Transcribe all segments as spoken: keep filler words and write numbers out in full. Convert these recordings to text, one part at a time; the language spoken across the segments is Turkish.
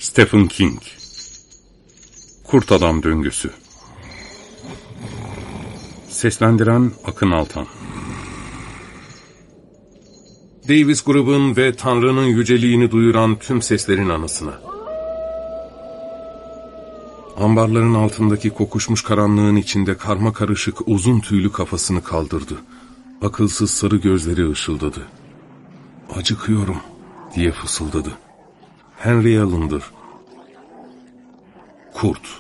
Stephen King. Kurt Adam Döngüsü. Seslendiren Akın Altan. Davis grubun ve Tanrı'nın yüceliğini duyuran tüm seslerin anısına. Ambarların altındaki kokuşmuş karanlığın içinde karma karışık uzun tüylü kafasını kaldırdı. Akılsız sarı gözleri ışıldadı. "Acıkıyorum," diye fısıldadı. Henry Allen'dır. Kurt.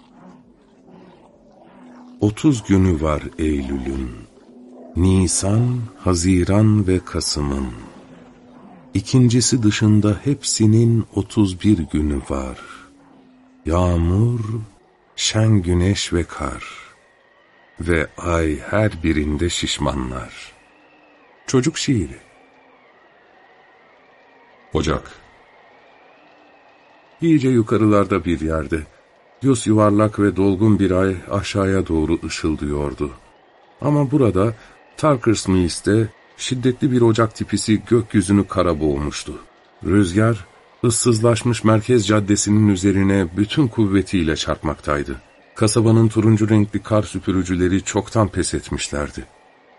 Otuz günü var Eylül'ün. Nisan, Haziran ve Kasım'ın. İkincisi dışında hepsinin otuz bir günü var. Yağmur, şen güneş ve kar. Ve ay her birinde şişmanlar. Çocuk şiiri. Ocak. İyice yukarılarda bir yerde, yüz yuvarlak ve dolgun bir ay aşağıya doğru ışıldıyordu. Ama burada, Tarker's Mills'te şiddetli bir ocak tipisi gökyüzünü kara boğmuştu. Rüzgar, ıssızlaşmış merkez caddesinin üzerine bütün kuvvetiyle çarpmaktaydı. Kasabanın turuncu renkli kar süpürücüleri çoktan pes etmişlerdi.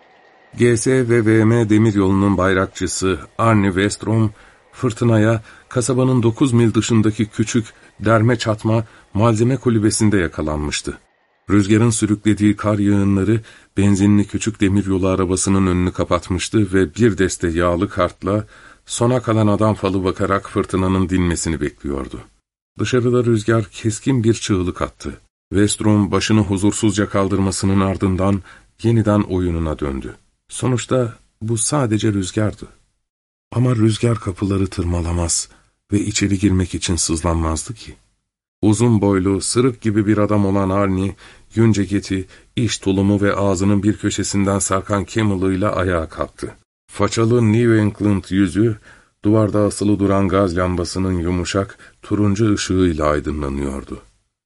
G S ve V M demiryolunun bayrakçısı Arnie Westrom, fırtınaya kasabanın dokuz mil dışındaki küçük, derme çatma malzeme kulübesinde yakalanmıştı. Rüzgarın sürüklediği kar yığınları benzinli küçük demiryolu arabasının önünü kapatmıştı ve bir deste yağlı kartla sona kalan adam falı bakarak fırtınanın dinmesini bekliyordu. Dışarıda rüzgar keskin bir çığlık attı. Westrom başını huzursuzca kaldırmasının ardından yeniden oyununa döndü. Sonuçta bu sadece rüzgardı. Ama rüzgar kapıları tırmalamaz ve içeri girmek için sızlanmazdı ki. Uzun boylu, sırık gibi bir adam olan Arnie, yün ceketi, iş tulumu ve ağzının bir köşesinden sarkan Camel'ıyla ayağa kalktı. Façalı New England yüzü, duvarda asılı duran gaz lambasının yumuşak, turuncu ışığıyla aydınlanıyordu.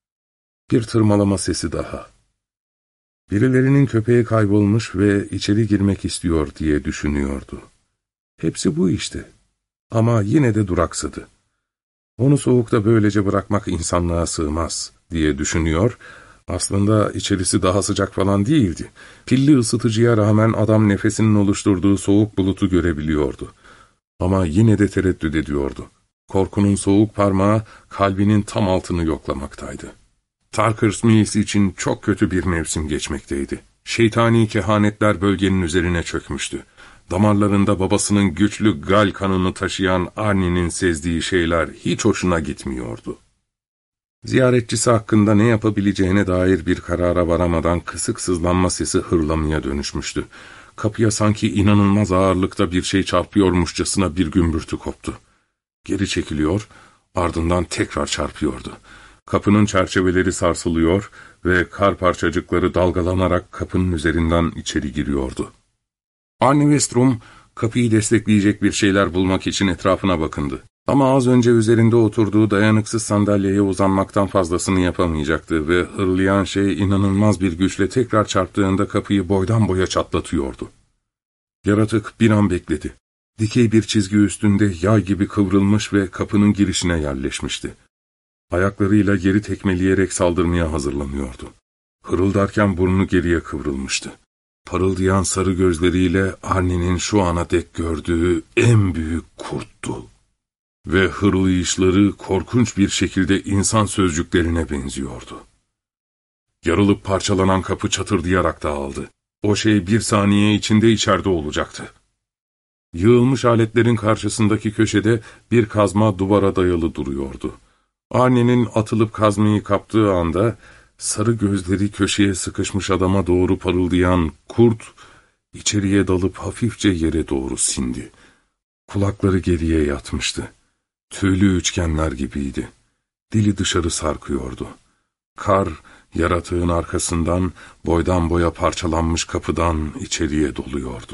Bir tırmalama sesi daha. Birilerinin köpeği kaybolmuş ve içeri girmek istiyor diye düşünüyordu. Hepsi bu işte. Ama yine de duraksadı. Onu soğukta böylece bırakmak insanlığa sığmaz diye düşünüyor. Aslında içerisi daha sıcak falan değildi. Pilli ısıtıcıya rağmen adam nefesinin oluşturduğu soğuk bulutu görebiliyordu. Ama yine de tereddüt ediyordu. Korkunun soğuk parmağı kalbinin tam altını yoklamaktaydı. Tarker's Mills için çok kötü bir mevsim geçmekteydi. Şeytani kehanetler bölgenin üzerine çökmüştü. Damarlarında babasının güçlü gal kanını taşıyan Arnie'nin sezdiği şeyler hiç hoşuna gitmiyordu. Ziyaretçisi hakkında ne yapabileceğine dair bir karara varamadan kısık sızlanma sesi hırlamaya dönüşmüştü. Kapıya sanki inanılmaz ağırlıkta bir şey çarpıyormuşçasına bir gümbürtü koptu. Geri çekiliyor, ardından tekrar çarpıyordu. Kapının çerçeveleri sarsılıyor ve kar parçacıkları dalgalanarak kapının üzerinden içeri giriyordu. Arnie Westrom, kapıyı destekleyecek bir şeyler bulmak için etrafına bakındı. Ama az önce üzerinde oturduğu dayanıksız sandalyeye uzanmaktan fazlasını yapamayacaktı ve hırlayan şey inanılmaz bir güçle tekrar çarptığında kapıyı boydan boya çatlatıyordu. Yaratık bir an bekledi. Dikey bir çizgi üstünde yay gibi kıvrılmış ve kapının girişine yerleşmişti. Ayaklarıyla geri tekmeleyerek saldırmaya hazırlanıyordu. Hırıldarken burnu geriye kıvrılmıştı. Parıldayan sarı gözleriyle Arnie'nin şu ana dek gördüğü en büyük kurttu. Ve hırlayışları korkunç bir şekilde insan sözcüklerine benziyordu. Yarılıp parçalanan kapı çatırdayarak dağıldı. O şey bir saniye içinde içeride olacaktı. Yığılmış aletlerin karşısındaki köşede bir kazma duvara dayalı duruyordu. Arnie'nin atılıp kazmayı kaptığı anda sarı gözleri köşeye sıkışmış adama doğru parıldayan kurt, içeriye dalıp hafifçe yere doğru sindi. Kulakları geriye yatmıştı. Tüylü üçgenler gibiydi. Dili dışarı sarkıyordu. Kar, yaratığın arkasından, boydan boya parçalanmış kapıdan içeriye doluyordu.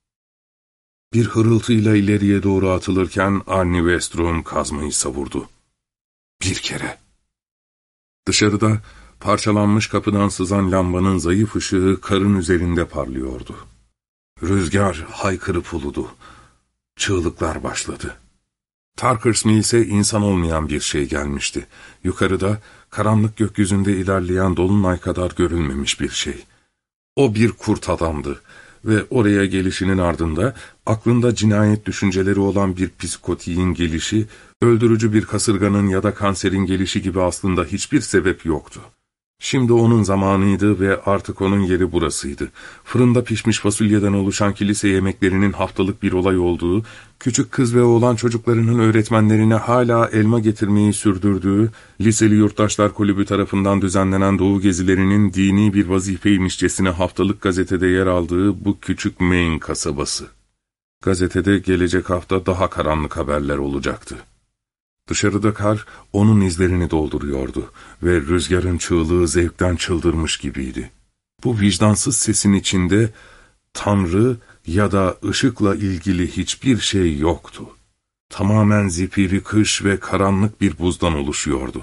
Bir hırıltıyla ileriye doğru atılırken Arnie Westrom kazmayı savurdu. Bir kere. Dışarıda, parçalanmış kapıdan sızan lambanın zayıf ışığı karın üzerinde parlıyordu. Rüzgar haykırıp uludu. Çığlıklar başladı. Tarkers Mills'e insan olmayan bir şey gelmişti. Yukarıda, karanlık gökyüzünde ilerleyen dolunay kadar görülmemiş bir şey. O bir kurt adamdı ve oraya gelişinin ardında aklında cinayet düşünceleri olan bir psikotiğin gelişi, öldürücü bir kasırganın ya da kanserin gelişi gibi aslında hiçbir sebep yoktu. Şimdi onun zamanıydı ve artık onun yeri burasıydı. Fırında pişmiş fasulyeden oluşan kilise yemeklerinin haftalık bir olay olduğu, küçük kız ve oğlan çocuklarının öğretmenlerine hala elma getirmeyi sürdürdüğü, liseli yurttaşlar kulübü tarafından düzenlenen doğu gezilerinin dini bir vazifeymişçesine haftalık gazetede yer aldığı bu küçük Maine kasabası. Gazetede gelecek hafta daha karanlık haberler olacaktı. Dışarıda kar onun izlerini dolduruyordu ve rüzgarın çığlığı zevkten çıldırmış gibiydi. Bu vicdansız sesin içinde Tanrı ya da ışıkla ilgili hiçbir şey yoktu. Tamamen zifiri kış ve karanlık bir buzdan oluşuyordu.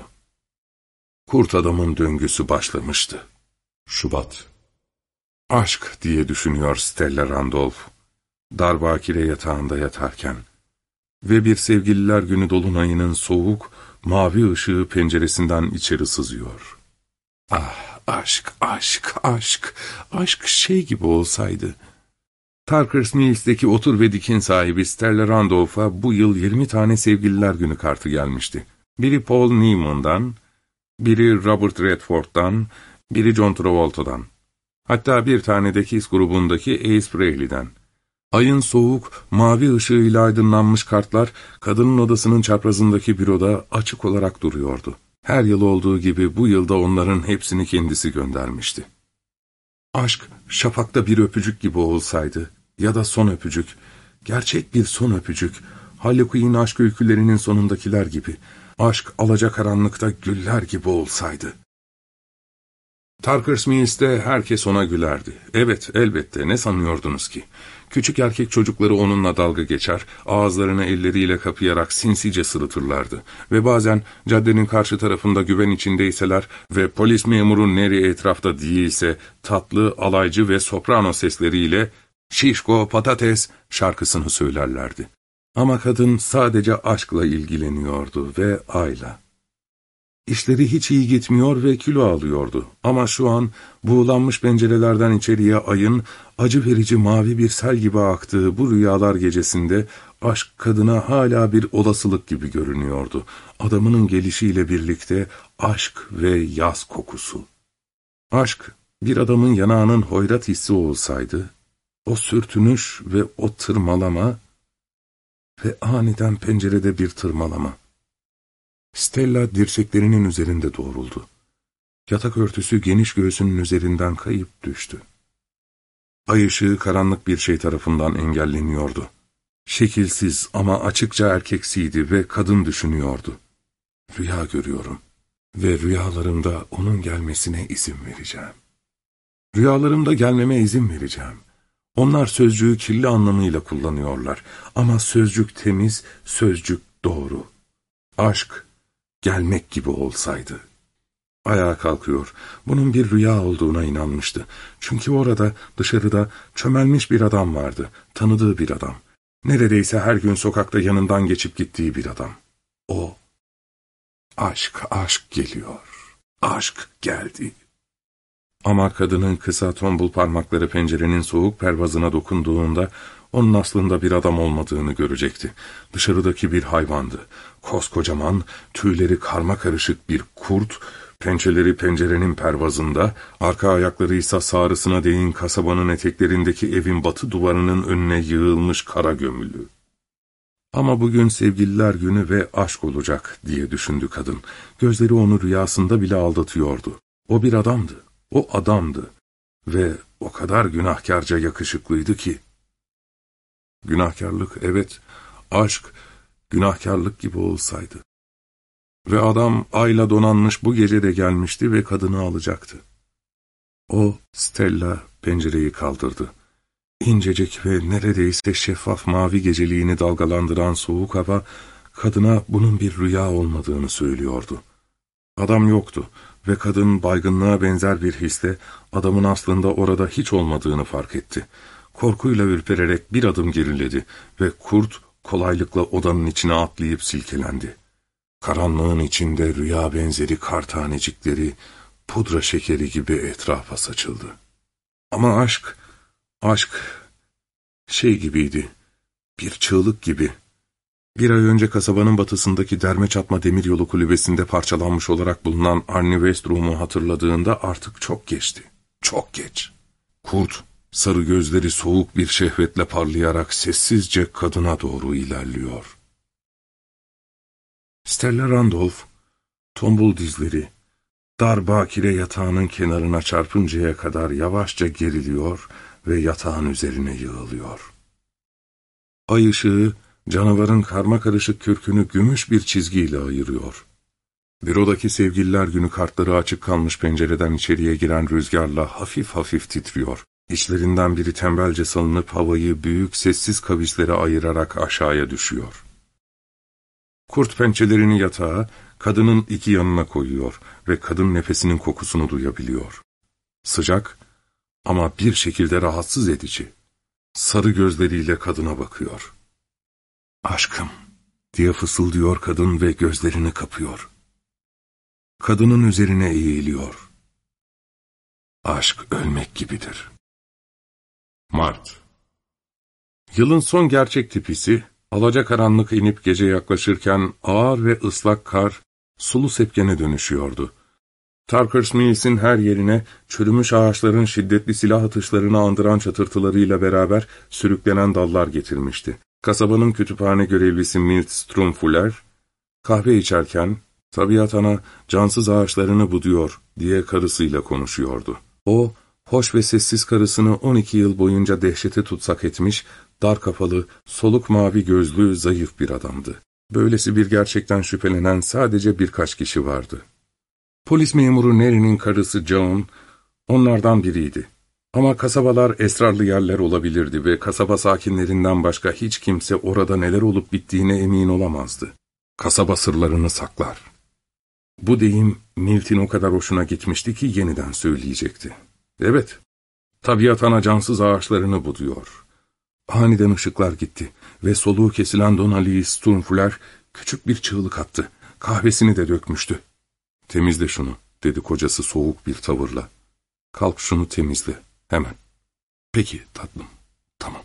Kurt adamın döngüsü başlamıştı. Şubat. Aşk diye düşünüyor Stella Randolph, darbakire yatağında yatarken. Ve bir sevgililer günü dolunayının soğuk, mavi ışığı penceresinden içeri sızıyor. Ah, aşk, aşk, aşk, aşk şey gibi olsaydı. Tarkers Mills'teki otur ve dikin sahibi Stella Randolph'a bu yıl yirmi tane sevgililer günü kartı gelmişti. Biri Paul Newman'dan, biri Robert Redford'dan, biri John Travolta'dan. Hatta bir tane de Kiss grubundaki Ace Frehley'den. Ayın soğuk, mavi ışığıyla aydınlanmış kartlar, kadının odasının çaprazındaki büroda açık olarak duruyordu. Her yıl olduğu gibi bu yılda onların hepsini kendisi göndermişti. Aşk, şafakta bir öpücük gibi olsaydı, ya da son öpücük, gerçek bir son öpücük, Harlequin aşk öykülerinin sonundakiler gibi, aşk alacakaranlıkta güller gibi olsaydı. Tarkers Mills'te herkes ona gülerdi. Evet, elbette, ne sanıyordunuz ki? Küçük erkek çocukları onunla dalga geçer, ağızlarını elleriyle kapayarak sinsice sırıtırlardı. Ve bazen caddenin karşı tarafında güven içindeyseler ve polis memuru Neri etrafta değilse, tatlı, alaycı ve soprano sesleriyle "Şişko patates" şarkısını söylerlerdi. Ama kadın sadece aşkla ilgileniyordu ve Ayla. İşleri hiç iyi gitmiyor ve kilo alıyordu. Ama şu an buğulanmış pencerelerden içeriye ayın acı verici mavi bir sel gibi aktığı bu rüyalar gecesinde aşk kadına hala bir olasılık gibi görünüyordu. Adamının gelişiyle birlikte aşk ve yaz kokusu. Aşk bir adamın yanağının hoyrat hissi olsaydı, o sürtünüş ve o tırmalama ve aniden pencerede bir tırmalama. Stella dirseklerinin üzerinde doğruldu. Yatak örtüsü geniş göğsünün üzerinden kayıp düştü. Ay ışığı karanlık bir şey tarafından engelleniyordu. Şekilsiz ama açıkça erkeksiydi ve kadın düşünüyordu. Rüya görüyorum ve rüyalarımda onun gelmesine izin vereceğim. Rüyalarımda gelmeme izin vereceğim. Onlar sözcüğü kirli anlamıyla kullanıyorlar ama sözcük temiz, sözcük doğru. Aşk gelmek gibi olsaydı. Ayağa kalkıyor. Bunun bir rüya olduğuna inanmıştı. Çünkü orada, dışarıda çömelmiş bir adam vardı. Tanıdığı bir adam. Neredeyse her gün sokakta yanından geçip gittiği bir adam. O. Aşk, aşk geliyor. Aşk geldi. Ama kadının kısa tombul parmakları pencerenin soğuk pervazına dokunduğunda onun aslında bir adam olmadığını görecekti. Dışarıdaki bir hayvandı. Koskocaman, tüyleri karmakarışık bir kurt, pençeleri pencerenin pervazında, arka ayakları ise sağrısına değin kasabanın eteklerindeki evin batı duvarının önüne yığılmış kara gömülü. Ama bugün sevgililer günü ve aşk olacak diye düşündü kadın. Gözleri onu rüyasında bile aldatıyordu. O bir adamdı, o adamdı ve o kadar günahkarca yakışıklıydı ki. Günahkarlık, evet, aşk, günahkarlık gibi olsaydı. Ve adam ayla donanmış bu gece de gelmişti ve kadını alacaktı. O, Stella, pencereyi kaldırdı. İncecik ve neredeyse şeffaf mavi geceliğini dalgalandıran soğuk hava, kadına bunun bir rüya olmadığını söylüyordu. Adam yoktu ve kadın baygınlığa benzer bir hisle adamın aslında orada hiç olmadığını fark etti. Korkuyla ürpererek bir adım geriledi ve kurt kolaylıkla odanın içine atlayıp silkelendi. Karanlığın içinde rüya benzeri kar tanecikleri, pudra şekeri gibi etrafa saçıldı. Ama aşk, aşk şey gibiydi, bir çığlık gibi. Bir ay önce kasabanın batısındaki derme çatma demiryolu kulübesinde parçalanmış olarak bulunan Arnie Westrum'u hatırladığında artık çok geçti. Çok geç. Kurt, sarı gözleri soğuk bir şehvetle parlayarak sessizce kadına doğru ilerliyor. Stella Randolph, tombul dizleri, dar bakire yatağının kenarına çarpıncaya kadar yavaşça geriliyor ve yatağın üzerine yığılıyor. Ay ışığı, canavarın karmakarışık kürkünü gümüş bir çizgiyle ayırıyor. Bürodaki sevgililer günü kartları açık kalmış pencereden içeriye giren rüzgarla hafif hafif titriyor. İçlerinden biri tembelce salınıp havayı büyük sessiz kavislere ayırarak aşağıya düşüyor. Kurt pençelerini yatağa, kadının iki yanına koyuyor ve kadın nefesinin kokusunu duyabiliyor. Sıcak ama bir şekilde rahatsız edici. Sarı gözleriyle kadına bakıyor. "Aşkım," diye fısıldıyor kadın ve gözlerini kapıyor. Kadının üzerine eğiliyor. Aşk ölmek gibidir. Mart. Yılın son gerçek tipisi, alacakaranlık inip gece yaklaşırken ağır ve ıslak kar, sulu sepkene dönüşüyordu. Tarker's Mills'in her yerine çürümüş ağaçların şiddetli silah atışlarını andıran çatırtılarıyla beraber sürüklenen dallar getirmişti. Kasabanın kütüphane görevlisi Milt Strumfuller, kahve içerken, "Tabiat ana, cansız ağaçlarını buduyor," diye karısıyla konuşuyordu. O, hoş ve sessiz karısını on iki yıl boyunca dehşete tutsak etmiş, dar kafalı, soluk mavi gözlü, zayıf bir adamdı. Böylesi bir gerçekten şüphelenen sadece birkaç kişi vardı. Polis memuru Nery'nin karısı Joan, onlardan biriydi. Ama kasabalar esrarlı yerler olabilirdi ve kasaba sakinlerinden başka hiç kimse orada neler olup bittiğine emin olamazdı. Kasaba sırlarını saklar. Bu deyim Milt'in o kadar hoşuna gitmişti ki yeniden söyleyecekti. Evet, tabiat ana cansız ağaçlarını buduyor. Aniden ışıklar gitti ve soluğu kesilen Donnelly Strumfuller küçük bir çığlık attı. Kahvesini de dökmüştü. "Temizle şunu," dedi kocası soğuk bir tavırla. "Kalk şunu temizle, hemen." "Peki tatlım, tamam."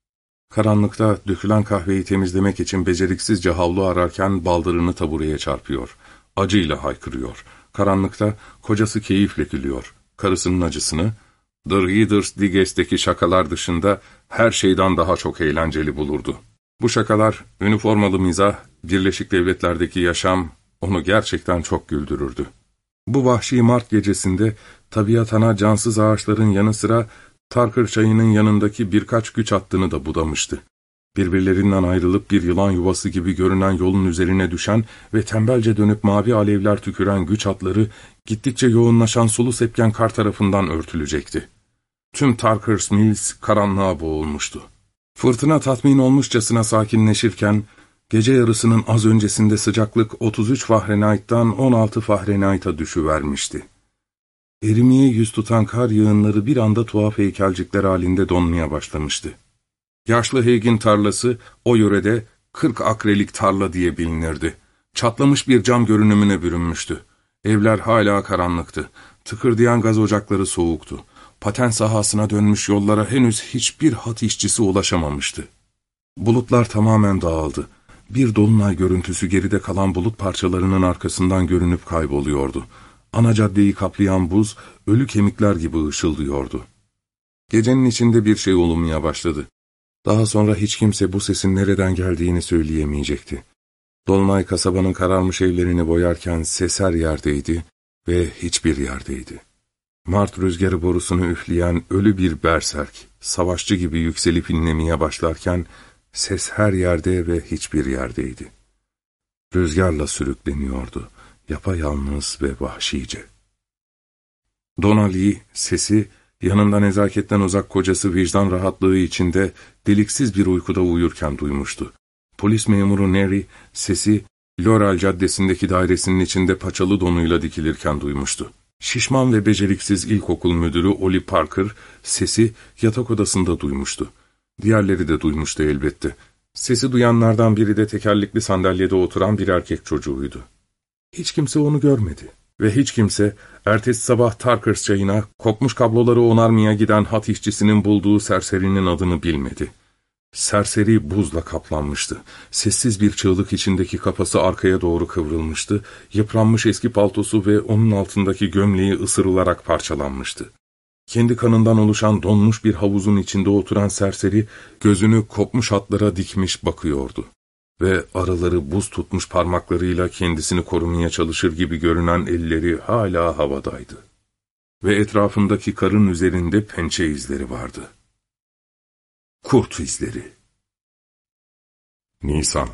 Karanlıkta dökülen kahveyi temizlemek için beceriksizce havlu ararken baldırını tabureye çarpıyor. Acıyla haykırıyor. Karanlıkta kocası keyifle gülüyor. Karısının acısını, The Reader's Digest'teki şakalar dışında her şeyden daha çok eğlenceli bulurdu. Bu şakalar, üniformalı mizah, Birleşik Devletler'deki yaşam onu gerçekten çok güldürürdü. Bu vahşi Mart gecesinde tabiat ana cansız ağaçların yanı sıra Tarker çayının yanındaki birkaç güç hattını da budamıştı. Birbirlerinden ayrılıp bir yılan yuvası gibi görünen yolun üzerine düşen ve tembelce dönüp mavi alevler tüküren güç hatları gittikçe yoğunlaşan sulu sepken kar tarafından örtülecekti. Tüm Tarker's Mills karanlığa boğulmuştu. Fırtına tatmin olmuşçasına sakinleşirken, gece yarısının az öncesinde sıcaklık otuz üç Fahrenheit'tan on altı Fahrenheit'a düşüvermişti. Erimeye yüz tutan kar yığınları bir anda tuhaf heykelcikler halinde donmaya başlamıştı. Yaşlı Haig'in tarlası o yörede kırk akrelik tarla diye bilinirdi. Çatlamış bir cam görünümüne bürünmüştü. Evler hala karanlıktı. Tıkırdayan gaz ocakları soğuktu. Paten sahasına dönmüş yollara henüz hiçbir hat işçisi ulaşamamıştı. Bulutlar tamamen dağıldı. Bir dolunay görüntüsü geride kalan bulut parçalarının arkasından görünüp kayboluyordu. Ana caddeyi kaplayan buz, ölü kemikler gibi ışıldıyordu. Gecenin içinde bir şey olmaya başladı. Daha sonra hiç kimse bu sesin nereden geldiğini söyleyemeyecekti. Dolunay kasabanın kararmış evlerini boyarken ses her yerdeydi ve hiçbir yerdeydi. Mart rüzgarı borusunu üfleyen ölü bir berserk, savaşçı gibi yükselip inlemeye başlarken ses her yerde ve hiçbir yerdeydi. Rüzgarla sürükleniyordu, yapayalnız ve vahşice. Donnelly sesi, yanında nezaketten uzak kocası vicdan rahatlığı içinde deliksiz bir uykuda uyurken duymuştu. Polis memuru Nery sesi, Laurel Caddesi'ndeki dairesinin içinde paçalı donuyla dikilirken duymuştu. Şişman ve beceriksiz ilkokul müdürü Ollie Parker sesi yatak odasında duymuştu. Diğerleri de duymuştu elbette. Sesi duyanlardan biri de tekerlekli sandalyede oturan bir erkek çocuğuydu. Hiç kimse onu görmedi ve hiç kimse ertesi sabah Tarkers çayına kopmuş kabloları onarmaya giden hat işçisinin bulduğu serserinin adını bilmedi. Serseri buzla kaplanmıştı. Sessiz bir çığlık içindeki kafası arkaya doğru kıvrılmıştı. Yıpranmış eski paltosu ve onun altındaki gömleği ısırılarak parçalanmıştı. Kendi kanından oluşan donmuş bir havuzun içinde oturan serseri gözünü kopmuş hatlara dikmiş bakıyordu. Ve araları buz tutmuş parmaklarıyla kendisini korumaya çalışır gibi görünen elleri hala havadaydı. Ve etrafındaki karın üzerinde pençe izleri vardı. Kurt izleri. Nisan.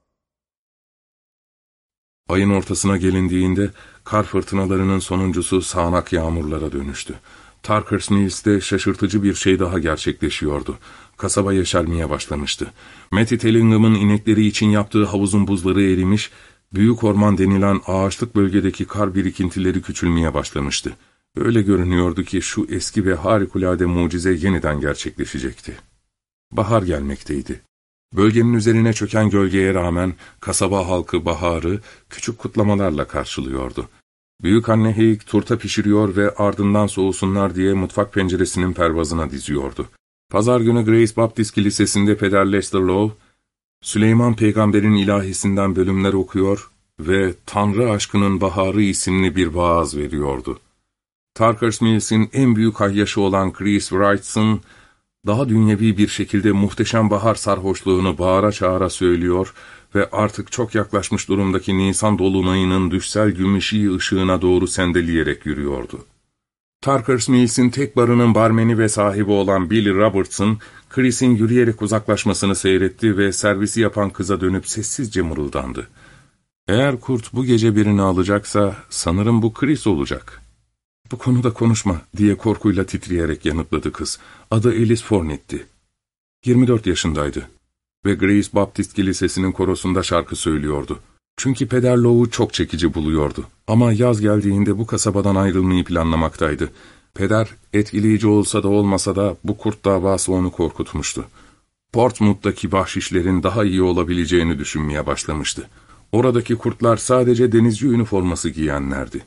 Ayın ortasına gelindiğinde kar fırtınalarının sonuncusu sağanak yağmurlara dönüştü. Tarkers Mills'te şaşırtıcı bir şey daha gerçekleşiyordu. Kasaba yeşermeye başlamıştı. Matty Tellingham'ın inekleri için yaptığı havuzun buzları erimiş, büyük orman denilen ağaçlık bölgedeki kar birikintileri küçülmeye başlamıştı. Öyle görünüyordu ki şu eski ve harikulade mucize yeniden gerçekleşecekti. Bahar gelmekteydi. Bölgenin üzerine çöken gölgeye rağmen kasaba halkı baharı küçük kutlamalarla karşılıyordu. Büyükanne Heyik turta pişiriyor ve ardından soğusunlar diye mutfak penceresinin pervazına diziyordu. Pazar günü Grace Baptist Kilisesi'nde Peder Lester Lowe, Süleyman Peygamber'in ilahisinden bölümler okuyor ve Tanrı Aşkının Baharı isimli bir vaaz veriyordu. Tarkers Mills'in en büyük ayyaşı olan Chris Wrightson, daha dünyevi bir şekilde muhteşem bahar sarhoşluğunu bağıra çağıra söylüyor ve artık çok yaklaşmış durumdaki Nisan dolunayının düşsel gümüşi ışığına doğru sendeleyerek yürüyordu. Tarkers Mills'in tek barının barmeni ve sahibi olan Billy Robertson, Chris'in yürüyerek uzaklaşmasını seyretti ve servisi yapan kıza dönüp sessizce mırıldandı. "Eğer kurt bu gece birini alacaksa sanırım bu Chris olacak." "Bu konuda konuşma," diye korkuyla titreyerek yanıtladı kız. Adı Alice Fornet'ti. yirmi dört yaşındaydı ve Grace Baptist Kilisesi'nin korosunda şarkı söylüyordu. Çünkü Peder Lowe'u çok çekici buluyordu. Ama yaz geldiğinde bu kasabadan ayrılmayı planlamaktaydı. Peder, etkileyici olsa da olmasa da bu kurt davası onu korkutmuştu. Portsmouth'taki bahşişlerin daha iyi olabileceğini düşünmeye başlamıştı. Oradaki kurtlar sadece denizci üniforması giyenlerdi.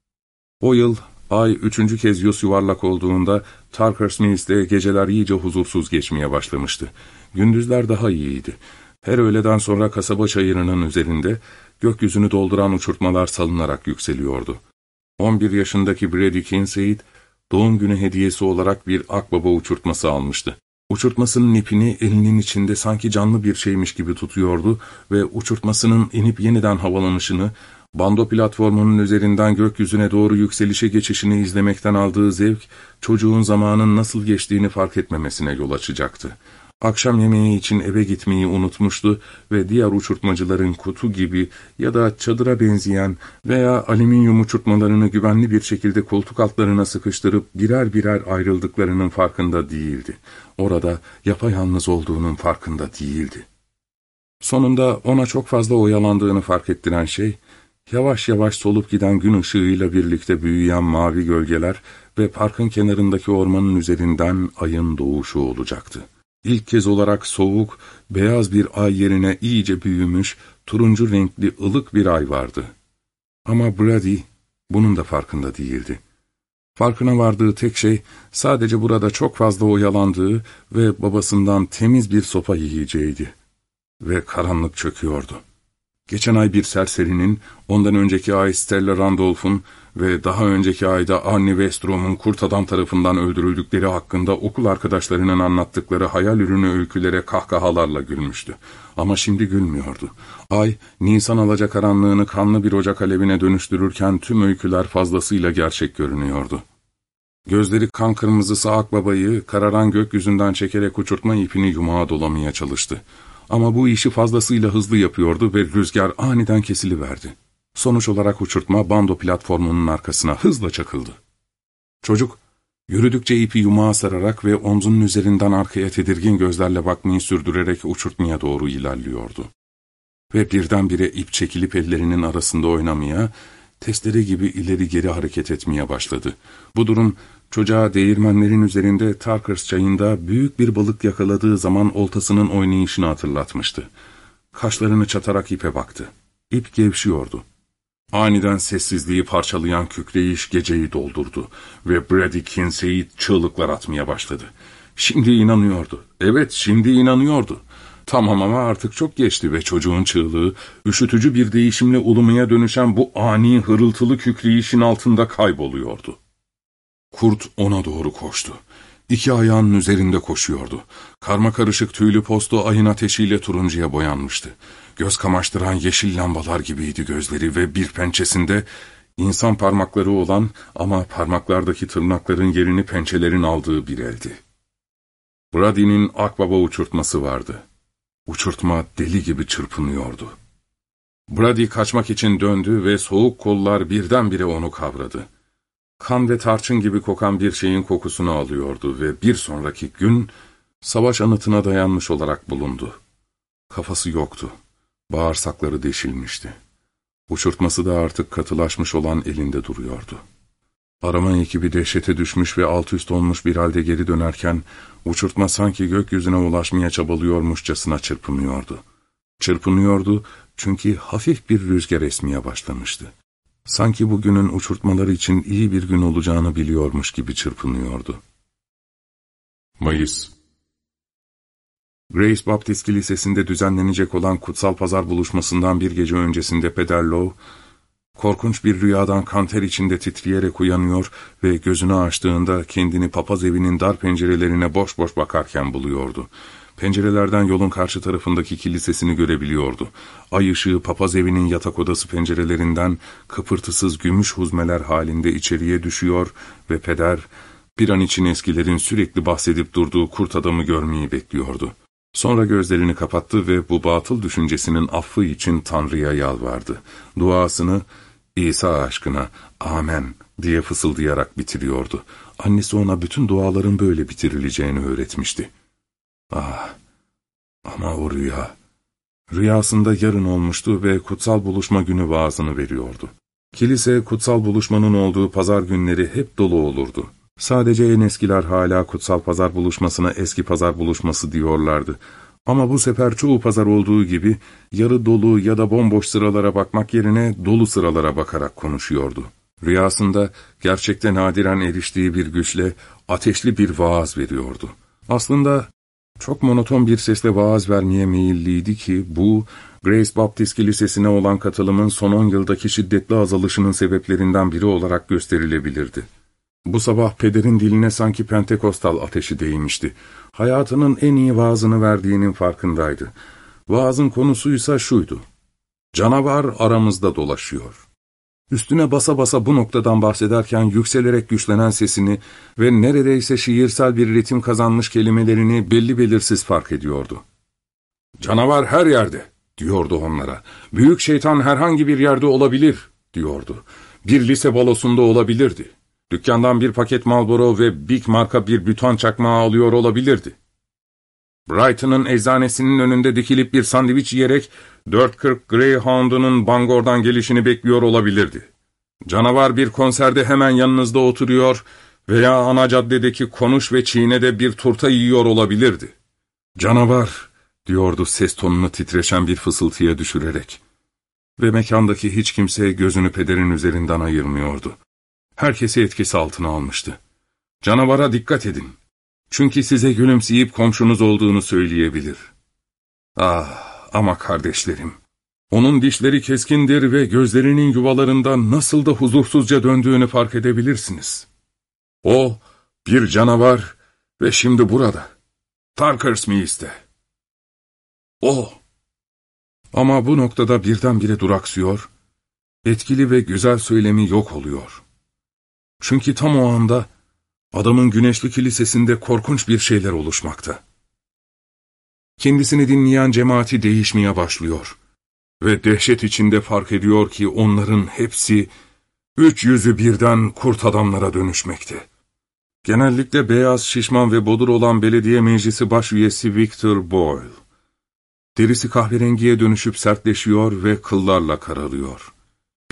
O yıl, ay üçüncü kez yüz yuvarlak olduğunda Tarkers Mills'te geceler iyice huzursuz geçmeye başlamıştı. Gündüzler daha iyiydi. Her öğleden sonra kasaba çayırının üzerinde gökyüzünü dolduran uçurtmalar salınarak yükseliyordu. on bir yaşındaki Brady Kincaid, doğum günü hediyesi olarak bir akbaba uçurtması almıştı. Uçurtmasının ipini elinin içinde sanki canlı bir şeymiş gibi tutuyordu ve uçurtmasının inip yeniden havalanışını, bando platformunun üzerinden gökyüzüne doğru yükselişe geçişini izlemekten aldığı zevk, çocuğun zamanın nasıl geçtiğini fark etmemesine yol açacaktı. Akşam yemeği için eve gitmeyi unutmuştu ve diğer uçurtmacıların kutu gibi ya da çadıra benzeyen veya alüminyum uçurtmalarını güvenli bir şekilde koltuk altlarına sıkıştırıp birer birer ayrıldıklarının farkında değildi. Orada yapayalnız olduğunun farkında değildi. Sonunda ona çok fazla oyalandığını fark ettiren şey, yavaş yavaş solup giden gün ışığıyla birlikte büyüyen mavi gölgeler ve parkın kenarındaki ormanın üzerinden ayın doğuşu olacaktı. İlk kez olarak soğuk, beyaz bir ay yerine iyice büyümüş, turuncu renkli ılık bir ay vardı. Ama Brady bunun da farkında değildi. Farkına vardığı tek şey sadece burada çok fazla oyalandığı ve babasından temiz bir sopa yiyeceğiydi. Ve karanlık çöküyordu. Geçen ay bir serserinin, ondan önceki ay Stella Randolph'un ve daha önceki ayda Arnie Westrom'un kurt adam tarafından öldürüldükleri hakkında okul arkadaşlarının anlattıkları hayal ürünü öykülere kahkahalarla gülmüştü. Ama şimdi gülmüyordu. Ay, Nisan alacakaranlığını kanlı bir ocak alevine dönüştürürken tüm öyküler fazlasıyla gerçek görünüyordu. Gözleri kan kırmızısı akbabayı kararan gökyüzünden çekerek uçurtma ipini yumağa dolamaya çalıştı. Ama bu işi fazlasıyla hızlı yapıyordu ve rüzgar aniden kesiliverdi. Sonuç olarak uçurtma bando platformunun arkasına hızla çakıldı. Çocuk, yürüdükçe ipi yumağa sararak ve omzunun üzerinden arkaya tedirgin gözlerle bakmayı sürdürerek uçurtmaya doğru ilerliyordu. Ve birdenbire ip çekilip ellerinin arasında oynamaya, testere gibi ileri geri hareket etmeye başladı. Bu durum çocuğa değirmenlerin üzerinde Tarkers çayında büyük bir balık yakaladığı zaman oltasının oynayışını hatırlatmıştı. Kaşlarını çatarak ipe baktı. İp gevşiyordu. Aniden sessizliği parçalayan kükreyiş geceyi doldurdu ve Brady Kinsey çığlıklar atmaya başladı. Şimdi inanıyordu. Evet, şimdi inanıyordu. Tamam ama artık çok geçti ve çocuğun çığlığı, üşütücü bir değişimle ulumaya dönüşen bu ani hırıltılı kükreyişin altında kayboluyordu. Kurt ona doğru koştu. İki ayağının üzerinde koşuyordu. Karmakarışık tüylü postu ayın ateşiyle turuncuya boyanmıştı. Göz kamaştıran yeşil lambalar gibiydi gözleri ve bir pençesinde insan parmakları olan ama parmaklardaki tırnakların yerini pençelerin aldığı bir eldi. Brady'nin akbaba uçurtması vardı. Uçurtma deli gibi çırpınıyordu. Brady kaçmak için döndü ve soğuk kollar birdenbire onu kavradı. Kan ve tarçın gibi kokan bir şeyin kokusunu alıyordu ve bir sonraki gün savaş anıtına dayanmış olarak bulundu. Kafası yoktu. Bağırsakları deşilmişti. Uçurtması da artık katılaşmış olan elinde duruyordu. Arama ekibi dehşete düşmüş ve alt üst olmuş bir halde geri dönerken, uçurtma sanki gökyüzüne ulaşmaya çabalıyormuşçasına çırpınıyordu. Çırpınıyordu çünkü hafif bir rüzgar esmeye başlamıştı. Sanki bugünün uçurtmalar için iyi bir gün olacağını biliyormuş gibi çırpınıyordu. Mayıs. Grace Baptist Kilisesi'nde düzenlenecek olan kutsal pazar buluşmasından bir gece öncesinde Peder Lowe, korkunç bir rüyadan kanter içinde titreyerek uyanıyor ve gözünü açtığında kendini papaz evinin dar pencerelerine boş boş bakarken buluyordu. Pencerelerden yolun karşı tarafındaki kilisesini görebiliyordu. Ay ışığı papaz evinin yatak odası pencerelerinden kıpırtısız gümüş huzmeler halinde içeriye düşüyor ve Peder, bir an için eskilerin sürekli bahsedip durduğu kurt adamı görmeyi bekliyordu. Sonra gözlerini kapattı ve bu batıl düşüncesinin affı için Tanrı'ya yalvardı. Duasını, İsa aşkına, amen diye fısıldayarak bitiriyordu. Annesi ona bütün duaların böyle bitirileceğini öğretmişti. Ah, ama o rüya. Rüyasında yarın olmuştu ve kutsal buluşma günü vaazını veriyordu. Kilise kutsal buluşmanın olduğu pazar günleri hep dolu olurdu. Sadece en eskiler hala kutsal pazar buluşmasına eski pazar buluşması diyorlardı. Ama bu sefer çoğu pazar olduğu gibi yarı dolu ya da bomboş sıralara bakmak yerine dolu sıralara bakarak konuşuyordu. Rüyasında gerçekten nadiren eriştiği bir güçle ateşli bir vaaz veriyordu. Aslında çok monoton bir sesle vaaz vermeye meyilliydi ki bu, Grace Baptist Kilisesi'ne olan katılımın son on yıldaki şiddetli azalışının sebeplerinden biri olarak gösterilebilirdi. Bu sabah Peder'in diline sanki Pentekostal ateşi değmişti. Hayatının en iyi vaazını verdiğinin farkındaydı. Vaazın konusuysa şuydu: canavar aramızda dolaşıyor. Üstüne basa basa bu noktadan bahsederken yükselerek güçlenen sesini ve neredeyse şiirsel bir ritim kazanmış kelimelerini belli belirsiz fark ediyordu. Canavar her yerde, diyordu onlara. Büyük şeytan herhangi bir yerde olabilir, diyordu. Bir lise balosunda olabilirdi. Dükkandan bir paket Marlboro ve Big marka bir büton çakmağı alıyor olabilirdi. Brighton'ın eczanesinin önünde dikilip bir sandviç yiyerek dört kırk Greyhound'unun Bangor'dan gelişini bekliyor olabilirdi. Canavar bir konserde hemen yanınızda oturuyor veya ana caddedeki Konuş ve Çiğne'de bir turta yiyor olabilirdi. Canavar, diyordu ses tonunu titreşen bir fısıltıya düşürerek. Ve mekandaki hiç kimse gözünü Peder'in üzerinden ayırmıyordu. Herkesi etkisi altına almıştı. Canavara dikkat edin. Çünkü size gülümseyip komşunuz olduğunu söyleyebilir. Ah, ama kardeşlerim, onun dişleri keskindir ve gözlerinin yuvalarından nasıl da huzursuzca döndüğünü fark edebilirsiniz. O, bir canavar ve şimdi burada, Tarkersmith'te. O. Ama bu noktada birdenbire duraksıyor, etkili ve güzel söylemi yok oluyor. Çünkü tam o anda adamın güneşli kilisesinde korkunç bir şeyler oluşmakta. Kendisini dinleyen cemaati değişmeye başlıyor ve dehşet içinde fark ediyor ki onların hepsi üç yüzü birden kurt adamlara dönüşmekte. Genellikle beyaz, şişman ve bodur olan belediye meclisi baş üyesi Victor Boyle. Derisi kahverengiye dönüşüp sertleşiyor ve kıllarla kararıyor.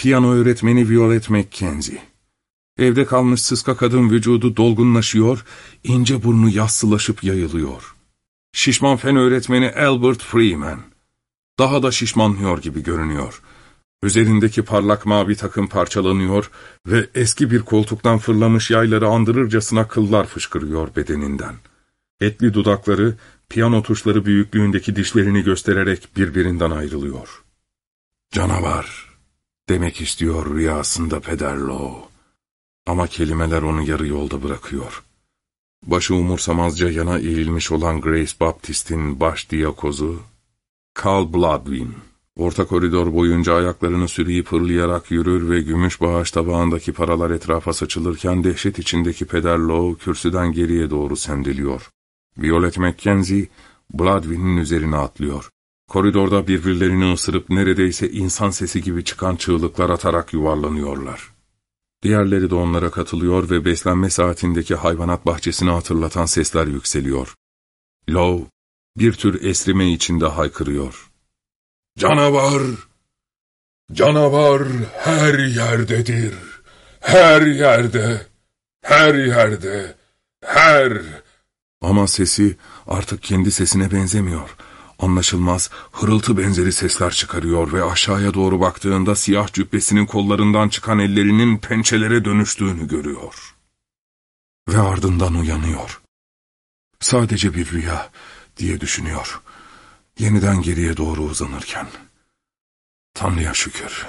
Piyano öğretmeni Violet Mackenzie. Evde kalmış sıska kadın vücudu dolgunlaşıyor, ince burnu yassılaşıp yayılıyor. Şişman fen öğretmeni Albert Freeman. Daha da şişmanlıyor gibi görünüyor. Üzerindeki parlak mavi takım parçalanıyor ve eski bir koltuktan fırlamış yayları andırırcasına kıllar fışkırıyor bedeninden. Etli dudakları, piyano tuşları büyüklüğündeki dişlerini göstererek birbirinden ayrılıyor. Canavar demek istiyor rüyasında Peder Lowe. Ama kelimeler onu yarı yolda bırakıyor. Başı umursamazca yana eğilmiş olan Grace Baptist'in baş diyakozu, Carl Bloodwin. Orta koridor boyunca ayaklarını sürüyüp hırlayarak yürür ve gümüş bağış tabağındaki paralar etrafa saçılırken dehşet içindeki Peder Lowe kürsüden geriye doğru sendeliyor. Violet Mackenzie, Bloodwin'in üzerine atlıyor. Koridorda birbirlerini ısırıp neredeyse insan sesi gibi çıkan çığlıklar atarak yuvarlanıyorlar. Diğerleri de onlara katılıyor ve beslenme saatindeki hayvanat bahçesini hatırlatan sesler yükseliyor. Lowe, bir tür esrime içinde haykırıyor. Canavar! Canavar her yerdedir. Her yerde, her yerde, her... Ama sesi artık kendi sesine benzemiyor. Anlaşılmaz, hırıltı benzeri sesler çıkarıyor ve aşağıya doğru baktığında siyah cübbesinin kollarından çıkan ellerinin pençelere dönüştüğünü görüyor. Ve ardından uyanıyor. Sadece bir rüya diye düşünüyor. Yeniden geriye doğru uzanırken. Tanrı'ya şükür.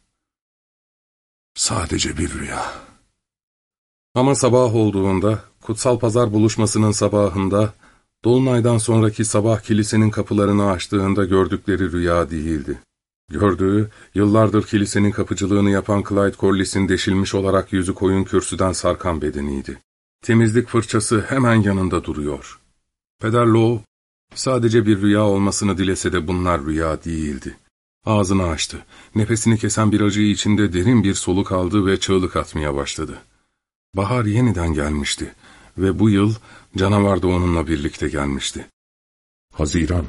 Sadece bir rüya. Ama sabah olduğunda, kutsal pazar buluşmasının sabahında, dolunaydan sonraki sabah kilisenin kapılarını açtığında gördükleri rüya değildi. Gördüğü, yıllardır kilisenin kapıcılığını yapan Clyde Corliss'in deşilmiş olarak yüzü koyun kürsüden sarkan bedeniydi. Temizlik fırçası hemen yanında duruyor. Peder Lowe, sadece bir rüya olmasını dilese de bunlar rüya değildi. Ağzını açtı, nefesini kesen bir acı içinde derin bir soluk aldı ve çığlık atmaya başladı. Bahar yeniden gelmişti ve bu yıl canavar da onunla birlikte gelmişti. Haziran.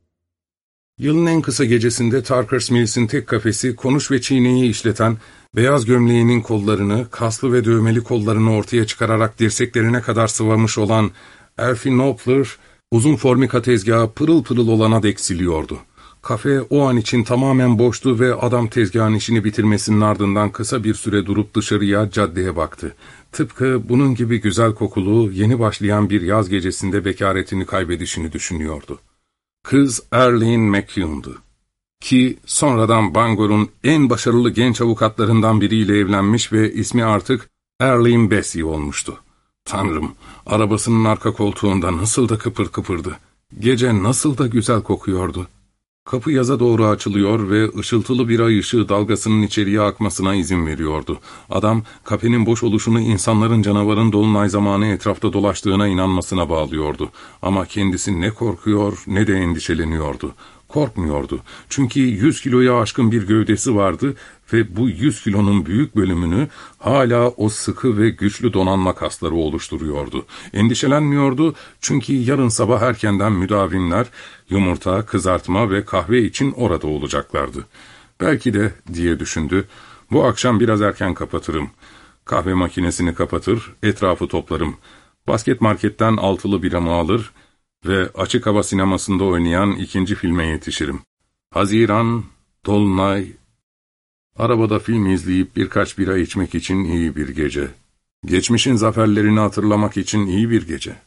Yılın en kısa gecesinde Tarker's Mills'in tek kafesi konuş ve çiğneyi işleten, beyaz gömleğinin kollarını, kaslı ve dövmeli kollarını ortaya çıkararak dirseklerine kadar sıvamış olan Elfie Knopfler, uzun formika tezgahı pırıl pırıl olana dek siliyordu. Kafe o an için tamamen boştu ve adam tezgahın işini bitirmesinin ardından kısa bir süre durup dışarıya, caddeye baktı. Tıpkı bunun gibi güzel kokulu, yeni başlayan bir yaz gecesinde bekaretini kaybedişini düşünüyordu. Kız Arlene McCune'du. Ki sonradan Bangor'un en başarılı genç avukatlarından biriyle evlenmiş ve ismi artık Arlene Bessie olmuştu. Tanrım, arabasının arka koltuğunda nasıl da kıpır kıpırdı. Gece nasıl da güzel kokuyordu. Kapı yaza doğru açılıyor ve ışıltılı bir ay ışığı dalgasının içeriye akmasına izin veriyordu. Adam, kafenin boş oluşunu insanların canavarın dolunay zamanı etrafta dolaştığına inanmasına bağlıyordu. Ama kendisi ne korkuyor ne de endişeleniyordu. Korkmuyordu. Çünkü yüz kiloya aşkın bir gövdesi vardı ve bu yüz kilonun büyük bölümünü hala o sıkı ve güçlü donanma kasları oluşturuyordu. Endişelenmiyordu çünkü yarın sabah erkenden müdavimler yumurta, kızartma ve kahve için orada olacaklardı. Belki de diye düşündü, bu akşam biraz erken kapatırım. Kahve makinesini kapatır, etrafı toplarım. Basket marketten altılı biramı alır ve açık hava sinemasında oynayan ikinci filme yetişirim. Haziran, dolunay, arabada film izleyip birkaç bira içmek için iyi bir gece. Geçmişin zaferlerini hatırlamak için iyi bir gece.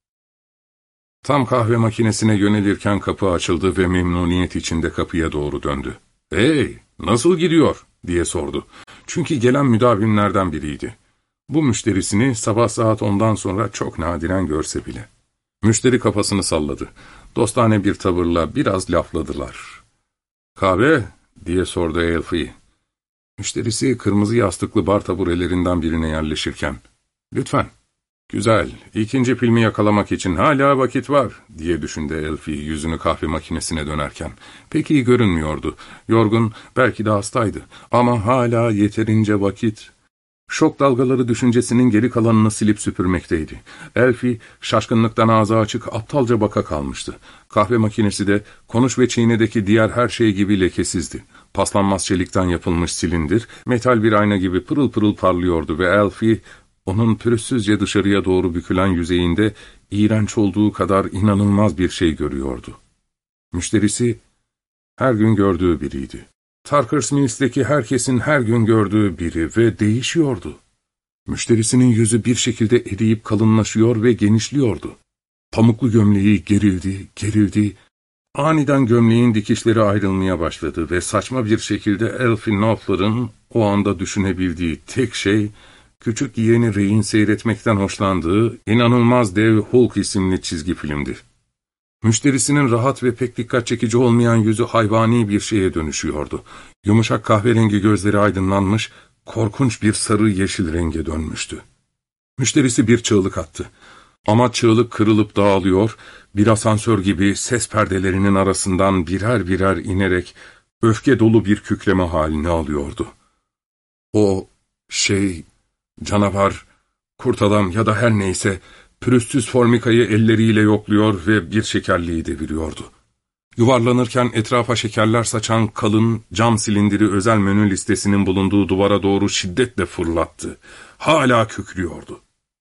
Tam kahve makinesine yönelirken kapı açıldı ve memnuniyet içinde kapıya doğru döndü. ''Hey, nasıl gidiyor?'' diye sordu. Çünkü gelen müdavimlerden biriydi. Bu müşterisini sabah saat ondan sonra çok nadiren görse bile. Müşteri kafasını salladı. Dostane bir tavırla biraz lafladılar. ''Kahve?'' diye sordu Elfie. Müşterisi kırmızı yastıklı bar taburelerinden birine yerleşirken. ''Lütfen.'' ''Güzel, ikinci filmi yakalamak için hala vakit var.'' diye düşündü Elfie yüzünü kahve makinesine dönerken. Pek iyi görünmüyordu. Yorgun, belki de hastaydı. Ama hala yeterince vakit. Şok dalgaları düşüncesinin geri kalanını silip süpürmekteydi. Elfie, şaşkınlıktan ağzı açık aptalca baka kalmıştı. Kahve makinesi de konuş ve çiğnedeki diğer her şey gibi lekesizdi. Paslanmaz çelikten yapılmış silindir, metal bir ayna gibi pırıl pırıl parlıyordu ve Elfie, onun pürüzsüzce dışarıya doğru bükülen yüzeyinde iğrenç olduğu kadar inanılmaz bir şey görüyordu. Müşterisi, her gün gördüğü biriydi. Tarkers Mills'teki herkesin her gün gördüğü biri ve değişiyordu. Müşterisinin yüzü bir şekilde eriyip kalınlaşıyor ve genişliyordu. Pamuklu gömleği gerildi, gerildi. Aniden gömleğin dikişleri ayrılmaya başladı ve saçma bir şekilde Elfie Knopfler'ın o anda düşünebildiği tek şey, küçük yeğeni Ray'in seyretmekten hoşlandığı inanılmaz dev Hulk isimli çizgi filmdi. Müşterisinin rahat ve pek dikkat çekici olmayan yüzü hayvani bir şeye dönüşüyordu. Yumuşak kahverengi gözleri aydınlanmış, korkunç bir sarı yeşil renge dönmüştü. Müşterisi bir çığlık attı. Ama çığlık kırılıp dağılıyor, bir asansör gibi ses perdelerinin arasından birer birer inerek öfke dolu bir kükreme halini alıyordu. O şey, canavar, kurt adam ya da her neyse, pürüzsüz Formika'yı elleriyle yokluyor ve bir şekerliği deviriyordu. Yuvarlanırken etrafa şekerler saçan kalın cam silindiri özel menü listesinin bulunduğu duvara doğru şiddetle fırlattı. Hala kükrüyordu.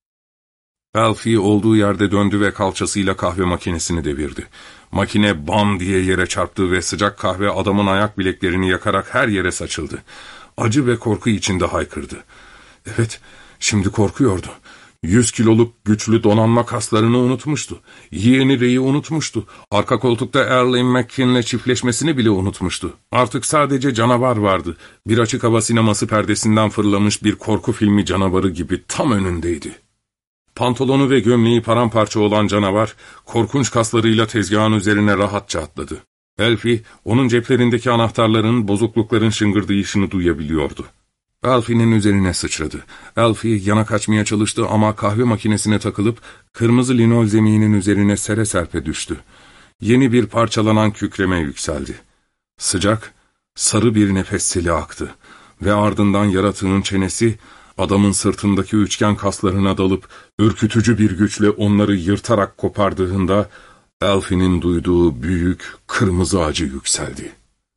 Elfie olduğu yerde döndü ve kalçasıyla kahve makinesini devirdi. Makine bam diye yere çarptı ve sıcak kahve adamın ayak bileklerini yakarak her yere saçıldı. Acı ve korku içinde haykırdı. Evet, şimdi korkuyordu. Yüz kiloluk güçlü donanma kaslarını unutmuştu. Yeğeni Ray'i unutmuştu. Arka koltukta Erlene McKinley çiftleşmesini bile unutmuştu. Artık sadece canavar vardı. Bir açık hava sineması perdesinden fırlamış bir korku filmi canavarı gibi tam önündeydi. Pantolonu ve gömleği paramparça olan canavar, korkunç kaslarıyla tezgahın üzerine rahatça atladı. Elfie, onun ceplerindeki anahtarların, bozuklukların şıngırdayışını duyabiliyordu. Elfie'nin üzerine sıçradı. Elfie yana kaçmaya çalıştı ama kahve makinesine takılıp kırmızı linol zeminin üzerine sere serpe düştü. Yeni bir parçalanan kükreme yükseldi. Sıcak, sarı bir nefes seli aktı ve ardından yaratığın çenesi adamın sırtındaki üçgen kaslarına dalıp ürkütücü bir güçle onları yırtarak kopardığında Elfie'nin duyduğu büyük kırmızı acı yükseldi.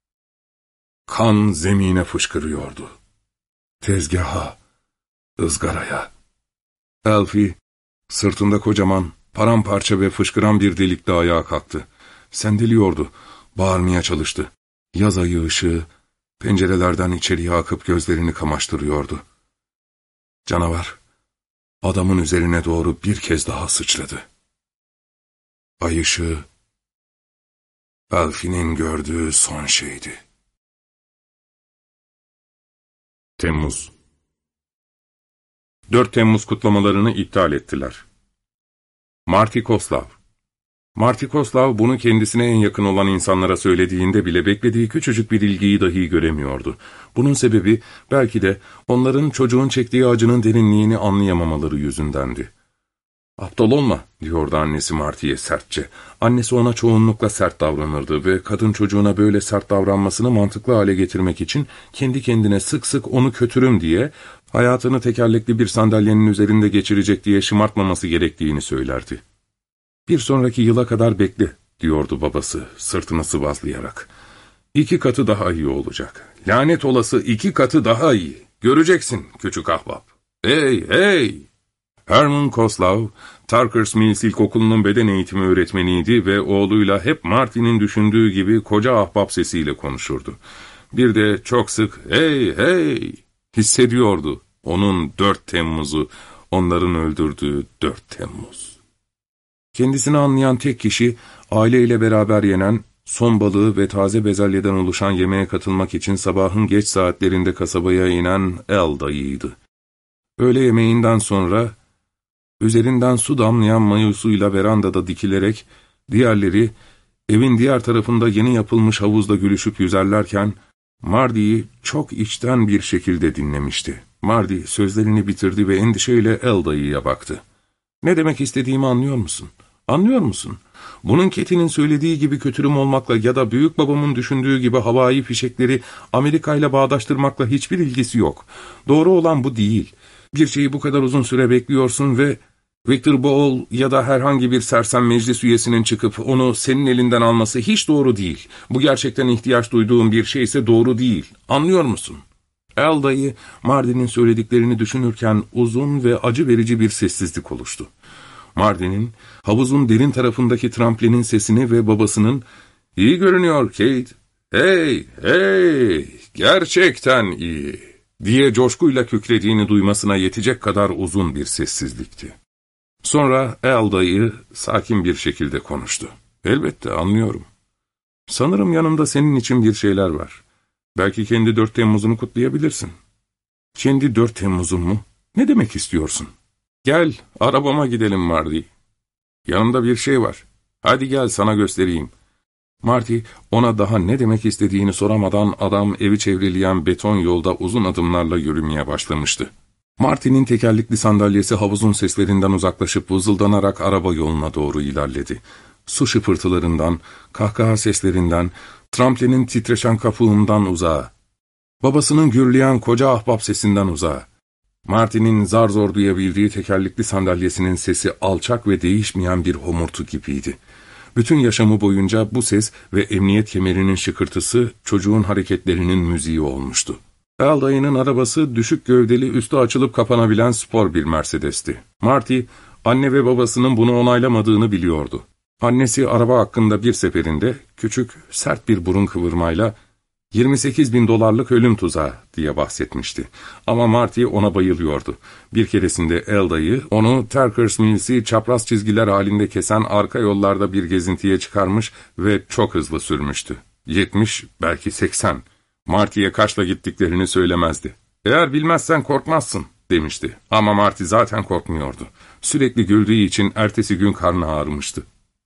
Kan zemine fışkırıyordu. Tezgaha, ızgaraya. Elfie, sırtında kocaman, paramparça ve fışkıran bir delikle ayağa kalktı. Sendeliyordu, bağırmaya çalıştı. Yaz ayı ışığı, pencerelerden içeriye akıp gözlerini kamaştırıyordu. Canavar, adamın üzerine doğru bir kez daha sıçradı. Ay ışığı, Elfie'nin gördüğü son şeydi. Temmuz dört Temmuz kutlamalarını iptal ettiler. Marty Koslav Marty Koslav bunu kendisine en yakın olan insanlara söylediğinde bile beklediği küçücük bir ilgiyi dahi göremiyordu. Bunun sebebi belki de onların çocuğun çektiği acının derinliğini anlayamamaları yüzündendi. "Aptal olma," diyordu annesi Marty'ye sertçe. Annesi ona çoğunlukla sert davranırdı ve kadın çocuğuna böyle sert davranmasını mantıklı hale getirmek için kendi kendine sık sık onu kötürüm diye, hayatını tekerlekli bir sandalyenin üzerinde geçirecek diye şımartmaması gerektiğini söylerdi. "Bir sonraki yıla kadar bekle," diyordu babası sırtını sıvazlayarak. "İki katı daha iyi olacak. Lanet olası iki katı daha iyi. Göreceksin küçük ahbap. Hey hey!" Herman Koslav, Tarkers Mills İlkokulu'nun beden eğitimi öğretmeniydi ve oğluyla hep Marty'nin düşündüğü gibi koca ahbap sesiyle konuşurdu. Bir de çok sık "hey hey" hissediyordu onun dört Temmuz'u, onların öldürdüğü dört Temmuz. Kendisini anlayan tek kişi, aileyle beraber yenen, son balığı ve taze bezelyeden oluşan yemeğe katılmak için sabahın geç saatlerinde kasabaya inen El dayıydı. Öğle yemeğinden sonra, üzerinden su damlayan mayosuyla verandada dikilerek, diğerleri evin diğer tarafında yeni yapılmış havuzda gülüşüp yüzerlerken, Marty'yi çok içten bir şekilde dinlemişti. Marty sözlerini bitirdi ve endişeyle El dayıya baktı. "Ne demek istediğimi anlıyor musun? Anlıyor musun? Bunun Katie'nin söylediği gibi kötürüm olmakla ya da büyük babamın düşündüğü gibi havai fişekleri Amerika ile bağdaştırmakla hiçbir ilgisi yok. Doğru olan bu değil. Bir şeyi bu kadar uzun süre bekliyorsun ve Victor Bowl ya da herhangi bir sersem meclis üyesinin çıkıp onu senin elinden alması hiç doğru değil. Bu gerçekten ihtiyaç duyduğun bir şeyse doğru değil. Anlıyor musun? Al dayı, Marty'nin söylediklerini düşünürken uzun ve acı verici bir sessizlik oluştu. Marty'nin, havuzun derin tarafındaki tramplinin sesini ve babasının, "İyi görünüyor Kate, hey, hey, gerçekten iyi," diye coşkuyla kükrediğini duymasına yetecek kadar uzun bir sessizlikti. Sonra Al dayı sakin bir şekilde konuştu. "Elbette anlıyorum. Sanırım yanımda senin için bir şeyler var. Belki kendi dört Temmuz'unu kutlayabilirsin." "Kendi dört Temmuz'un mu? Ne demek istiyorsun?" "Gel, arabama gidelim Marty. Yanımda bir şey var. Hadi gel sana göstereyim." Marty, ona daha ne demek istediğini soramadan adam evi çevreleyen beton yolda uzun adımlarla yürümeye başlamıştı. Marty'nin tekerlekli sandalyesi havuzun seslerinden uzaklaşıp vızıldanarak araba yoluna doğru ilerledi. Su şıpırtılarından, kahkaha seslerinden, tramplinin titreşen kapağından uzağa. Babasının gürleyen koca ahbap sesinden uzağa. Marty'nin zar zor duyabildiği tekerlekli sandalyesinin sesi alçak ve değişmeyen bir homurtu gibiydi. Bütün yaşamı boyunca bu ses ve emniyet kemerinin şıkırtısı çocuğun hareketlerinin müziği olmuştu. Al dayının arabası düşük gövdeli, üstü açılıp kapanabilen spor bir Mercedes'ti. Marty, anne ve babasının bunu onaylamadığını biliyordu. Annesi araba hakkında bir seferinde küçük, sert bir burun kıvırmayla yirmi sekiz bin dolarlık ölüm tuzağı diye bahsetmişti. Ama Marty ona bayılıyordu. Bir keresinde Al dayı onu Tarker's Mills'i çapraz çizgiler halinde kesen arka yollarda bir gezintiye çıkarmış ve çok hızlı sürmüştü. yetmiş, belki seksen. Marty'ye kaçla gittiklerini söylemezdi. "Eğer bilmezsen korkmazsın," demişti. Ama Marty zaten korkmuyordu. Sürekli güldüğü için ertesi gün karnı ağrımıştı.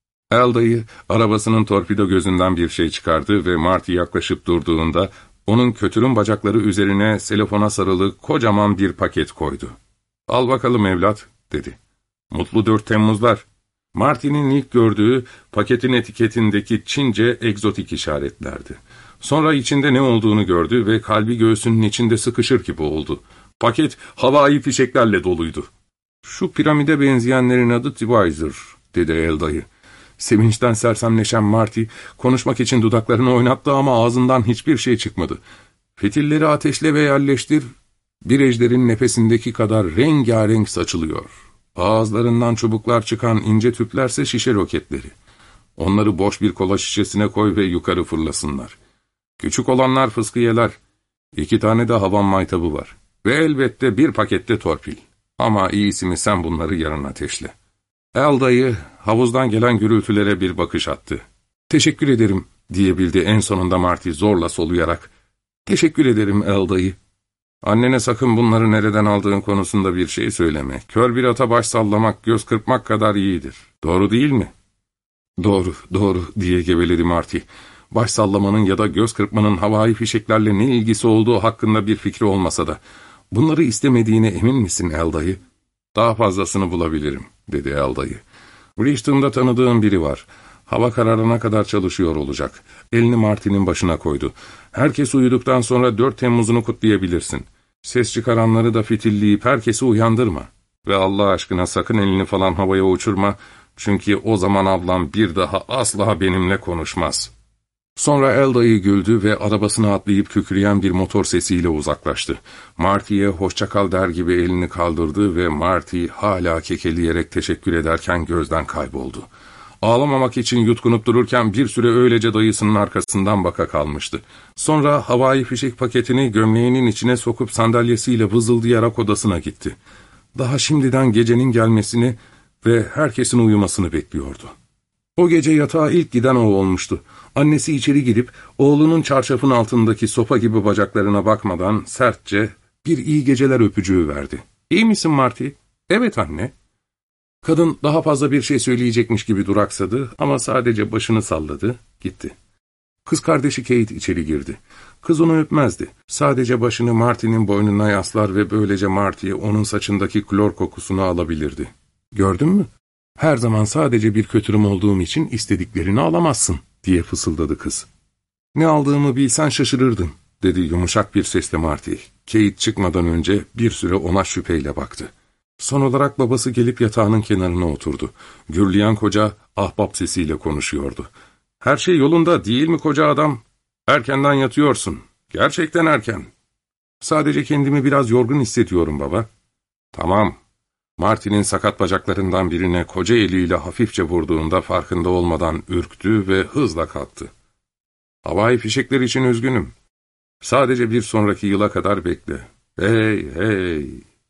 Al dayı arabasının torpido gözünden bir şey çıkardı ve Marty yaklaşıp durduğunda onun kötürüm bacakları üzerine selofona sarılı kocaman bir paket koydu. "Al bakalım evlat," dedi. "Mutlu dört Temmuzlar." Marty'nin ilk gördüğü paketin etiketindeki Çince egzotik işaretlerdi. Sonra içinde ne olduğunu gördü ve kalbi göğsünün içinde sıkışır gibi oldu. Paket havai fişeklerle doluydu. "Şu piramide benzeyenlerin adı Twizer," dedi Al dayı. Sevinçten sersemleşen Marty, konuşmak için dudaklarını oynattı ama ağzından hiçbir şey çıkmadı. "Fitilleri ateşle ve yerleştir, bir ejderin nefesindeki kadar rengarenk saçılıyor. Ağızlarından çubuklar çıkan ince tüplerse şişe roketleri. Onları boş bir kola şişesine koy ve yukarı fırlasınlar. Küçük olanlar fıskiyeler. İki tane de havan maytabı var. Ve elbette bir pakette torpil. Ama iyisi mi sen bunları yarın ateşle." Al dayı havuzdan gelen gürültülere bir bakış attı. "Teşekkür ederim," diyebildi en sonunda Marty zorla soluyarak. "Teşekkür ederim Al dayı." "Annene sakın bunları nereden aldığın konusunda bir şey söyleme. Kör bir ata baş sallamak, göz kırpmak kadar iyidir. Doğru değil mi?" "Doğru, doğru," diye geveledi Marty. Baş sallamanın ya da göz kırpmanın havai fişeklerle ne ilgisi olduğu hakkında bir fikri olmasa da. "Bunları istemediğine emin misin Al dayı?" "Daha fazlasını bulabilirim," dedi Al dayı. "Bridgeton'da tanıdığım biri var. Hava kararına kadar çalışıyor olacak." Elini Marty'nin başına koydu. "Herkes uyuduktan sonra dört Temmuz'unu kutlayabilirsin. Ses çıkaranları da fitilleyip herkesi uyandırma. Ve Allah aşkına sakın elini falan havaya uçurma. Çünkü o zaman ablam bir daha asla benimle konuşmaz." Sonra Al dayı güldü ve arabasına atlayıp kükreyen bir motor sesiyle uzaklaştı. Marty'ye hoşça kal der gibi elini kaldırdı ve Marty hala kekeleyerek teşekkür ederken gözden kayboldu. Ağlamamak için yutkunup dururken bir süre öylece dayısının arkasından baka kalmıştı. Sonra havai fişek paketini gömleğinin içine sokup sandalyesiyle vızıldayarak odasına gitti. Daha şimdiden gecenin gelmesini ve herkesin uyumasını bekliyordu. O gece yatağa ilk giden o olmuştu. Annesi içeri girip oğlunun çarşafın altındaki sopa gibi bacaklarına bakmadan sertçe bir iyi geceler öpücüğü verdi. "İyi misin Marty?" "Evet anne." Kadın daha fazla bir şey söyleyecekmiş gibi duraksadı ama sadece başını salladı, gitti. Kız kardeşi Kate içeri girdi. Kız onu öpmezdi. Sadece başını Marty'nin boynuna yaslar ve böylece Marty onun saçındaki klor kokusunu alabilirdi. "Gördün mü? Her zaman sadece bir kötürüm olduğum için istediklerini alamazsın," diye fısıldadı kız. "Ne aldığımı bilsen şaşırırdın," dedi yumuşak bir sesle Marty. Kate çıkmadan önce bir süre ona şüpheyle baktı. Son olarak babası gelip yatağının kenarına oturdu. Gürleyen koca ahbap sesiyle konuşuyordu. ''Her şey yolunda değil mi koca adam? Erkenden yatıyorsun. Gerçekten erken. Sadece kendimi biraz yorgun hissediyorum baba.'' ''Tamam.'' Martin'in sakat bacaklarından birine koca eliyle hafifçe vurduğunda farkında olmadan ürktü ve hızla kalktı. ''Havai fişekler için üzgünüm. Sadece bir sonraki yıla kadar bekle. Hey hey!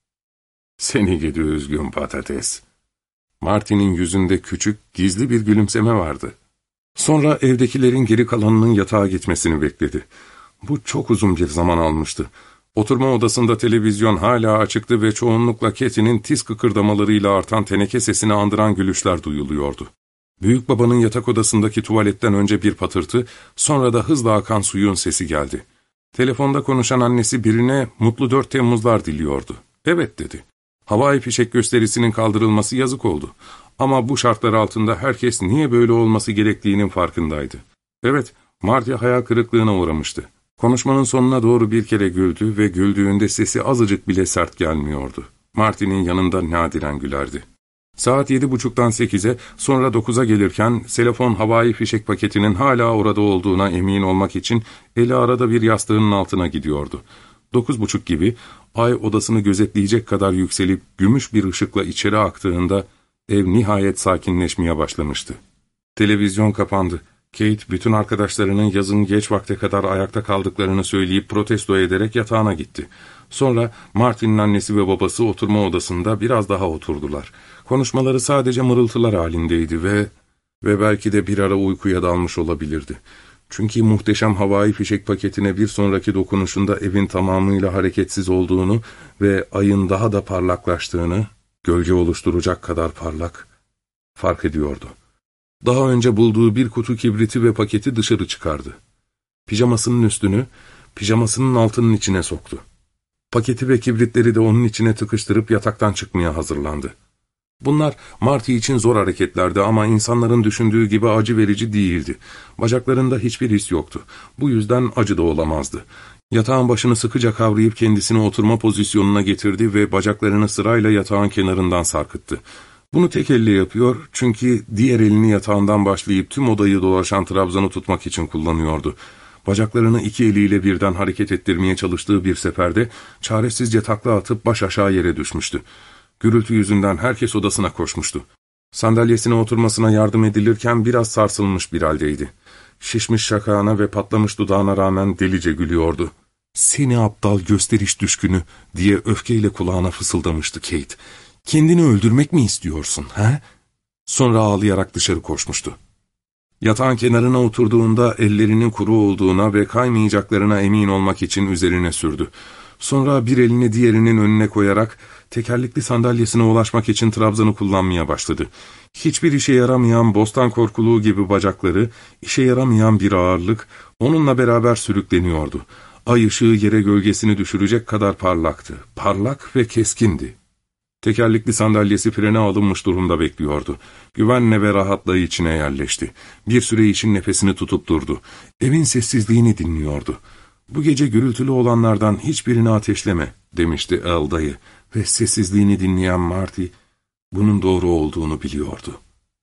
Seni gidi üzgün patates.'' Martin'in yüzünde küçük, gizli bir gülümseme vardı. Sonra evdekilerin geri kalanının yatağa gitmesini bekledi. Bu çok uzun bir zaman almıştı. Oturma odasında televizyon hala açıktı ve çoğunlukla Katie'nin tiz kıkırdamalarıyla artan teneke sesini andıran gülüşler duyuluyordu. Büyük babanın yatak odasındaki tuvaletten önce bir patırtı, sonra da hızla akan suyun sesi geldi. Telefonda konuşan annesi birine mutlu dört Temmuzlar diliyordu. ''Evet'' dedi. Havai fişek gösterisinin kaldırılması yazık oldu. Ama bu şartlar altında herkes niye böyle olması gerektiğinin farkındaydı. Evet, Marty hayal kırıklığına uğramıştı. Konuşmanın sonuna doğru bir kere güldü ve güldüğünde sesi azıcık bile sert gelmiyordu. Marty'nin yanında nadiren gülerdi. Saat yedi buçuktan sekize, sonra dokuza gelirken telefon havai fişek paketinin hala orada olduğuna emin olmak için eli arada bir yastığının altına gidiyordu. Dokuz buçuk gibi ay odasını gözetleyecek kadar yükselip gümüş bir ışıkla içeri aktığında ev nihayet sakinleşmeye başlamıştı. Televizyon kapandı. Kate bütün arkadaşlarının yazın geç vakte kadar ayakta kaldıklarını söyleyip protesto ederek yatağına gitti. Sonra Martin'in annesi ve babası oturma odasında biraz daha oturdular. Konuşmaları sadece mırıltılar halindeydi ve ve belki de bir ara uykuya dalmış olabilirdi. Çünkü muhteşem havai fişek paketine bir sonraki dokunuşunda evin tamamıyla hareketsiz olduğunu ve ayın daha da parlaklaştığını, gölge oluşturacak kadar parlak, fark ediyordu. Daha önce bulduğu bir kutu kibriti ve paketi dışarı çıkardı. Pijamasının üstünü, pijamasının altının içine soktu. Paketi ve kibritleri de onun içine tıkıştırıp yataktan çıkmaya hazırlandı. Bunlar Marty için zor hareketlerdi ama insanların düşündüğü gibi acı verici değildi. Bacaklarında hiçbir his yoktu. Bu yüzden acı da olamazdı. Yatağın başını sıkıca kavrayıp kendisini oturma pozisyonuna getirdi ve bacaklarını sırayla yatağın kenarından sarkıttı. Bunu tek elle yapıyor çünkü diğer elini yatağından başlayıp tüm odayı dolaşan trabzanı tutmak için kullanıyordu. Bacaklarını iki eliyle birden hareket ettirmeye çalıştığı bir seferde çaresizce takla atıp baş aşağı yere düşmüştü. Gürültü yüzünden herkes odasına koşmuştu. Sandalyesine oturmasına yardım edilirken biraz sarsılmış bir haldeydi. Şişmiş şakağına ve patlamış dudağına rağmen delice gülüyordu. ''Seni aptal gösteriş düşkünü'' diye öfkeyle kulağına fısıldamıştı Kate. ''Kendini öldürmek mi istiyorsun, he?'' Sonra ağlayarak dışarı koşmuştu. Yatağın kenarına oturduğunda ellerinin kuru olduğuna ve kaymayacaklarına emin olmak için üzerine sürdü. Sonra bir elini diğerinin önüne koyarak tekerlekli sandalyesine ulaşmak için trabzanı kullanmaya başladı. Hiçbir işe yaramayan bostan korkuluğu gibi bacakları, işe yaramayan bir ağırlık onunla beraber sürükleniyordu. Ay ışığı yere gölgesini düşürecek kadar parlaktı. Parlak ve keskindi. Tekerlekli sandalyesi frene alınmış durumda bekliyordu. Güvenle ve rahatla içine yerleşti. Bir süre için nefesini tutup durdu. Evin sessizliğini dinliyordu. ''Bu gece gürültülü olanlardan hiçbirini ateşleme'' demişti El dayı ve sessizliğini dinleyen Marty bunun doğru olduğunu biliyordu.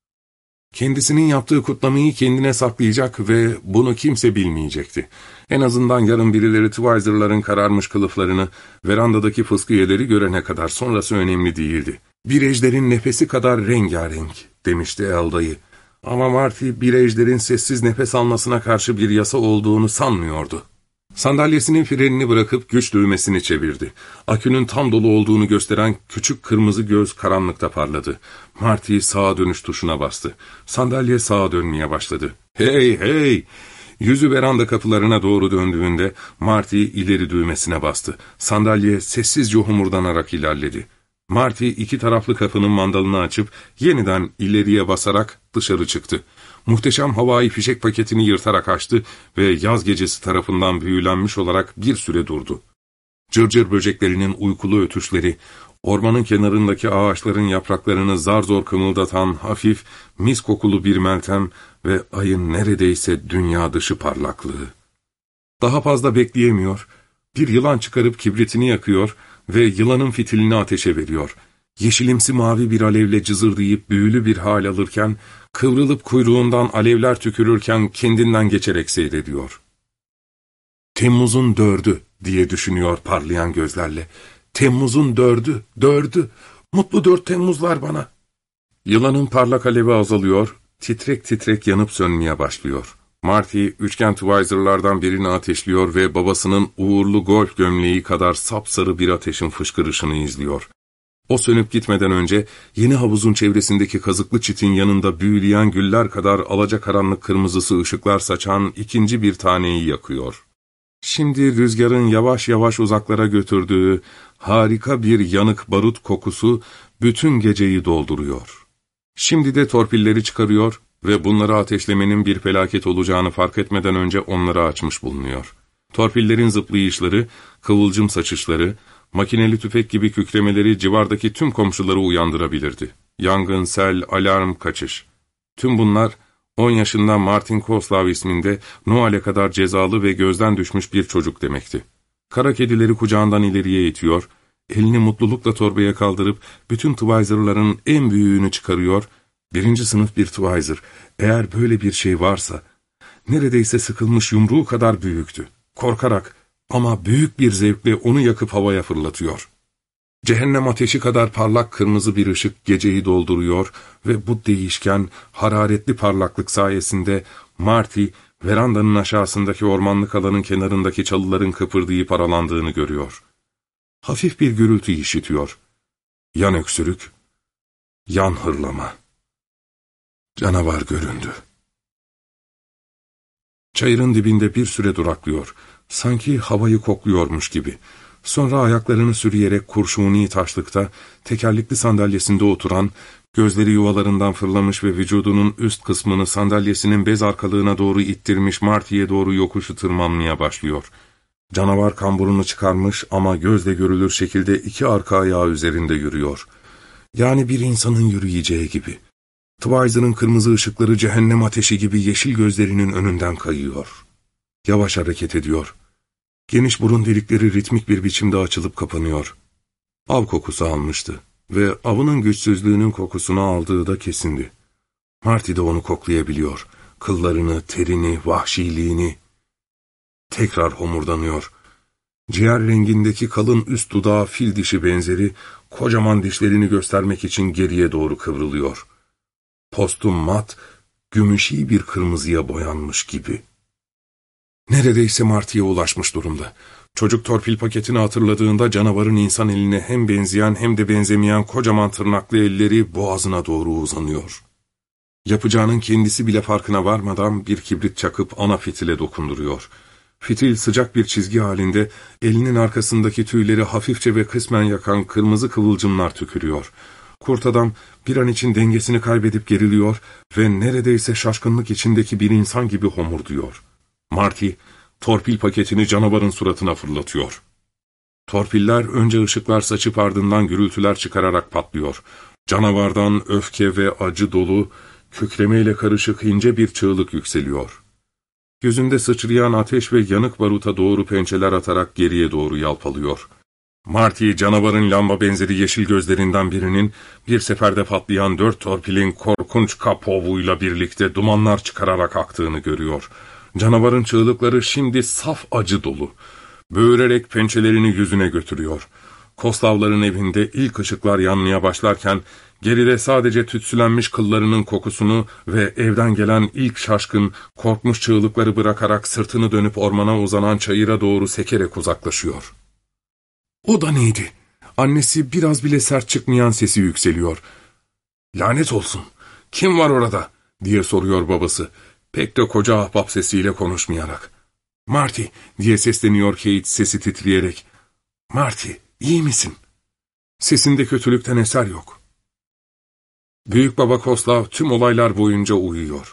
Kendisinin yaptığı kutlamayı kendine saklayacak ve bunu kimse bilmeyecekti. En azından yarın birileri Twizzer'ların kararmış kılıflarını, verandadaki fıskiyeleri görene kadar sonrası önemli değildi. ''Bir ejderin nefesi kadar rengarenk'' demişti El dayı. Ama Marty bir ejderin sessiz nefes almasına karşı bir yasa olduğunu sanmıyordu. Sandalyesinin frenini bırakıp güç düğmesini çevirdi. Akünün tam dolu olduğunu gösteren küçük kırmızı göz karanlıkta parladı. Marty sağa dönüş tuşuna bastı. Sandalye sağa dönmeye başladı. ''Hey hey!'' Yüzü veranda kapılarına doğru döndüğünde Marty ileri düğmesine bastı. Sandalye sessizce homurdanarak ilerledi. Marty iki taraflı kapının mandalını açıp yeniden ileriye basarak dışarı çıktı. Muhteşem havai fişek paketini yırtarak açtı ve yaz gecesi tarafından büyülenmiş olarak bir süre durdu. Cırcır böceklerinin uykulu ötüşleri, ormanın kenarındaki ağaçların yapraklarını zar zor kımıldatan hafif, mis kokulu bir meltem ve ayın neredeyse dünya dışı parlaklığı. Daha fazla bekleyemiyor, bir yılan çıkarıp kibritini yakıyor ve yılanın fitilini ateşe veriyor. Yeşilimsi mavi bir alevle cızırdayıp büyülü bir hal alırken, kıvrılıp kuyruğundan alevler tükürürken kendinden geçerek seyrediyor. Temmuz'un dördü diye düşünüyor parlayan gözlerle. Temmuz'un dördü, dördü, mutlu dört Temmuzlar bana. Yılanın parlak alevi azalıyor, titrek titrek yanıp sönmeye başlıyor. Marty, üçgen Twizzer'lardan birini ateşliyor ve babasının uğurlu golf gömleği kadar sapsarı bir ateşin fışkırışını izliyor. O sönüp gitmeden önce yeni havuzun çevresindeki kazıklı çitin yanında büyüleyen güller kadar alacakaranlık kırmızısı ışıklar saçan ikinci bir taneyi yakıyor. Şimdi rüzgarın yavaş yavaş uzaklara götürdüğü harika bir yanık barut kokusu bütün geceyi dolduruyor. Şimdi de torpilleri çıkarıyor ve bunları ateşlemenin bir felaket olacağını fark etmeden önce onları açmış bulunuyor. Torpillerin zıplayışları, kıvılcım saçışları, makineli tüfek gibi kükremeleri civardaki tüm komşuları uyandırabilirdi. Yangın, sel, alarm, kaçış. Tüm bunlar on yaşında Martin Koslav isminde Noel'e kadar cezalı ve gözden düşmüş bir çocuk demekti. Kara kedileri kucağından ileriye itiyor, elini mutlulukla torbaya kaldırıp bütün Twizzer'ların en büyüğünü çıkarıyor. Birinci sınıf bir Twizzer, eğer böyle bir şey varsa, neredeyse sıkılmış yumruğu kadar büyüktü. Korkarak ama büyük bir zevkle onu yakıp havaya fırlatıyor. Cehennem ateşi kadar parlak kırmızı bir ışık geceyi dolduruyor ve bu değişken, hararetli parlaklık sayesinde Marty, verandanın aşağısındaki ormanlık alanın kenarındaki çalıların kıpırdayıp aralandığını görüyor. Hafif bir gürültü işitiyor. Yan öksürük, yan hırlama. Canavar göründü. Çayırın dibinde bir süre duraklıyor. Sanki havayı kokluyormuş gibi. Sonra ayaklarını sürüyerek kurşuni taşlıkta, tekerlekli sandalyesinde oturan, gözleri yuvalarından fırlamış ve vücudunun üst kısmını sandalyesinin bez arkalığına doğru ittirmiş Marty'ye doğru yokuşu tırmanmaya başlıyor. Canavar kamburunu çıkarmış ama gözle görülür şekilde iki arka ayağı üzerinde yürüyor. Yani bir insanın yürüyeceği gibi. Twizzer'ın kırmızı ışıkları cehennem ateşi gibi yeşil gözlerinin önünden kayıyor. Yavaş hareket ediyor. Geniş burun delikleri ritmik bir biçimde açılıp kapanıyor. Av kokusu almıştı ve avının güçsüzlüğünün kokusunu aldığı da kesindi. Marty de onu koklayabiliyor. Kıllarını, terini, vahşiliğini. Tekrar homurdanıyor. Ciğer rengindeki kalın üst dudağı fil dişi benzeri, kocaman dişlerini göstermek için geriye doğru kıvrılıyor. Postu mat, gümüşi bir kırmızıya boyanmış gibi. Neredeyse Marty'ye ulaşmış durumda. Çocuk torpil paketini hatırladığında canavarın insan eline hem benzeyen hem de benzemeyen kocaman tırnaklı elleri boğazına doğru uzanıyor. Yapacağının kendisi bile farkına varmadan bir kibrit çakıp ana fitile dokunduruyor. Fitil sıcak bir çizgi halinde elinin arkasındaki tüyleri hafifçe ve kısmen yakan kırmızı kıvılcımlar tükürüyor. Kurt adam bir an için dengesini kaybedip geriliyor ve neredeyse şaşkınlık içindeki bir insan gibi homurduyor. Marty, torpil paketini canavarın suratına fırlatıyor. Torpiller önce ışıklar saçıp ardından gürültüler çıkararak patlıyor. Canavardan öfke ve acı dolu, kükremeyle karışık ince bir çığlık yükseliyor. Gözünde sıçrayan ateş ve yanık baruta doğru pençeler atarak geriye doğru yalpalıyor. Marty, canavarın lamba benzeri yeşil gözlerinden birinin bir seferde patlayan dört torpilin korkunç kapovuyla birlikte dumanlar çıkararak aktığını görüyor. Canavarın çığlıkları şimdi saf acı dolu. Böğürerek pençelerini yüzüne götürüyor. Koslavların evinde ilk ışıklar yanmaya başlarken, geride sadece tütsülenmiş kıllarının kokusunu ve evden gelen ilk şaşkın, korkmuş çığlıkları bırakarak sırtını dönüp ormana uzanan çayıra doğru sekerek uzaklaşıyor. O da neydi? Annesi biraz bile sert çıkmayan sesi yükseliyor. "Lanet olsun! Kim var orada?" diye soruyor babası. Pek de koca ahbap sesiyle konuşmayarak. "Marty!" diye sesleniyor Kate sesi titreyerek. "Marty, iyi misin?" Sesinde kötülükten eser yok. Büyük baba Koslav tüm olaylar boyunca uyuyor.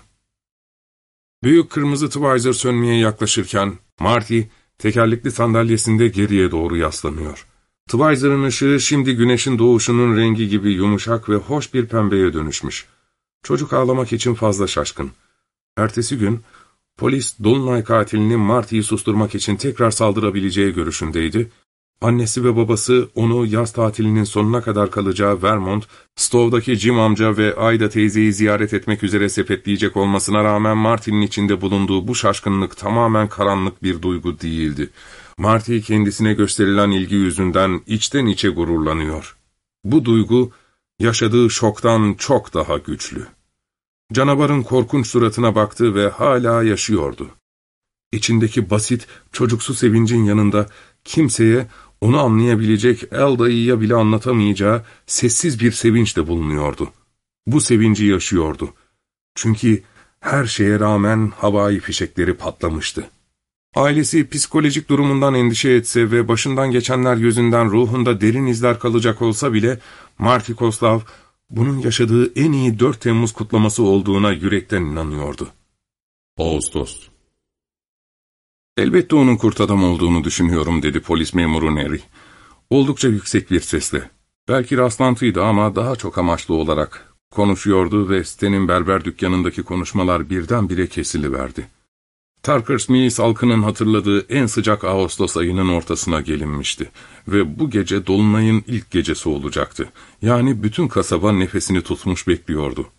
Büyük kırmızı Twizzer sönmeye yaklaşırken Marty tekerlekli sandalyesinde geriye doğru yaslanıyor. Twizzer'ın ışığı şimdi güneşin doğuşunun rengi gibi yumuşak ve hoş bir pembeye dönüşmüş. Çocuk ağlamak için fazla şaşkın. Ertesi gün polis Dolunay katilinin Marty'yi susturmak için tekrar saldırabileceği görüşündeydi Annesi ve babası onu yaz tatilinin sonuna kadar kalacağı Vermont, Stowe'daki Jim amca ve Ayda teyzeyi ziyaret etmek üzere sepetleyecek olmasına rağmen Marty'nin içinde bulunduğu bu şaşkınlık tamamen karanlık bir duygu değildi. Marty kendisine gösterilen ilgi yüzünden içten içe gururlanıyor. Bu duygu, yaşadığı şoktan çok daha güçlü. Canavarın korkunç suratına baktı ve hala yaşıyordu. İçindeki basit, çocuksu sevincin yanında kimseye onu anlayabilecek El dayıya bile anlatamayacağı sessiz bir sevinç de bulunuyordu. Bu sevinci yaşıyordu. Çünkü her şeye rağmen havai fişekleri patlamıştı. Ailesi psikolojik durumundan endişe etse ve başından geçenler yüzünden ruhunda derin izler kalacak olsa bile Marty Koslav bunun yaşadığı en iyi dört Temmuz kutlaması olduğuna yürekten inanıyordu. Ağustos. Elbette onun kurt adam olduğunu düşünüyorum, dedi polis memuru Neri. Oldukça yüksek bir sesle. Belki rastlantıydı ama daha çok amaçlı olarak konuşuyordu ve Sten'in berber dükkanındaki konuşmalar birdenbire kesiliverdi. Tarkersmith halkının hatırladığı en sıcak Ağustos ayının ortasına gelinmişti ve bu gece dolunayın ilk gecesi olacaktı. Yani bütün kasaba nefesini tutmuş bekliyordu.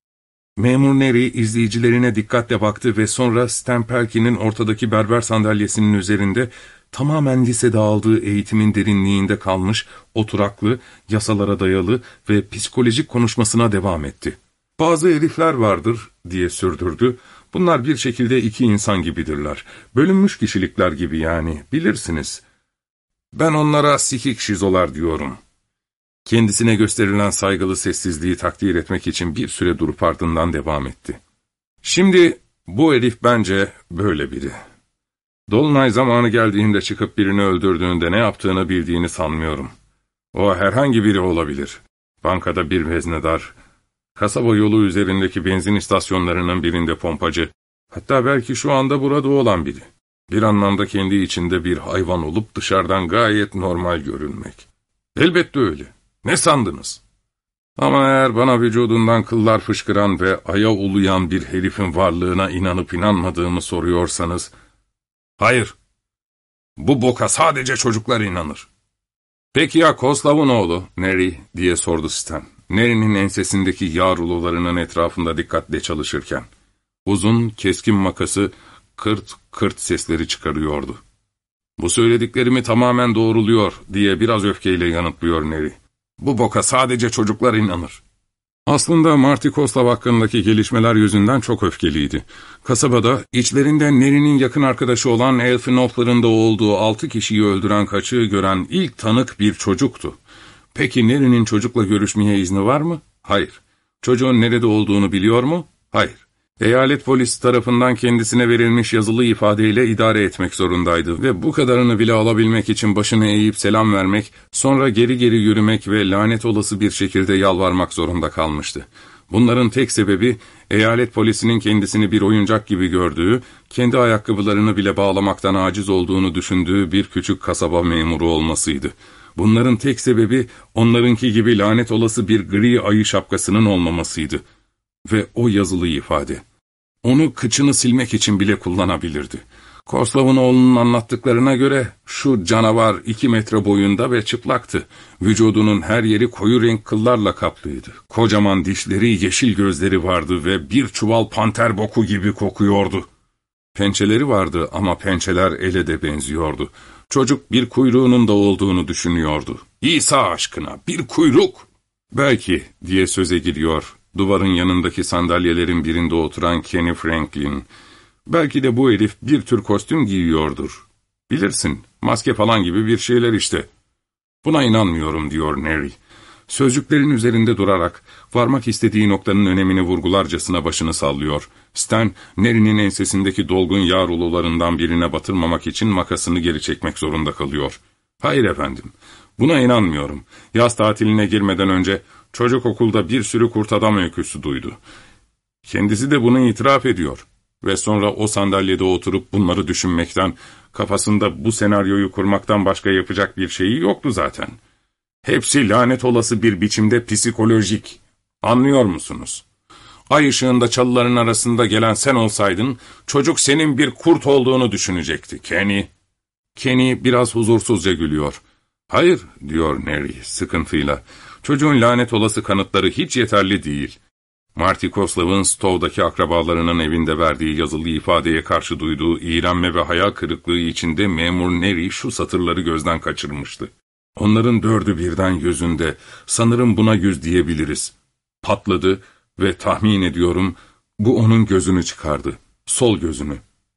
Memur Neri izleyicilerine dikkatle baktı ve sonra Stan Pelkin'in ortadaki berber sandalyesinin üzerinde tamamen lisede aldığı eğitimin derinliğinde kalmış, oturaklı, yasalara dayalı ve psikolojik konuşmasına devam etti. "Bazı herifler vardır," diye sürdürdü. "Bunlar bir şekilde iki insan gibidirler. Bölünmüş kişilikler gibi yani, bilirsiniz. Ben onlara sikik şizolar diyorum." Kendisine gösterilen saygılı sessizliği takdir etmek için bir süre durup ardından devam etti. "Şimdi bu herif bence böyle biri. Dolunay zamanı geldiğinde çıkıp birini öldürdüğünde ne yaptığını bildiğini sanmıyorum. O herhangi biri olabilir. Bankada bir veznedar, kasaba yolu üzerindeki benzin istasyonlarının birinde pompacı, hatta belki şu anda burada olan biri. Bir anlamda kendi içinde bir hayvan olup dışarıdan gayet normal görünmek. Elbette öyle. Ne sandınız? Ama eğer bana vücudundan kıllar fışkıran ve aya uluyan bir herifin varlığına inanıp inanmadığımı soruyorsanız, hayır, bu boka sadece çocuklar inanır." "Peki ya Koslav'ın oğlu, Neri?" diye sordu Stan. Neri'nin ensesindeki yağ rulolarının etrafında dikkatle çalışırken. Uzun, keskin makası kırt kırt sesleri çıkarıyordu. "Bu söylediklerimi tamamen doğruluyor," diye biraz öfkeyle yanıtlıyor Neri. "Bu boka sadece çocuklar inanır." Aslında Marty Koslav hakkındaki gelişmeler yüzünden çok öfkeliydi. Kasabada içlerinden Neri'nin yakın arkadaşı olan Elfin Offler'ın da olduğu altı kişiyi öldüren kaçığı gören ilk tanık bir çocuktu. Peki Neri'nin çocukla görüşmeye izni var mı? Hayır. Çocuğun nerede olduğunu biliyor mu? Hayır. Eyalet polisi tarafından kendisine verilmiş yazılı ifadeyle idare etmek zorundaydı ve bu kadarını bile alabilmek için başını eğip selam vermek, sonra geri geri yürümek ve lanet olası bir şekilde yalvarmak zorunda kalmıştı. Bunların tek sebebi, eyalet polisinin kendisini bir oyuncak gibi gördüğü, kendi ayakkabılarını bile bağlamaktan aciz olduğunu düşündüğü bir küçük kasaba memuru olmasıydı. Bunların tek sebebi, onlarınki gibi lanet olası bir gri ayı şapkasının olmamasıydı. Ve o yazılı ifade. Onu kıçını silmek için bile kullanabilirdi. Koslav'ın oğlunun anlattıklarına göre şu canavar iki metre boyunda ve çıplaktı. Vücudunun her yeri koyu renk kıllarla kaplıydı. Kocaman dişleri, yeşil gözleri vardı ve bir çuval panter boku gibi kokuyordu. Pençeleri vardı ama pençeler ele de benziyordu. Çocuk bir kuyruğunun da olduğunu düşünüyordu. "İsa aşkına, bir kuyruk!" "Belki," diye söze giriyor. Duvarın yanındaki sandalyelerin birinde oturan Kenny Franklin. "Belki de bu herif bir tür kostüm giyiyordur. Bilirsin, maske falan gibi bir şeyler işte." "Buna inanmıyorum," diyor Neri. Sözcüklerin üzerinde durarak, varmak istediği noktanın önemini vurgularcasına başını sallıyor. Stan, Neri'nin ensesindeki dolgun yağ rulolarından birine batırmamak için makasını geri çekmek zorunda kalıyor. "Hayır efendim, buna inanmıyorum. Yaz tatiline girmeden önce çocuk okulda bir sürü kurt adam öyküsü duydu. Kendisi de bunu itiraf ediyor. Ve sonra o sandalyede oturup bunları düşünmekten, kafasında bu senaryoyu kurmaktan başka yapacak bir şeyi yoktu zaten. Hepsi lanet olası bir biçimde psikolojik. Anlıyor musunuz? Ay ışığında çalıların arasında gelen sen olsaydın, çocuk senin bir kurt olduğunu düşünecekti, Kenny." Kenny biraz huzursuzca gülüyor. Hayır, diyor Neri sıkıntıyla. Çocuğun lanet olası kanıtları hiç yeterli değil. Marty Koslov'un Stow'daki akrabalarının evinde verdiği yazılı ifadeye karşı duyduğu iğrenme ve hayal kırıklığı içinde memur Neri şu satırları gözden kaçırmıştı. Onların dördü birden yüzünde, sanırım buna yüz diyebiliriz. Patladı ve tahmin ediyorum bu onun gözünü çıkardı, sol gözünü.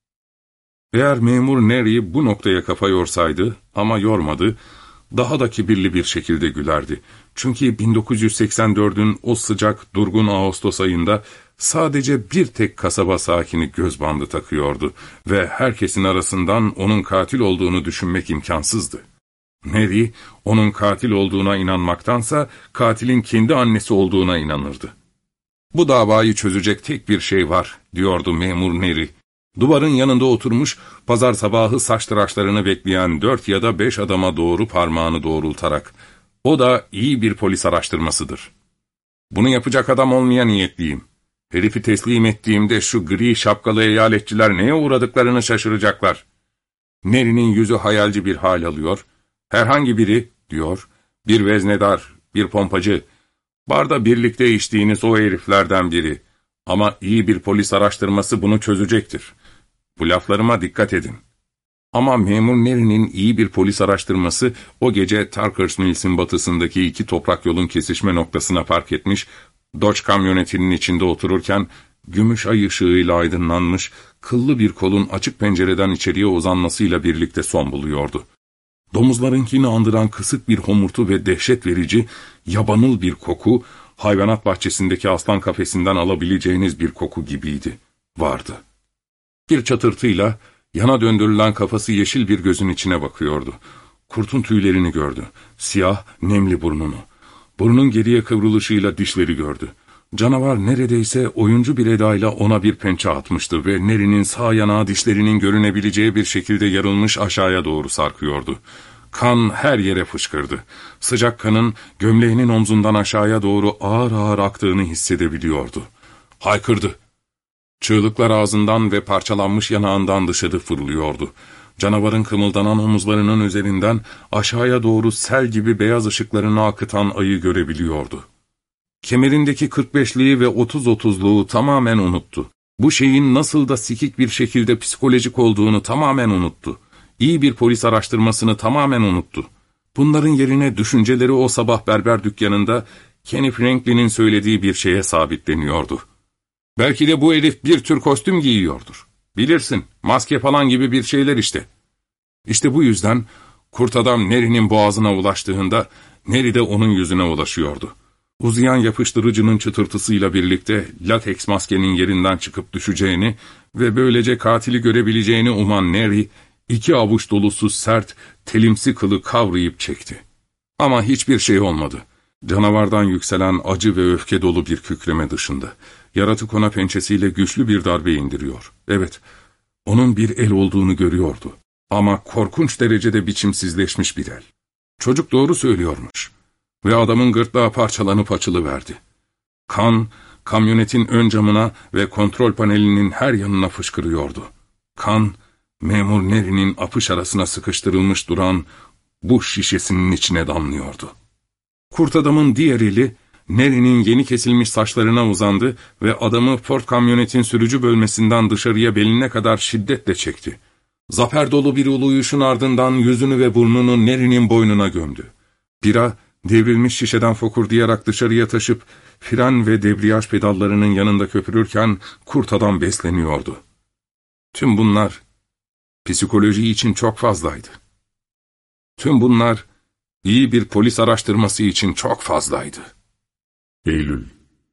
Eğer memur Neri bu noktaya kafa yorsaydı ama yormadı, daha da kibirli bir şekilde gülerdi. Çünkü bin dokuz yüz seksen dördün o sıcak, durgun Ağustos ayında sadece bir tek kasaba sakini göz bandı takıyordu ve herkesin arasından onun katil olduğunu düşünmek imkansızdı. Neri, onun katil olduğuna inanmaktansa katilin kendi annesi olduğuna inanırdı. Bu davayı çözecek tek bir şey var, diyordu memur Neri. Duvarın yanında oturmuş, pazar sabahı saç tıraşlarını bekleyen dört ya da beş adama doğru parmağını doğrultarak. O da iyi bir polis araştırmasıdır. Bunu yapacak adam olmaya niyetliyim. Herifi teslim ettiğimde şu gri şapkalı eyaletçiler neye uğradıklarını şaşıracaklar. Neri'nin yüzü hayalci bir hal alıyor. Herhangi biri, diyor, bir veznedar, bir pompacı, barda birlikte içtiğiniz o heriflerden biri. Ama iyi bir polis araştırması bunu çözecektir. Bu laflarıma dikkat edin. Ama memur Neri'nin iyi bir polis araştırması o gece Tarkers Mills'in batısındaki iki toprak yolun kesişme noktasına park etmiş, Dodge kamyonetinin içinde otururken gümüş ay ışığıyla aydınlanmış, kıllı bir kolun açık pencereden içeriye uzanmasıyla birlikte son buluyordu. Domuzlarınkini andıran kısık bir homurtu ve dehşet verici, yabanıl bir koku, hayvanat bahçesindeki aslan kafesinden alabileceğiniz bir koku gibiydi, vardı. Bir çatırtıyla yana döndürülen kafası yeşil bir gözün içine bakıyordu. Kurtun tüylerini gördü, siyah, nemli burnunu. Burnun geriye kıvrılışıyla dişleri gördü. Canavar neredeyse oyuncu bir edayla ona bir pençe atmıştı ve Neri'nin sağ yanağı dişlerinin görünebileceği bir şekilde yarılmış aşağıya doğru sarkıyordu. Kan her yere fışkırdı. Sıcak kanın gömleğinin omzundan aşağıya doğru ağır ağır aktığını hissedebiliyordu. Haykırdı. Çığlıklar ağzından ve parçalanmış yanağından dışarı fırlıyordu. Canavarın kımıldanan omuzlarının üzerinden aşağıya doğru sel gibi beyaz ışıklarını akıtan ayı görebiliyordu. Kemerindeki kırk beşliği ve otuz otuzluğu tamamen unuttu. Bu şeyin nasıl da sikik bir şekilde psikolojik olduğunu tamamen unuttu. İyi bir polis araştırmasını tamamen unuttu. Bunların yerine düşünceleri o sabah berber dükkanında Kenny Franklin'in söylediği bir şeye sabitleniyordu. Belki de bu herif bir tür kostüm giyiyordur. Bilirsin, maske falan gibi bir şeyler işte. İşte bu yüzden kurt adam Neri'nin boğazına ulaştığında Neri de onun yüzüne ulaşıyordu. Uzayan yapıştırıcının çıtırtısıyla birlikte lateks maskenin yerinden çıkıp düşeceğini ve böylece katili görebileceğini uman Neri, iki avuç dolusu sert, telimsi kılı kavrayıp çekti. Ama hiçbir şey olmadı. Canavardan yükselen acı ve öfke dolu bir kükreme dışında. Yaratık ona pençesiyle güçlü bir darbe indiriyor. Evet, onun bir el olduğunu görüyordu. Ama korkunç derecede biçimsizleşmiş bir el. Çocuk doğru söylüyormuş. Ve adamın gırtlağı parçalanıp açılıverdi. Kan, kamyonetin ön camına ve kontrol panelinin her yanına fışkırıyordu. Kan, memur Neri'nin apış arasına sıkıştırılmış duran bu şişesinin içine damlıyordu. Kurt adamın diğer eli, Neri'nin yeni kesilmiş saçlarına uzandı ve adamı Ford kamyonetin sürücü bölmesinden dışarıya beline kadar şiddetle çekti. Zafer dolu bir uluyuşun ardından yüzünü ve burnunu Neri'nin boynuna gömdü. Bira, devrilmiş şişeden fokurdayarak dışarıya taşıp fren ve debriyaj pedallarının yanında köpürürken kurt adam besleniyordu. Tüm bunlar psikoloji için çok fazlaydı. Tüm bunlar iyi bir polis araştırması için çok fazlaydı. Eylül.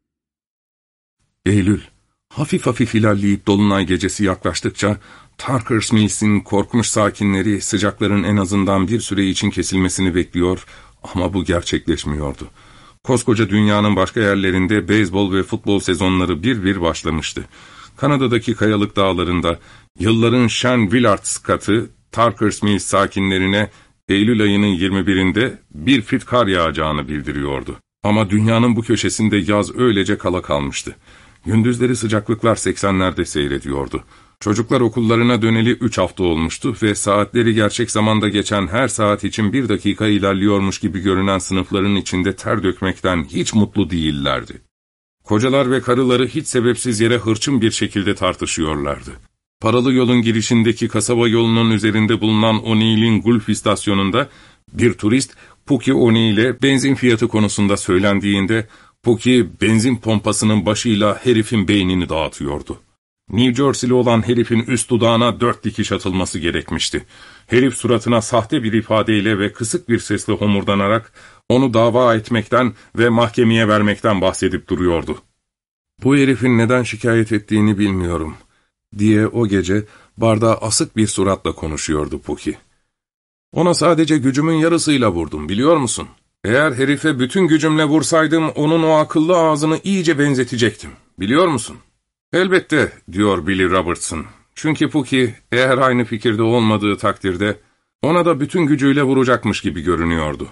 Eylül, hafif hafif ilerleyip dolunay gecesi yaklaştıkça Tarkers Mills'in korkmuş sakinleri sıcakların en azından bir süre için kesilmesini bekliyor ama bu gerçekleşmiyordu. Koskoca dünyanın başka yerlerinde beyzbol ve futbol sezonları bir bir başlamıştı. Kanada'daki kayalık dağlarında yılların şen Willards katı Tarkers Mills sakinlerine Eylül ayının yirmi birinde bir fit kar yağacağını bildiriyordu. Ama dünyanın bu köşesinde yaz öylece kala kalmıştı. Gündüzleri sıcaklıklar seksenlerde seyrediyordu. Çocuklar okullarına döneli üç hafta olmuştu ve saatleri gerçek zamanda geçen her saat için bir dakika ilerliyormuş gibi görünen sınıfların içinde ter dökmekten hiç mutlu değillerdi. Kocalar ve karıları hiç sebepsiz yere hırçın bir şekilde tartışıyorlardı. Paralı yolun girişindeki kasaba yolunun üzerinde bulunan O'Neill'in Gulf istasyonunda bir turist, Puki O'Neill'e benzin fiyatı konusunda söylendiğinde, Puki benzin pompasının başıyla herifin beynini dağıtıyordu. New Jersey'li olan herifin üst dudağına dört dikiş atılması gerekmişti. Herif suratına sahte bir ifadeyle ve kısık bir sesle homurdanarak onu dava etmekten ve mahkemeye vermekten bahsedip duruyordu. "Bu herifin neden şikayet ettiğini bilmiyorum," diye o gece barda asık bir suratla konuşuyordu Puki. "Ona sadece gücümün yarısıyla vurdum, biliyor musun? Eğer herife bütün gücümle vursaydım onun o akıllı ağzını iyice benzetecektim, biliyor musun?" "Elbette," diyor Billy Robertson. Çünkü Puki eğer aynı fikirde olmadığı takdirde ona da bütün gücüyle vuracakmış gibi görünüyordu.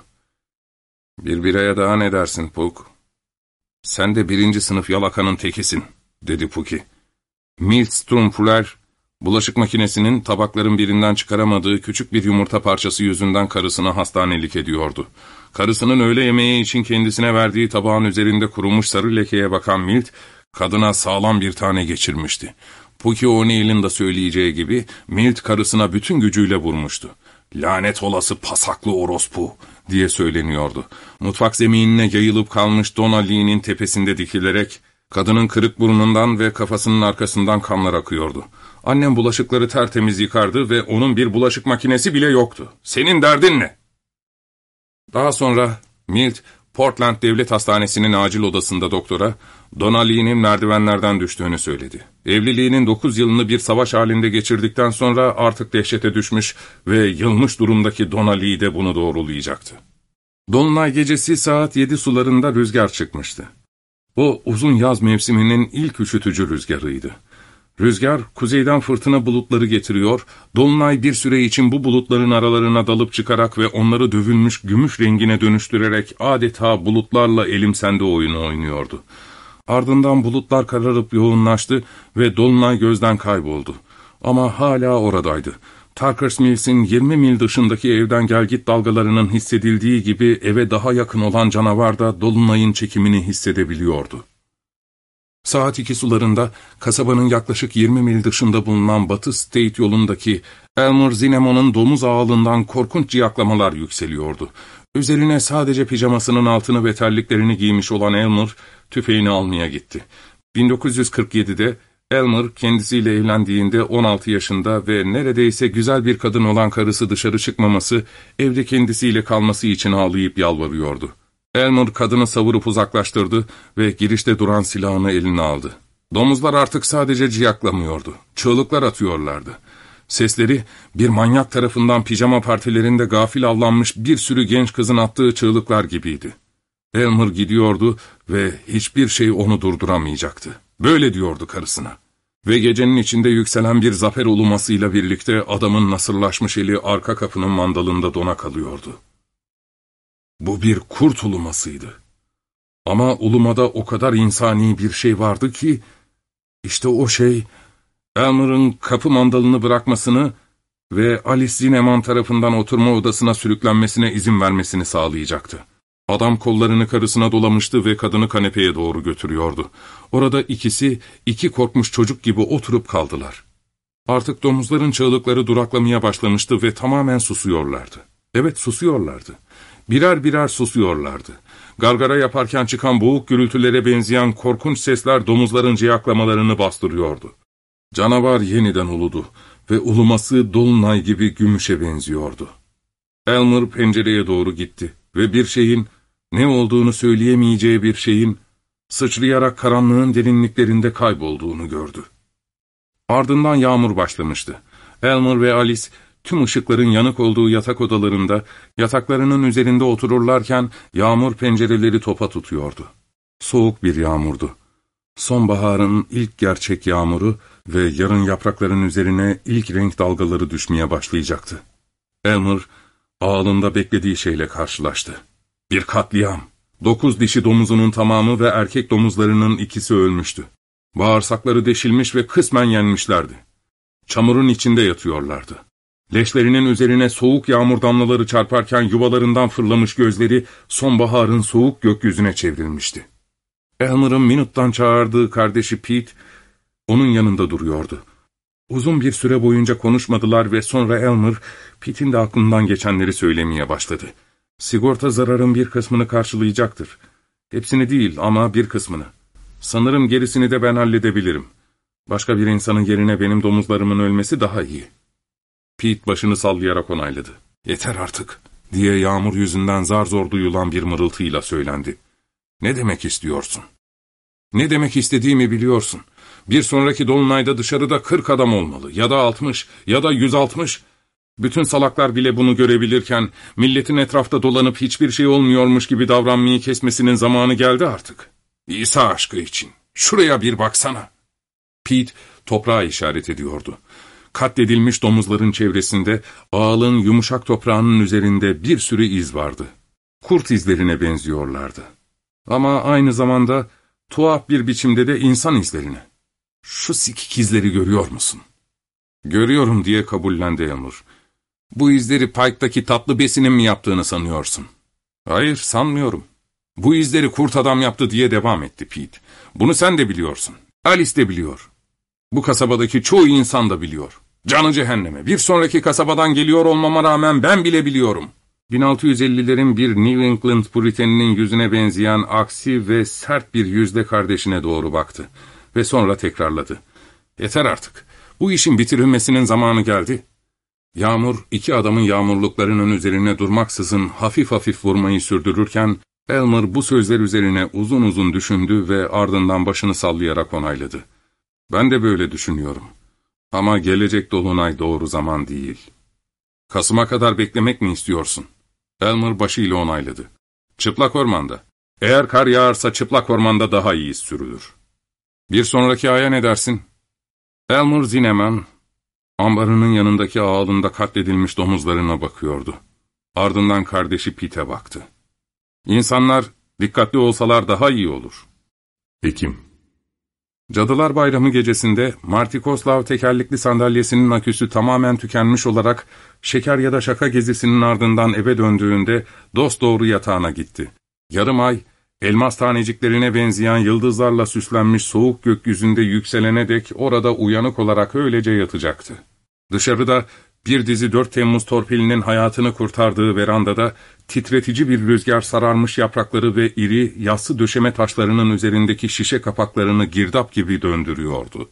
"Bir biraya daha ne dersin Puk?" "Sen de birinci sınıf yalakanın tekisin," dedi Puki. Milt Sturmfuller, bulaşık makinesinin tabakların birinden çıkaramadığı küçük bir yumurta parçası yüzünden karısına hastanelik ediyordu. Karısının öğle yemeği için kendisine verdiği tabağın üzerinde kurumuş sarı lekeye bakan Milt, kadına sağlam bir tane geçirmişti. Puki O'Neill'in de söyleyeceği gibi Milt karısına bütün gücüyle vurmuştu. "Lanet olası pasaklı orospu," diye söyleniyordu. Mutfak zeminine yayılıp kalmış Donna Lee'nin tepesinde dikilerek, kadının kırık burnundan ve kafasının arkasından kanlar akıyordu. Annem bulaşıkları tertemiz yıkardı ve onun bir bulaşık makinesi bile yoktu. "Senin derdin ne?" Daha sonra Milt, Portland Devlet Hastanesi'nin acil odasında doktora, Donna Lee'nin merdivenlerden düştüğünü söyledi. Evliliğinin dokuz yılını bir savaş halinde geçirdikten sonra artık dehşete düşmüş ve yılmış durumdaki Donna Lee de bunu doğrulayacaktı. Dolunay gecesi saat yedi sularında rüzgar çıkmıştı. O uzun yaz mevsiminin ilk üşütücü rüzgarıydı. Rüzgar, kuzeyden fırtına bulutları getiriyor, Dolunay bir süre için bu bulutların aralarına dalıp çıkarak ve onları dövülmüş gümüş rengine dönüştürerek adeta bulutlarla elimsende oyunu oynuyordu. Ardından bulutlar kararıp yoğunlaştı ve Dolunay gözden kayboldu. Ama hala oradaydı. Tucker's Mills'in yirmi mil dışındaki evden gelgit dalgalarının hissedildiği gibi eve daha yakın olan canavar da Dolunay'ın çekimini hissedebiliyordu. Saat iki sularında kasabanın yaklaşık yirmi mil dışında bulunan Batı State yolundaki Elmer Zinemon'un domuz ağalından korkunç ciyaklamalar yükseliyordu. Üzerine sadece pijamasının altını ve terliklerini giymiş olan Elmer, tüfeğini almaya gitti. bin dokuz yüz kırk yedide Elmer kendisiyle evlendiğinde on altı yaşında ve neredeyse güzel bir kadın olan karısı dışarı çıkmaması, evde kendisiyle kalması için ağlayıp yalvarıyordu. Elmer kadını savurup uzaklaştırdı ve girişte duran silahını eline aldı. Domuzlar artık sadece ciyaklamıyordu, çığlıklar atıyorlardı. Sesleri bir manyak tarafından pijama partilerinde gafil avlanmış bir sürü genç kızın attığı çığlıklar gibiydi. Elmer gidiyordu ve hiçbir şey onu durduramayacaktı. Böyle diyordu karısına. Ve gecenin içinde yükselen bir zafer ulumasıyla birlikte adamın nasırlaşmış eli arka kapının mandalında dona kalıyordu. Bu bir kurt ulumasıydı. Ama ulumada o kadar insani bir şey vardı ki, işte o şey, Elmer'ın kapı mandalını bırakmasını ve Alice Zineman tarafından oturma odasına sürüklenmesine izin vermesini sağlayacaktı. Adam kollarını karısına dolamıştı ve kadını kanepeye doğru götürüyordu. Orada ikisi, iki korkmuş çocuk gibi oturup kaldılar. Artık domuzların çığlıkları duraklamaya başlamıştı ve tamamen susuyorlardı. Evet, susuyorlardı. Birer birer susuyorlardı. Gargara yaparken çıkan boğuk gürültülere benzeyen korkunç sesler domuzların ciyaklamalarını bastırıyordu. Canavar yeniden uludu ve uluması dolunay gibi gümüşe benziyordu. Elmer pencereye doğru gitti ve bir şeyin, ne olduğunu söyleyemeyeceği bir şeyin, sıçrayarak karanlığın derinliklerinde kaybolduğunu gördü. Ardından yağmur başlamıştı. Elmer ve Alice, tüm ışıkların yanık olduğu yatak odalarında, yataklarının üzerinde otururlarken yağmur pencereleri topa tutuyordu. Soğuk bir yağmurdu. Sonbaharın ilk gerçek yağmuru ve yarın yaprakların üzerine ilk renk dalgaları düşmeye başlayacaktı. Elmer, ağalında beklediği şeyle karşılaştı. Bir katliam. Dokuz dişi domuzunun tamamı ve erkek domuzlarının ikisi ölmüştü. Bağırsakları deşilmiş ve kısmen yenmişlerdi. Çamurun içinde yatıyorlardı. Leşlerinin üzerine soğuk yağmur damlaları çarparken yuvalarından fırlamış gözleri sonbaharın soğuk gökyüzüne çevrilmişti. Elmer'ın Minute'dan çağırdığı kardeşi Pete, onun yanında duruyordu. Uzun bir süre boyunca konuşmadılar ve sonra Elmer, Pete'in de aklından geçenleri söylemeye başladı. Sigorta zararın bir kısmını karşılayacaktır. Hepsini değil ama bir kısmını. Sanırım gerisini de ben halledebilirim. Başka bir insanın yerine benim domuzlarımın ölmesi daha iyi. Pete başını sallayarak onayladı. Yeter artık, diye yağmur yüzünden zar zor duyulan bir mırıltıyla söylendi. Ne demek istiyorsun? Ne demek istediğimi biliyorsun. Bir sonraki dolunayda dışarıda kırk adam olmalı, ya da altmış, ya da yüz altmış. Bütün salaklar bile bunu görebilirken, milletin etrafta dolanıp hiçbir şey olmuyormuş gibi davranmayı kesmesinin zamanı geldi artık. İsa aşkı için, şuraya bir baksana. Pete, toprağa işaret ediyordu. Katledilmiş domuzların çevresinde, ağalın yumuşak toprağının üzerinde bir sürü iz vardı. Kurt izlerine benziyorlardı. Ama aynı zamanda, tuhaf bir biçimde de insan izlerine. Şu sikik izleri görüyor musun? Görüyorum diye kabullendi Elmer. Bu izleri Pike'daki tatlı besinin mi yaptığını sanıyorsun? Hayır, sanmıyorum. Bu izleri kurt adam yaptı diye devam etti Pete. Bunu sen de biliyorsun. Alice de biliyor. Bu kasabadaki çoğu insan da biliyor. Canı cehenneme. Bir sonraki kasabadan geliyor olmama rağmen ben bile biliyorum. bin altı yüz ellilerin bir New England Puritan'inin yüzüne benzeyen aksi ve sert bir yüzle kardeşine doğru baktı. Ve sonra tekrarladı. Yeter artık. Bu işin bitirilmesinin zamanı geldi. Yağmur, iki adamın yağmurluklarının üzerine durmaksızın hafif hafif vurmayı sürdürürken, Elmer bu sözler üzerine uzun uzun düşündü ve ardından başını sallayarak onayladı. Ben de böyle düşünüyorum. Ama gelecek dolunay doğru zaman değil. Kasım'a kadar beklemek mi istiyorsun? Elmer başıyla onayladı. Çıplak ormanda. Eğer kar yağarsa çıplak ormanda daha iyi sürülür. Bir sonraki aya ne dersin? Elmer Zinnemann, ambarının yanındaki ağalında katledilmiş domuzlarına bakıyordu. Ardından kardeşi Pete'e baktı. İnsanlar dikkatli olsalar daha iyi olur. Ekim. Cadılar Bayramı gecesinde Marty Koslav tekerlekli sandalyesinin aküsü tamamen tükenmiş olarak şeker ya da şaka gezisinin ardından eve döndüğünde dosdoğru yatağına gitti. Yarım ay, elmas taneciklerine benzeyen yıldızlarla süslenmiş soğuk gökyüzünde yükselene dek orada uyanık olarak öylece yatacaktı. Dışarıda bir dizi dört Temmuz torpilinin hayatını kurtardığı verandada titretici bir rüzgar sararmış yaprakları ve iri, yassı döşeme taşlarının üzerindeki şişe kapaklarını girdap gibi döndürüyordu.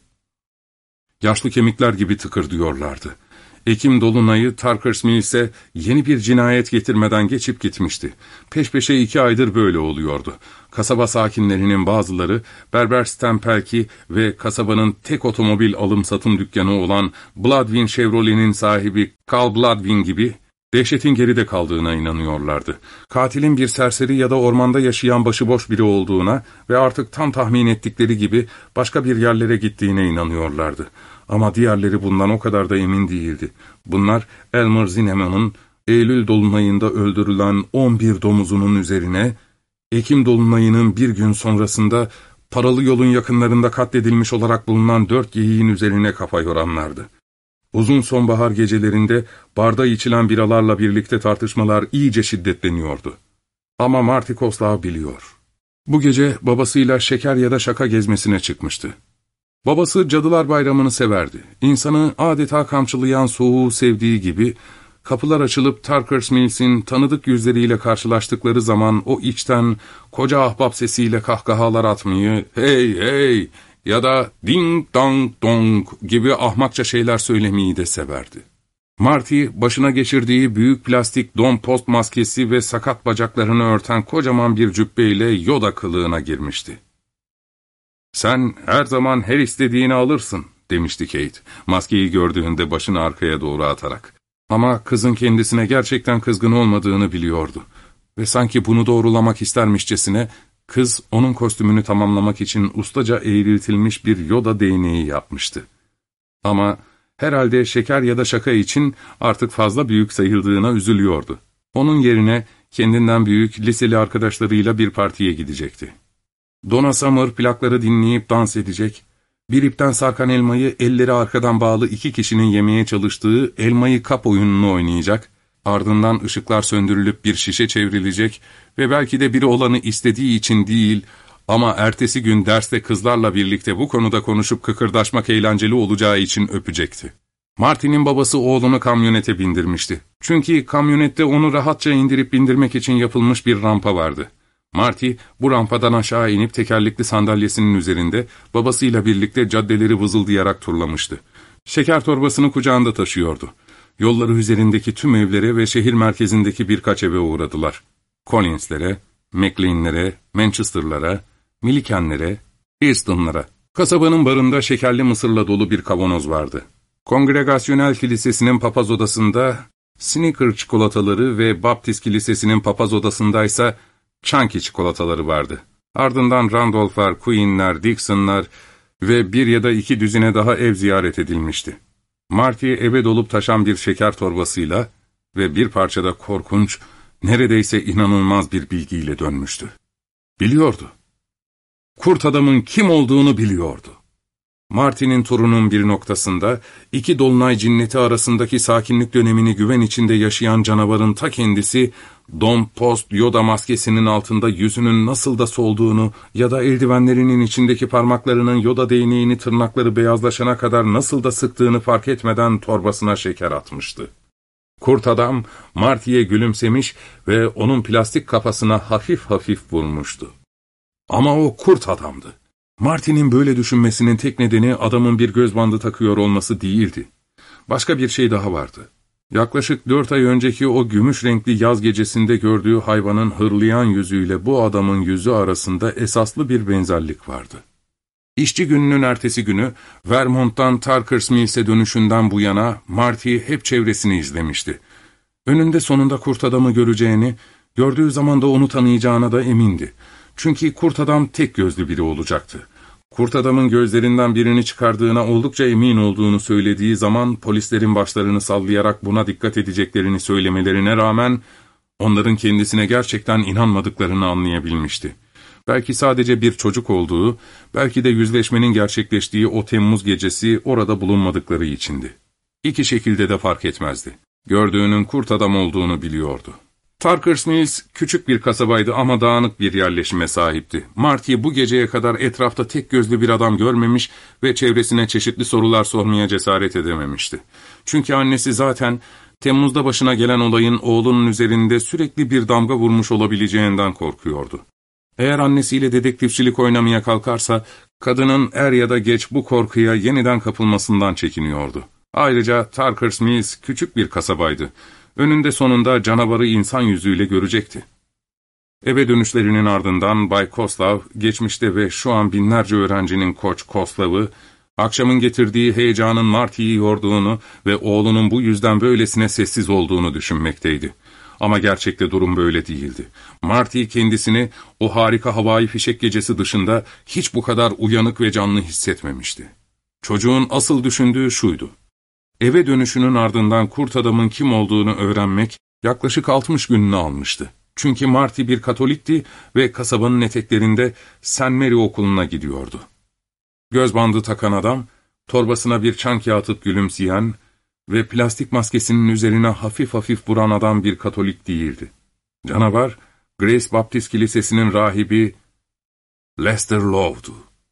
Yaşlı kemikler gibi tıkırdıyorlardı. Ekim dolunayı Tarkers Mills'e yeni bir cinayet getirmeden geçip gitmişti. Peş peşe iki aydır böyle oluyordu. Kasaba sakinlerinin bazıları Berber Stempelki ve kasabanın tek otomobil alım-satım dükkanı olan Bloodwin Chevrolet'in sahibi Carl Bloodwin gibi dehşetin geride kaldığına inanıyorlardı. Katilin bir serseri ya da ormanda yaşayan başıboş biri olduğuna ve artık tam tahmin ettikleri gibi başka bir yerlere gittiğine inanıyorlardı. Ama diğerleri bundan o kadar da emin değildi. Bunlar Elmer Zinnemann'ın Eylül dolunayında öldürülen on bir domuzunun üzerine, Ekim dolunayının bir gün sonrasında paralı yolun yakınlarında katledilmiş olarak bulunan dört geyiğin üzerine kafa yoranlardı. Uzun sonbahar gecelerinde barda içilen biralarla birlikte tartışmalar iyice şiddetleniyordu. Ama Marty Koslav biliyor. Bu gece babasıyla şeker ya da şaka gezmesine çıkmıştı. Babası Cadılar Bayramı'nı severdi. İnsanı adeta kamçılayan soğuğu sevdiği gibi, kapılar açılıp Tarkers Mills'in tanıdık yüzleriyle karşılaştıkları zaman o içten, koca ahbap sesiyle kahkahalar atmayı, hey hey ya da ding dong dong gibi ahmakça şeyler söylemeyi de severdi. Marty, başına geçirdiği büyük plastik don post maskesi ve sakat bacaklarını örten kocaman bir cübbeyle Yoda kılığına girmişti. ''Sen her zaman her istediğini alırsın.'' demişti Kate, maskeyi gördüğünde başını arkaya doğru atarak. Ama kızın kendisine gerçekten kızgın olmadığını biliyordu. Ve sanki bunu doğrulamak istermişçesine, kız onun kostümünü tamamlamak için ustaca eğriltilmiş bir Yoda değneği yapmıştı. Ama herhalde şeker ya da şaka için artık fazla büyük sayıldığına üzülüyordu. Onun yerine kendinden büyük liseli arkadaşlarıyla bir partiye gidecekti. Donna Summer plakları dinleyip dans edecek, Bir ipten sarkan elmayı elleri arkadan bağlı iki kişinin yemeye çalıştığı elmayı kap oyununu oynayacak, ardından ışıklar söndürülüp bir şişe çevrilecek ve belki de biri olanı istediği için değil ama ertesi gün derste kızlarla birlikte bu konuda konuşup kıkırdaşmak eğlenceli olacağı için öpecekti. Marty'nin babası oğlunu kamyonete bindirmişti. Çünkü kamyonette onu rahatça indirip bindirmek için yapılmış bir rampa vardı. Marty, bu rampadan aşağı inip tekerlekli sandalyesinin üzerinde babasıyla birlikte caddeleri vızıldayarak turlamıştı. Şeker torbasını kucağında taşıyordu. Yolları üzerindeki tüm evlere ve şehir merkezindeki birkaç eve uğradılar. Collins'lere, McLean'lere, Manchester'lara, Milliken'lere, Easton'lara. Kasabanın barında şekerli mısırla dolu bir kavanoz vardı. Kongregasyonel Kilisesi'nin papaz odasında Snicker çikolataları ve Baptist Kilisesi'nin papaz odasındaysa Chunky çikolataları vardı. Ardından Randolph'lar, Queen'ler, Dixon'lar ve bir ya da iki düzine daha ev ziyaret edilmişti. Marty eve dolup taşan bir şeker torbasıyla ve bir parçada korkunç, neredeyse inanılmaz bir bilgiyle dönmüştü. Biliyordu. Kurt adamın kim olduğunu biliyordu. Marty'nin torunun bir noktasında, iki dolunay cinneti arasındaki sakinlik dönemini güven içinde yaşayan canavarın ta kendisi, Don Post Yoda maskesinin altında yüzünün nasıl da solduğunu ya da eldivenlerinin içindeki parmaklarının Yoda değneğini tırnakları beyazlaşana kadar nasıl da sıktığını fark etmeden torbasına şeker atmıştı. Kurt adam, Marty'ye gülümsemiş ve onun plastik kafasına hafif hafif vurmuştu. Ama o kurt adamdı. Marty'nin böyle düşünmesinin tek nedeni adamın bir göz bandı takıyor olması değildi. Başka bir şey daha vardı. Yaklaşık dört ay önceki o gümüş renkli yaz gecesinde gördüğü hayvanın hırlayan yüzüyle bu adamın yüzü arasında esaslı bir benzerlik vardı. İşçi gününün ertesi günü, Vermont'tan Tarker's Mills'e dönüşünden bu yana Marty hep çevresini izlemişti. Önünde sonunda kurt adamı göreceğini, gördüğü zaman da onu tanıyacağına da emindi. Çünkü kurt adam tek gözlü biri olacaktı. Kurt adamın gözlerinden birini çıkardığına oldukça emin olduğunu söylediği zaman polislerin başlarını sallayarak buna dikkat edeceklerini söylemelerine rağmen onların kendisine gerçekten inanmadıklarını anlayabilmişti. Belki sadece bir çocuk olduğu, belki de yüzleşmenin gerçekleştiği o Temmuz gecesi orada bulunmadıkları içindi. İki şekilde de fark etmezdi. Gördüğünün kurt adam olduğunu biliyordu. Tarker's Mills küçük bir kasabaydı ama dağınık bir yerleşime sahipti. Marty bu geceye kadar etrafta tek gözlü bir adam görmemiş ve çevresine çeşitli sorular sormaya cesaret edememişti. Çünkü annesi zaten Temmuz'da başına gelen olayın oğlunun üzerinde sürekli bir damga vurmuş olabileceğinden korkuyordu. Eğer annesiyle dedektifçilik oynamaya kalkarsa, kadının er ya da geç bu korkuya yeniden kapılmasından çekiniyordu. Ayrıca Tarker's Mills küçük bir kasabaydı. Önünde sonunda canavarı insan yüzüyle görecekti. Eve dönüşlerinin ardından Bay Koslav, geçmişte ve şu an binlerce öğrencinin koç Koslav'ı, akşamın getirdiği heyecanın Marty'yi yorduğunu ve oğlunun bu yüzden böylesine sessiz olduğunu düşünmekteydi. Ama gerçekte durum böyle değildi. Marty kendisini o harika havai fişek gecesi dışında hiç bu kadar uyanık ve canlı hissetmemişti. Çocuğun asıl düşündüğü şuydu. Eve dönüşünün ardından kurt adamın kim olduğunu öğrenmek yaklaşık altmış gününü almıştı. Çünkü Marty bir Katolikti ve kasabanın eteklerinde Saint Mary okuluna gidiyordu. Göz bandı takan adam, torbasına bir çanki atıp gülümseyen ve plastik maskesinin üzerine hafif hafif vuran adam bir Katolik değildi. Canavar, Grace Baptist Kilisesi'nin rahibi Lester Love'du.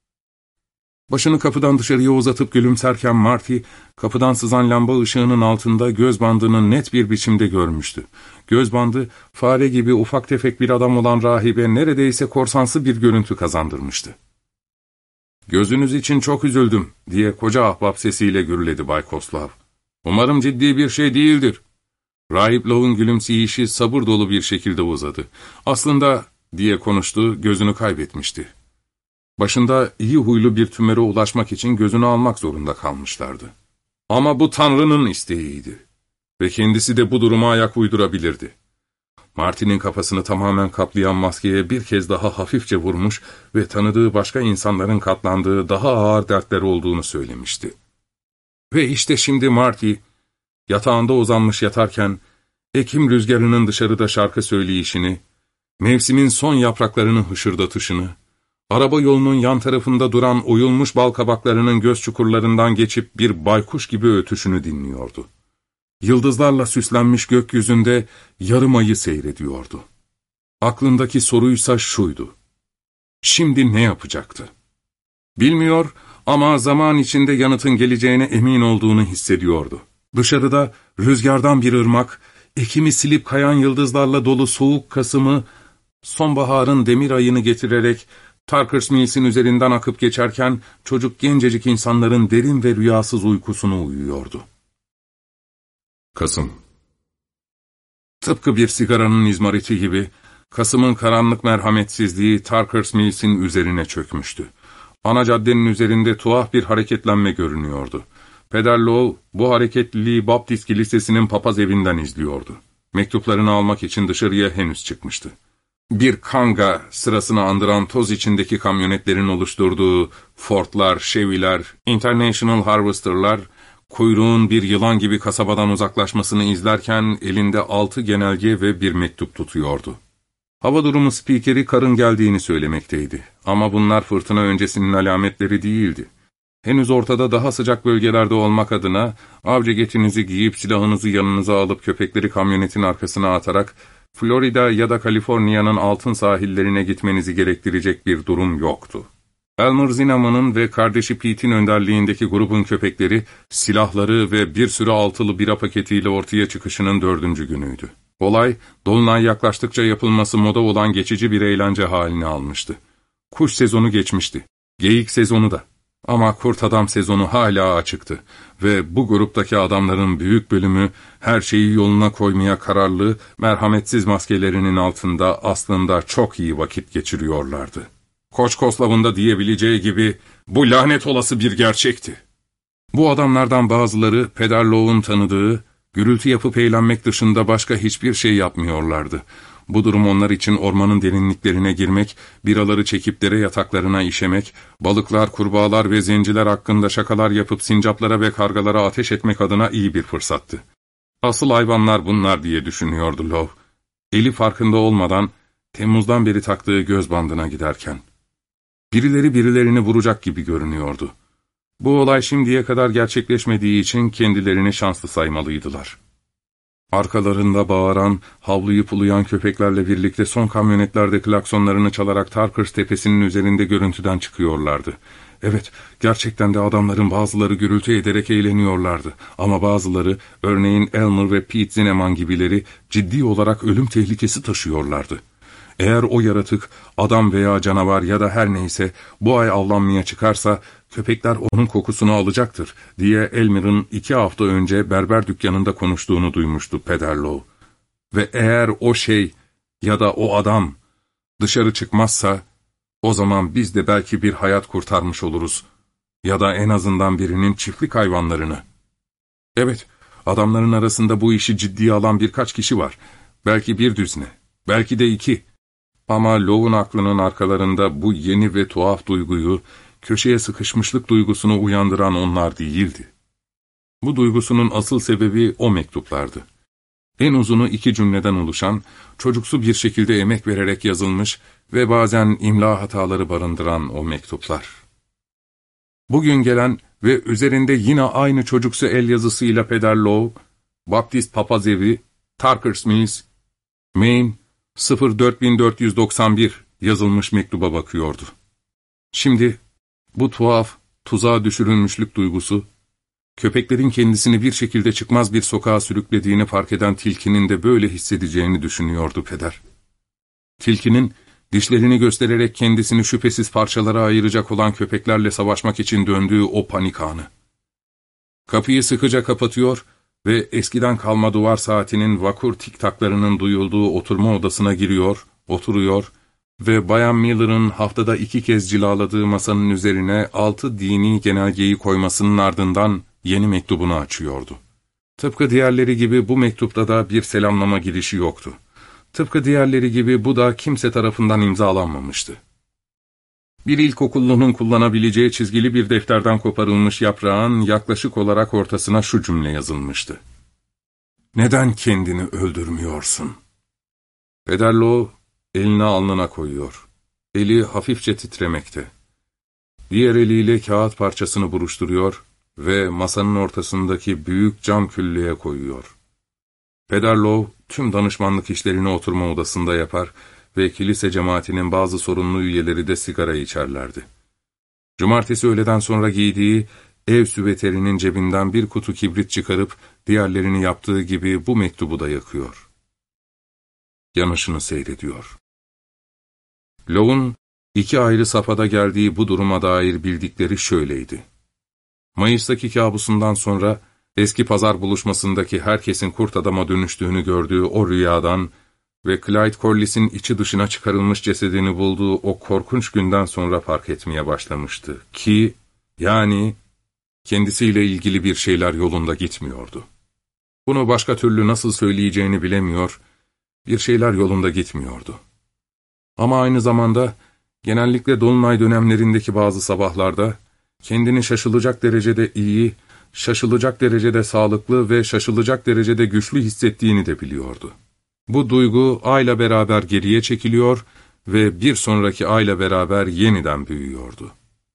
Başını kapıdan dışarıya uzatıp gülümserken Marty, kapıdan sızan lamba ışığının altında göz bandını net bir biçimde görmüştü. Göz bandı, fare gibi ufak tefek bir adam olan rahibe neredeyse korsansı bir görüntü kazandırmıştı. ''Gözünüz için çok üzüldüm.'' diye koca ahbap sesiyle gürledi Bay Koslav. ''Umarım ciddi bir şey değildir.'' Rahip Love'un gülümseyişi sabır dolu bir şekilde uzadı. ''Aslında'' diye konuştu, gözünü kaybetmişti. Başında iyi huylu bir tümöre ulaşmak için gözünü almak zorunda kalmışlardı. Ama bu Tanrı'nın isteğiydi. Ve kendisi de bu duruma ayak uydurabilirdi. Marty'nin kafasını tamamen kaplayan maskeye bir kez daha hafifçe vurmuş ve tanıdığı başka insanların katlandığı daha ağır dertler olduğunu söylemişti. Ve işte şimdi Marty, yatağında uzanmış yatarken, Ekim rüzgarının dışarıda şarkı söyleyişini, mevsimin son yapraklarını hışırdatışını, Araba yolunun yan tarafında duran oyulmuş bal kabaklarının göz çukurlarından geçip bir baykuş gibi ötüşünü dinliyordu. Yıldızlarla süslenmiş gökyüzünde yarım ayı seyrediyordu. Aklındaki soruysa şuydu: şimdi ne yapacaktı? Bilmiyor ama zaman içinde yanıtın geleceğine emin olduğunu hissediyordu. Dışarıda rüzgardan bir ırmak, ekimi silip kayan yıldızlarla dolu soğuk Kasım'ı, sonbaharın demir ayını getirerek Tarkers Mills'in üzerinden akıp geçerken çocuk gencecik insanların derin ve rüyasız uykusunu uyuyordu. Kasım. Tıpkı bir sigaranın izmariti gibi, Kasım'ın karanlık merhametsizliği Tarkers Mills'in üzerine çökmüştü. Ana caddenin üzerinde tuhaf bir hareketlenme görünüyordu. Peder Lowe bu hareketliliği Baptist Kilisesi'nin papaz evinden izliyordu. Mektuplarını almak için dışarıya henüz çıkmıştı. Bir kanga sırasını andıran toz içindeki kamyonetlerin oluşturduğu Ford'lar, Chevy'ler, International Harvester'lar, kuyruğun bir yılan gibi kasabadan uzaklaşmasını izlerken elinde altı genelge ve bir mektup tutuyordu. Hava durumu spikeri karın geldiğini söylemekteydi. Ama bunlar fırtına öncesinin alametleri değildi. Henüz ortada daha sıcak bölgelerde olmak adına av ceketinizi giyip silahınızı yanınıza alıp köpekleri kamyonetin arkasına atarak Florida ya da Kaliforniya'nın altın sahillerine gitmenizi gerektirecek bir durum yoktu. Elmer Zinneman'ın ve kardeşi Pete'in önderliğindeki grubun köpekleri, silahları ve bir sürü altılı bira paketiyle ortaya çıkışının dördüncü günüydü. Olay, dolunay yaklaştıkça yapılması moda olan geçici bir eğlence halini almıştı. Kuş sezonu geçmişti, geyik sezonu da. Ama kurt adam sezonu hala açıktı ve bu gruptaki adamların büyük bölümü her şeyi yoluna koymaya kararlı, merhametsiz maskelerinin altında aslında çok iyi vakit geçiriyorlardı. Koç Koslav'ın da diyebileceği gibi bu lanet olası bir gerçekti. Bu adamlardan bazıları Peder Lowe'un tanıdığı, gürültü yapıp eğlenmek dışında başka hiçbir şey yapmıyorlardı. Bu durum onlar için ormanın derinliklerine girmek, biraları çekip dere yataklarına işemek, balıklar, kurbağalar ve zenciler hakkında şakalar yapıp sincaplara ve kargalara ateş etmek adına iyi bir fırsattı. Asıl hayvanlar bunlar diye düşünüyordu Lowe. Eli farkında olmadan, Temmuz'dan beri taktığı göz bandına giderken. Birileri birilerini vuracak gibi görünüyordu. Bu olay şimdiye kadar gerçekleşmediği için kendilerini şanslı saymalıydılar. Arkalarında bağıran, havlayıp uluyan köpeklerle birlikte son kamyonetlerde klaksonlarını çalarak Tarkers tepesinin üzerinde görüntüden çıkıyorlardı. Evet, gerçekten de adamların bazıları gürültü ederek eğleniyorlardı. Ama bazıları, örneğin Elmer ve Pete Zinneman gibileri, ciddi olarak ölüm tehlikesi taşıyorlardı. Eğer o yaratık, adam veya canavar ya da her neyse bu ay avlanmaya çıkarsa, köpekler onun kokusunu alacaktır diye Elmer'ın iki hafta önce berber dükkanında konuştuğunu duymuştu Peder Lowe. Ve eğer o şey ya da o adam dışarı çıkmazsa, o zaman biz de belki bir hayat kurtarmış oluruz. Ya da en azından birinin çiftlik hayvanlarını. Evet, adamların arasında bu işi ciddiye alan birkaç kişi var. Belki bir düzine, belki de iki. Ama Lowe'un aklının arkalarında bu yeni ve tuhaf duyguyu, köşeye sıkışmışlık duygusunu uyandıran onlar değildi. Bu duygusunun asıl sebebi o mektuplardı. En uzunu iki cümleden oluşan, çocuksu bir şekilde emek vererek yazılmış ve bazen imla hataları barındıran o mektuplar. Bugün gelen ve üzerinde yine aynı çocuksu el yazısıyla Peder Lowe, Baptist Papaz Evi, Tarkers Mills, Maine, sıfır dört bin dört yüz doksan bir yazılmış mektuba bakıyordu. Şimdi bu tuhaf, tuzağa düşürülmüşlük duygusu, köpeklerin kendisini bir şekilde çıkmaz bir sokağa sürüklediğini fark eden tilkinin de böyle hissedeceğini düşünüyordu peder. Tilkinin, dişlerini göstererek kendisini şüphesiz parçalara ayıracak olan köpeklerle savaşmak için döndüğü o panik anı. Kapıyı sıkıca kapatıyor ve eskiden kalma duvar saatinin vakur tiktaklarının duyulduğu oturma odasına giriyor, oturuyor ve Bayan Miller'ın haftada iki kez cilaladığı masanın üzerine altı dini genelgeyi koymasının ardından yeni mektubunu açıyordu. Tıpkı diğerleri gibi bu mektupta da bir selamlama girişi yoktu. Tıpkı diğerleri gibi bu da kimse tarafından imzalanmamıştı. Bir ilkokullunun kullanabileceği çizgili bir defterden koparılmış yaprağın yaklaşık olarak ortasına şu cümle yazılmıştı: "Neden kendini öldürmüyorsun?" Peder Lowe elini alnına koyuyor. Eli hafifçe titremekte. Diğer eliyle kağıt parçasını buruşturuyor ve masanın ortasındaki büyük cam küllüğe koyuyor. Peder Lowe tüm danışmanlık işlerini oturma odasında yapar ve kilise cemaatinin bazı sorunlu üyeleri de sigara içerlerdi. Cumartesi öğleden sonra giydiği ev süveterinin cebinden bir kutu kibrit çıkarıp diğerlerini yaptığı gibi bu mektubu da yakıyor. Yanışını seyrediyor. Lowe'un iki ayrı safhada geldiği bu duruma dair bildikleri şöyleydi. Mayıs'taki kabusundan sonra eski pazar buluşmasındaki herkesin kurt adama dönüştüğünü gördüğü o rüyadan ve Clyde Corliss'in içi dışına çıkarılmış cesedini bulduğu o korkunç günden sonra fark etmeye başlamıştı ki, yani kendisiyle ilgili bir şeyler yolunda gitmiyordu. Bunu başka türlü nasıl söyleyeceğini bilemiyor, bir şeyler yolunda gitmiyordu. Ama aynı zamanda genellikle dolunay dönemlerindeki bazı sabahlarda kendini şaşılacak derecede iyi, şaşılacak derecede sağlıklı ve şaşılacak derecede güçlü hissettiğini de biliyordu. Bu duygu ayla beraber geriye çekiliyor ve bir sonraki ayla beraber yeniden büyüyordu.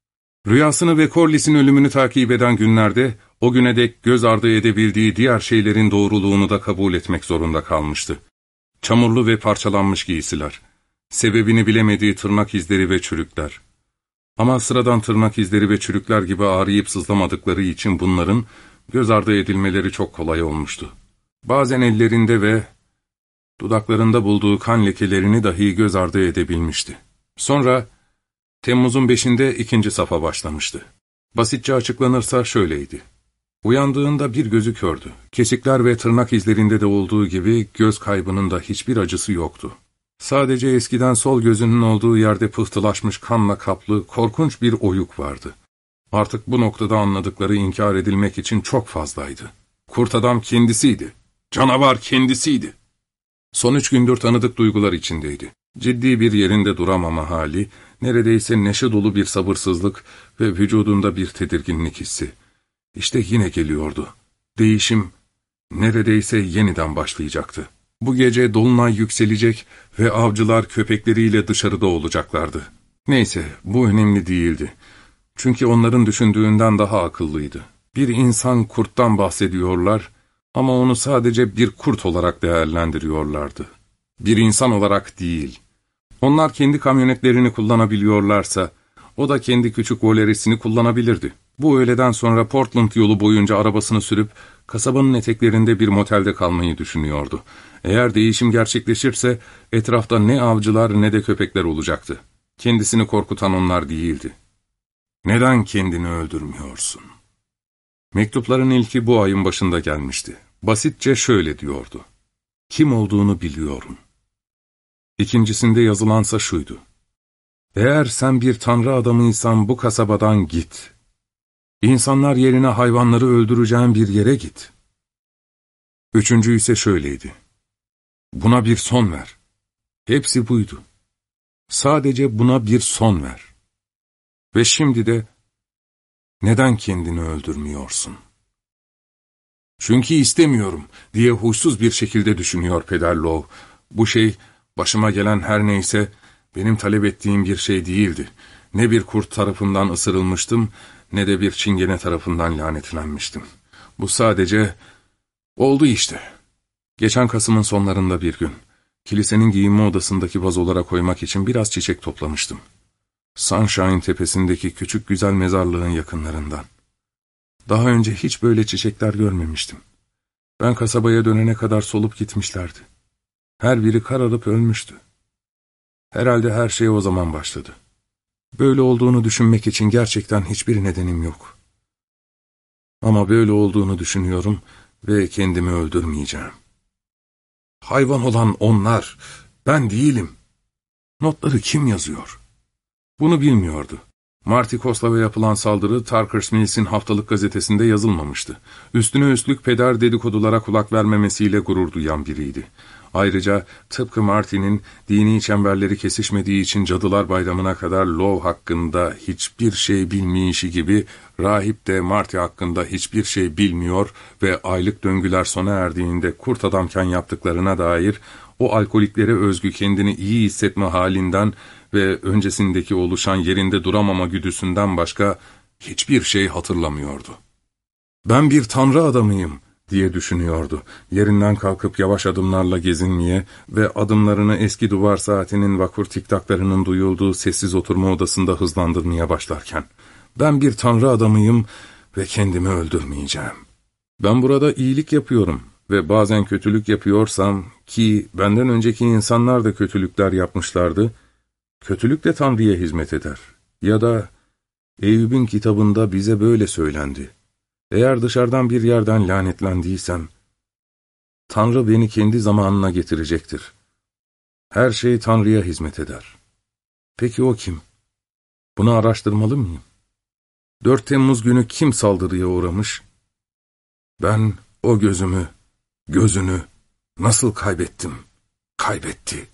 Rüyasını ve Corliss'in ölümünü takip eden günlerde o güne dek göz ardı edebildiği diğer şeylerin doğruluğunu da kabul etmek zorunda kalmıştı. Çamurlu ve parçalanmış giysiler, sebebini bilemediği tırnak izleri ve çürükler. Ama sıradan tırnak izleri ve çürükler gibi ağrıyıp sızlamadıkları için bunların göz ardı edilmeleri çok kolay olmuştu. Bazen ellerinde ve dudaklarında bulduğu kan lekelerini dahi göz ardı edebilmişti. Sonra Temmuz'un beşinde ikinci safa başlamıştı. Basitçe açıklanırsa şöyleydi. Uyandığında bir gözü kördü. Kesikler ve tırnak izlerinde de olduğu gibi göz kaybının da hiçbir acısı yoktu. Sadece eskiden sol gözünün olduğu yerde pıhtılaşmış kanla kaplı korkunç bir oyuk vardı. Artık bu noktada anladıkları inkar edilmek için çok fazlaydı. Kurt adam kendisiydi. Canavar kendisiydi. Son üç gündür tanıdık duygular içindeydi. Ciddi bir yerinde duramama hali, neredeyse neşe dolu bir sabırsızlık ve vücudunda bir tedirginlik hissi. İşte yine geliyordu. Değişim neredeyse yeniden başlayacaktı. Bu gece dolunay yükselecek ve avcılar köpekleriyle dışarıda olacaklardı. Neyse, bu önemli değildi. Çünkü onların düşündüğünden daha akıllıydı. Bir insan kurttan bahsediyorlar ama onu sadece bir kurt olarak değerlendiriyorlardı. Bir insan olarak değil. Onlar kendi kamyonetlerini kullanabiliyorlarsa, o da kendi küçük voleresini kullanabilirdi. Bu öğleden sonra Portland yolu boyunca arabasını sürüp kasabanın eteklerinde bir motelde kalmayı düşünüyordu. Eğer değişim gerçekleşirse etrafta ne avcılar ne de köpekler olacaktı. Kendisini korkutan onlar değildi. Neden kendini öldürmüyorsun? Mektupların ilki bu ayın başında gelmişti. Basitçe şöyle diyordu. Kim olduğunu biliyorum. İkincisinde yazılansa şuydu. Eğer sen bir tanrı adamıysan bu kasabadan git. İnsanlar yerine hayvanları öldüreceğin bir yere git. Üçüncü ise şöyleydi. Buna bir son ver. Hepsi buydu. Sadece buna bir son ver. Ve şimdi de neden kendini öldürmüyorsun? Çünkü istemiyorum diye huysuz bir şekilde düşünüyor Peder Lowe. Bu şey başıma gelen her neyse benim talep ettiğim bir şey değildi. Ne bir kurt tarafından ısırılmıştım ne de bir çingene tarafından lanetlenmiştim. Bu sadece oldu işte. Geçen Kasım'ın sonlarında bir gün kilisenin giyinme odasındaki vazolara koymak için biraz çiçek toplamıştım. Sunshine tepesindeki küçük güzel mezarlığın yakınlarından. Daha önce hiç böyle çiçekler görmemiştim. Ben kasabaya dönene kadar solup gitmişlerdi. Her biri kararıp ölmüştü. Herhalde her şey o zaman başladı. Böyle olduğunu düşünmek için gerçekten hiçbir nedenim yok. Ama böyle olduğunu düşünüyorum ve kendimi öldürmeyeceğim. Hayvan olan onlar, ben değilim. Notları kim yazıyor? Bunu bilmiyordu. Marty Koslav'a yapılan saldırı Tarker's Mills'in haftalık gazetesinde yazılmamıştı. Üstüne üstlük peder dedikodulara kulak vermemesiyle gurur duyan biriydi. Ayrıca tıpkı Marty'nin dini çemberleri kesişmediği için Cadılar Bayramı'na kadar Lowe hakkında hiçbir şey bilmeyişi gibi rahip de Marty hakkında hiçbir şey bilmiyor ve aylık döngüler sona erdiğinde kurt adamken yaptıklarına dair o alkoliklere özgü kendini iyi hissetme halinden ve öncesindeki oluşan yerinde duramama güdüsünden başka hiçbir şey hatırlamıyordu. "Ben bir tanrı adamıyım," diye düşünüyordu. Yerinden kalkıp yavaş adımlarla gezinmeye ve adımlarını eski duvar saatinin vakur tiktaklarının duyulduğu sessiz oturma odasında hızlandırmaya başlarken, "Ben bir tanrı adamıyım ve kendimi öldürmeyeceğim. Ben burada iyilik yapıyorum ve bazen kötülük yapıyorsam, ki benden önceki insanlar da kötülükler yapmışlardı, kötülük de Tanrı'ya hizmet eder. Ya da Eyüp'ün kitabında bize böyle söylendi. Eğer dışarıdan bir yerden lanetlendiysem, Tanrı beni kendi zamanına getirecektir. Her şey Tanrı'ya hizmet eder. Peki o kim? Bunu araştırmalı mıyım? dört Temmuz günü kim saldırıya uğramış? Ben o gözümü, gözünü nasıl kaybettim? Kaybetti.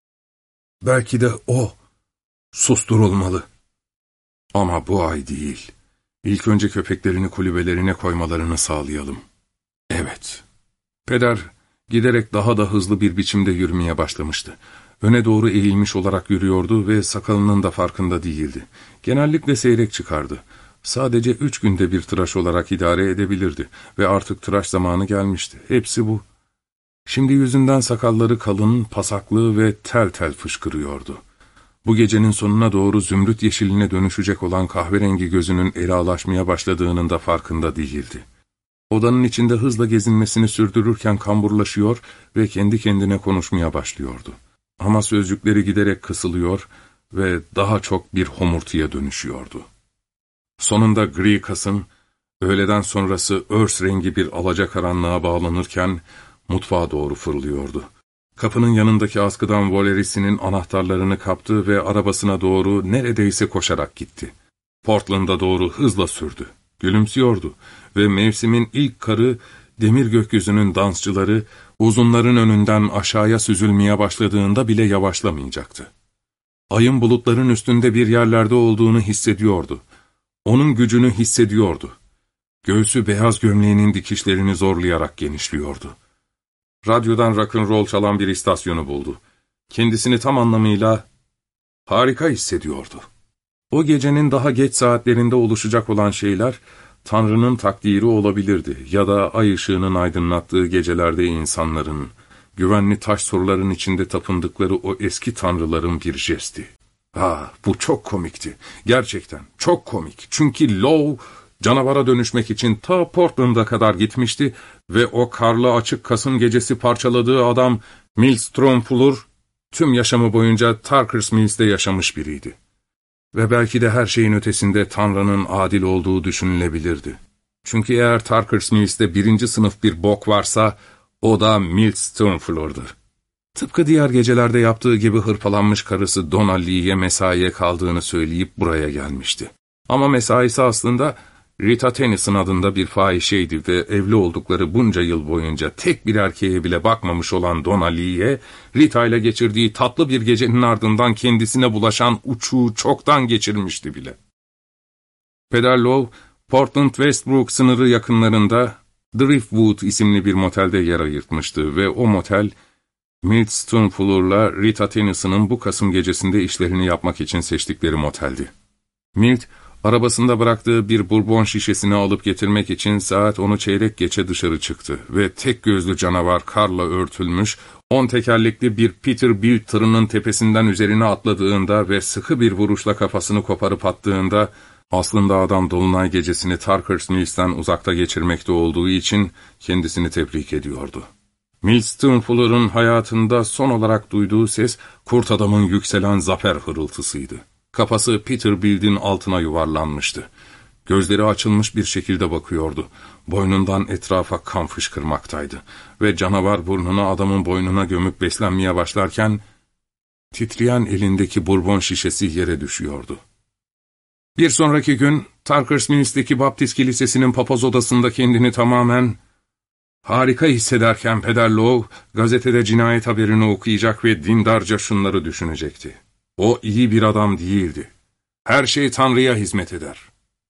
Belki de o susturulmalı. Ama bu ay değil. İlk önce köpeklerini kulübelerine koymalarını sağlayalım. Evet. Peder giderek daha da hızlı bir biçimde yürümeye başlamıştı. Öne doğru eğilmiş olarak yürüyordu ve sakalının da farkında değildi. Genellikle seyrek çıkardı. Sadece üç günde bir tıraş olarak idare edebilirdi ve artık tıraş zamanı gelmişti. Hepsi bu. Şimdi yüzünden sakalları kalın, pasaklı ve tel tel fışkırıyordu. Bu gecenin sonuna doğru zümrüt yeşiline dönüşecek olan kahverengi gözünün elalaşmaya başladığının da farkında değildi. Odanın içinde hızla gezinmesini sürdürürken kamburlaşıyor ve kendi kendine konuşmaya başlıyordu. Ama sözcükleri giderek kısılıyor ve daha çok bir homurtuya dönüşüyordu. Sonunda gri Kasım, öğleden sonrası örs rengi bir alacakaranlığa bağlanırken mutfağa doğru fırlıyordu. Kapının yanındaki askıdan Valeris'inin anahtarlarını kaptı ve arabasına doğru neredeyse koşarak gitti. Portland'a doğru hızla sürdü. Gülümsüyordu ve mevsimin ilk karı, demir gökyüzünün dansçıları, uzunların önünden aşağıya süzülmeye başladığında bile yavaşlamayacaktı. Ayın bulutların üstünde bir yerlerde olduğunu hissediyordu. Onun gücünü hissediyordu. Göğsü beyaz gömleğinin dikişlerini zorlayarak genişliyordu. Radyodan rock'n'roll çalan bir istasyonu buldu. Kendisini tam anlamıyla harika hissediyordu. O gecenin daha geç saatlerinde oluşacak olan şeyler, Tanrı'nın takdiri olabilirdi ya da ay ışığının aydınlattığı gecelerde insanların, güvenli taş surların içinde tapındıkları o eski tanrıların bir jesti. Ah, bu çok komikti. Gerçekten çok komik. Çünkü Lowe, canavara dönüşmek için ta Portland'a kadar gitmişti ve o karlı açık Kasım gecesi parçaladığı adam Millstrom Fuller, tüm yaşamı boyunca Tarker's Mills'te yaşamış biriydi. Ve belki de her şeyin ötesinde Tanrı'nın adil olduğu düşünülebilirdi. Çünkü eğer Tarker's Mills'te birinci sınıf bir bok varsa, o da Millstrom Fuller'dı. Tıpkı diğer gecelerde yaptığı gibi hırpalanmış karısı Donna Lee'ye mesaiye kaldığını söyleyip buraya gelmişti. Ama mesaisi aslında Rita Tennyson adında bir fahişeydi ve evli oldukları bunca yıl boyunca tek bir erkeğe bile bakmamış olan Donna Lee'ye, Rita ile geçirdiği tatlı bir gecenin ardından kendisine bulaşan uçuğu çoktan geçirmişti bile. Peder Lowe, Portland Westbrook sınırı yakınlarında Driftwood isimli bir motelde yer ayırtmıştı ve o motel, Millstone Fuller'la Rita Tennyson'ın bu Kasım gecesinde işlerini yapmak için seçtikleri moteldi. Milt, arabasında bıraktığı bir bourbon şişesini alıp getirmek için saat onu çeyrek geçe dışarı çıktı ve tek gözlü canavar karla örtülmüş, on tekerlekli bir Peterbilt tırının tepesinden üzerine atladığında ve sıkı bir vuruşla kafasını koparıp attığında, aslında adam Dolunay gecesini Tarker's Mills'ten uzakta geçirmekte olduğu için kendisini tebrik ediyordu. Millstone Fuller'ın hayatında son olarak duyduğu ses, kurt adamın yükselen zafer hırıltısıydı. Kafası Peterbilt'in altına yuvarlanmıştı. Gözleri açılmış bir şekilde bakıyordu. Boynundan etrafa kan fışkırmaktaydı. Ve canavar burnunu adamın boynuna gömüp beslenmeye başlarken, titreyen elindeki bourbon şişesi yere düşüyordu. Bir sonraki gün, Tarker's Mills'teki Baptist Kilisesi'nin papaz odasında kendini tamamen harika hissederken Peder Lowe, gazetede cinayet haberini okuyacak ve dindarca şunları düşünecekti. O iyi bir adam değildi. Her şey Tanrı'ya hizmet eder.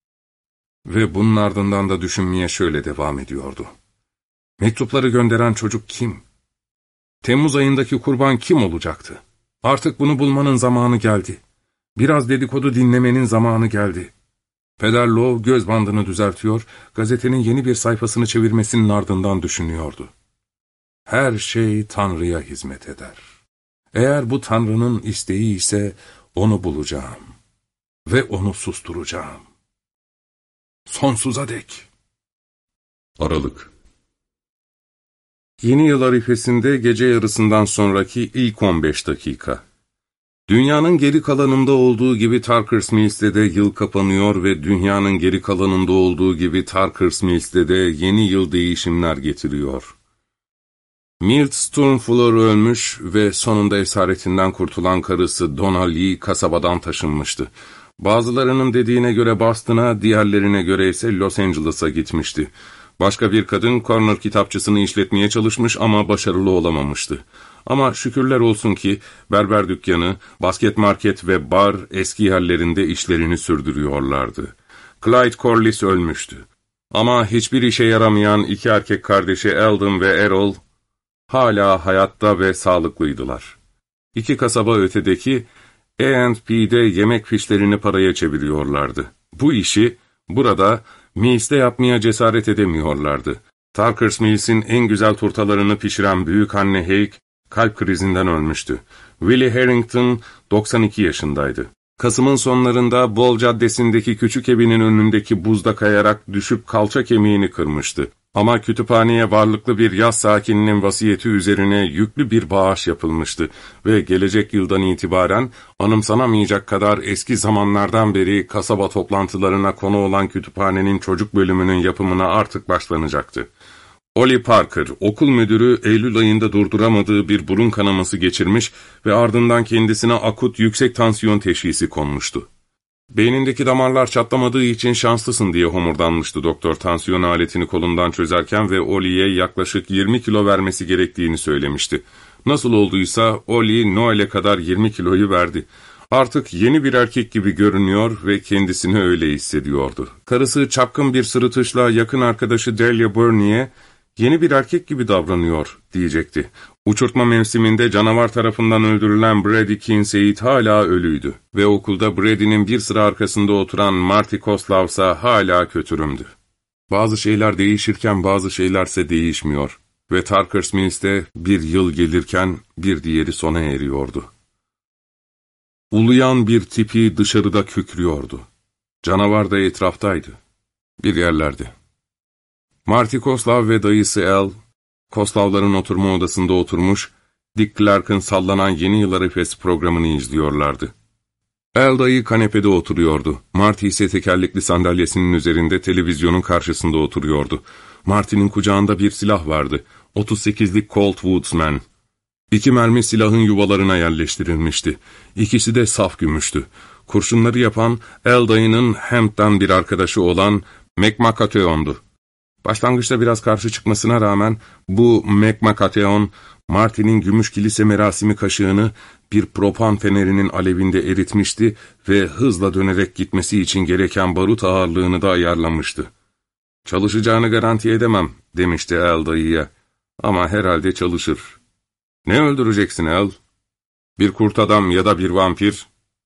Ve bunun ardından da düşünmeye şöyle devam ediyordu. Mektupları gönderen çocuk kim? Temmuz ayındaki kurban kim olacaktı? Artık bunu bulmanın zamanı geldi. Biraz dedikodu dinlemenin zamanı geldi. Peder Lowe göz bandını düzeltiyor, gazetenin yeni bir sayfasını çevirmesinin ardından düşünüyordu. Her şey Tanrı'ya hizmet eder. Eğer bu Tanrı'nın isteği ise onu bulacağım ve onu susturacağım. Sonsuza dek. Aralık. Yeni yıl arifesinde gece yarısından sonraki ilk on beş dakika. Dünyanın geri kalanında olduğu gibi Tarkers Mills'te de yıl kapanıyor ve dünyanın geri kalanında olduğu gibi Tarkers Mills'te de yeni yıl değişimler getiriyor. Milt Sturmfuller ölmüş ve sonunda esaretinden kurtulan karısı Donna Lee kasabadan taşınmıştı. Bazılarının dediğine göre Boston'a, diğerlerine göre ise Los Angeles'a gitmişti. Başka bir kadın Corner kitapçısını işletmeye çalışmış ama başarılı olamamıştı. Ama şükürler olsun ki berber dükkanı, basket market ve bar eski yerlerinde işlerini sürdürüyorlardı. Clyde Corliss ölmüştü. Ama hiçbir işe yaramayan iki erkek kardeşi Eldon ve Errol hala hayatta ve sağlıklıydılar. İki kasaba ötedeki A and P'de yemek fişlerini paraya çeviriyorlardı. Bu işi burada Mills'te yapmaya cesaret edemiyorlardı. Tarkers Mills'in en güzel turtalarını pişiren büyükanne Hake kalp krizinden ölmüştü. Willie Harrington doksan iki yaşındaydı. Kasım'ın sonlarında Bol Caddesi'ndeki küçük evinin önündeki buzda kayarak düşüp kalça kemiğini kırmıştı. Ama kütüphaneye varlıklı bir yaz sakininin vasiyeti üzerine yüklü bir bağış yapılmıştı ve gelecek yıldan itibaren anımsanamayacak kadar eski zamanlardan beri kasaba toplantılarına konu olan kütüphanenin çocuk bölümünün yapımına artık başlanacaktı. Ollie Parker, okul müdürü Eylül ayında durduramadığı bir burun kanaması geçirmiş ve ardından kendisine akut yüksek tansiyon teşhisi konmuştu. Beynindeki damarlar çatlamadığı için şanslısın diye homurdanmıştı doktor tansiyon aletini kolundan çözerken ve Ollie'ye yaklaşık yirmi kilo vermesi gerektiğini söylemişti. Nasıl olduysa Ollie Noel'e kadar yirmi kiloyu verdi. Artık yeni bir erkek gibi görünüyor ve kendisini öyle hissediyordu. Karısı çapkın bir sırıtışla yakın arkadaşı Delia Burney'e yeni bir erkek gibi davranıyor diyecekti. Uçurtma mevsiminde canavar tarafından öldürülen Brady Kincaid hala ölüydü ve okulda Brady'nin bir sıra arkasında oturan Marty Koslow'sa hala kötürümdü. Bazı şeyler değişirken bazı şeylerse değişmiyor ve Tarkers Mills'te bir yıl gelirken bir diğeri sona eriyordu. Uluyan bir tipi dışarıda kükrüyordu. Canavar da etraftaydı. Bir yerlerde. Marty Koslav ve dayısı Al, Koslavların oturma odasında oturmuş, Dick Clark'ın sallanan Yeni Yıl Arifesi programını izliyorlardı. Al dayı kanepede oturuyordu. Marty ise tekerlekli sandalyesinin üzerinde televizyonun karşısında oturuyordu. Marty'nin kucağında bir silah vardı. otuz sekizlik Colt Woodsman. İki mermi silahın yuvalarına yerleştirilmişti. İkisi de saf gümüştü. Kurşunları yapan Al dayının Hamp'tan bir arkadaşı olan McMacateon'du. Başlangıçta biraz karşı çıkmasına rağmen bu McMacateon, Marty'nin gümüş kilise merasimi kaşığını bir propan fenerinin alevinde eritmişti ve hızla dönerek gitmesi için gereken barut ağırlığını da ayarlamıştı. "Çalışacağını garanti edemem," demişti Al dayıya. "Ama herhalde çalışır." "Ne öldüreceksin Al? Bir kurt adam ya da bir vampir?"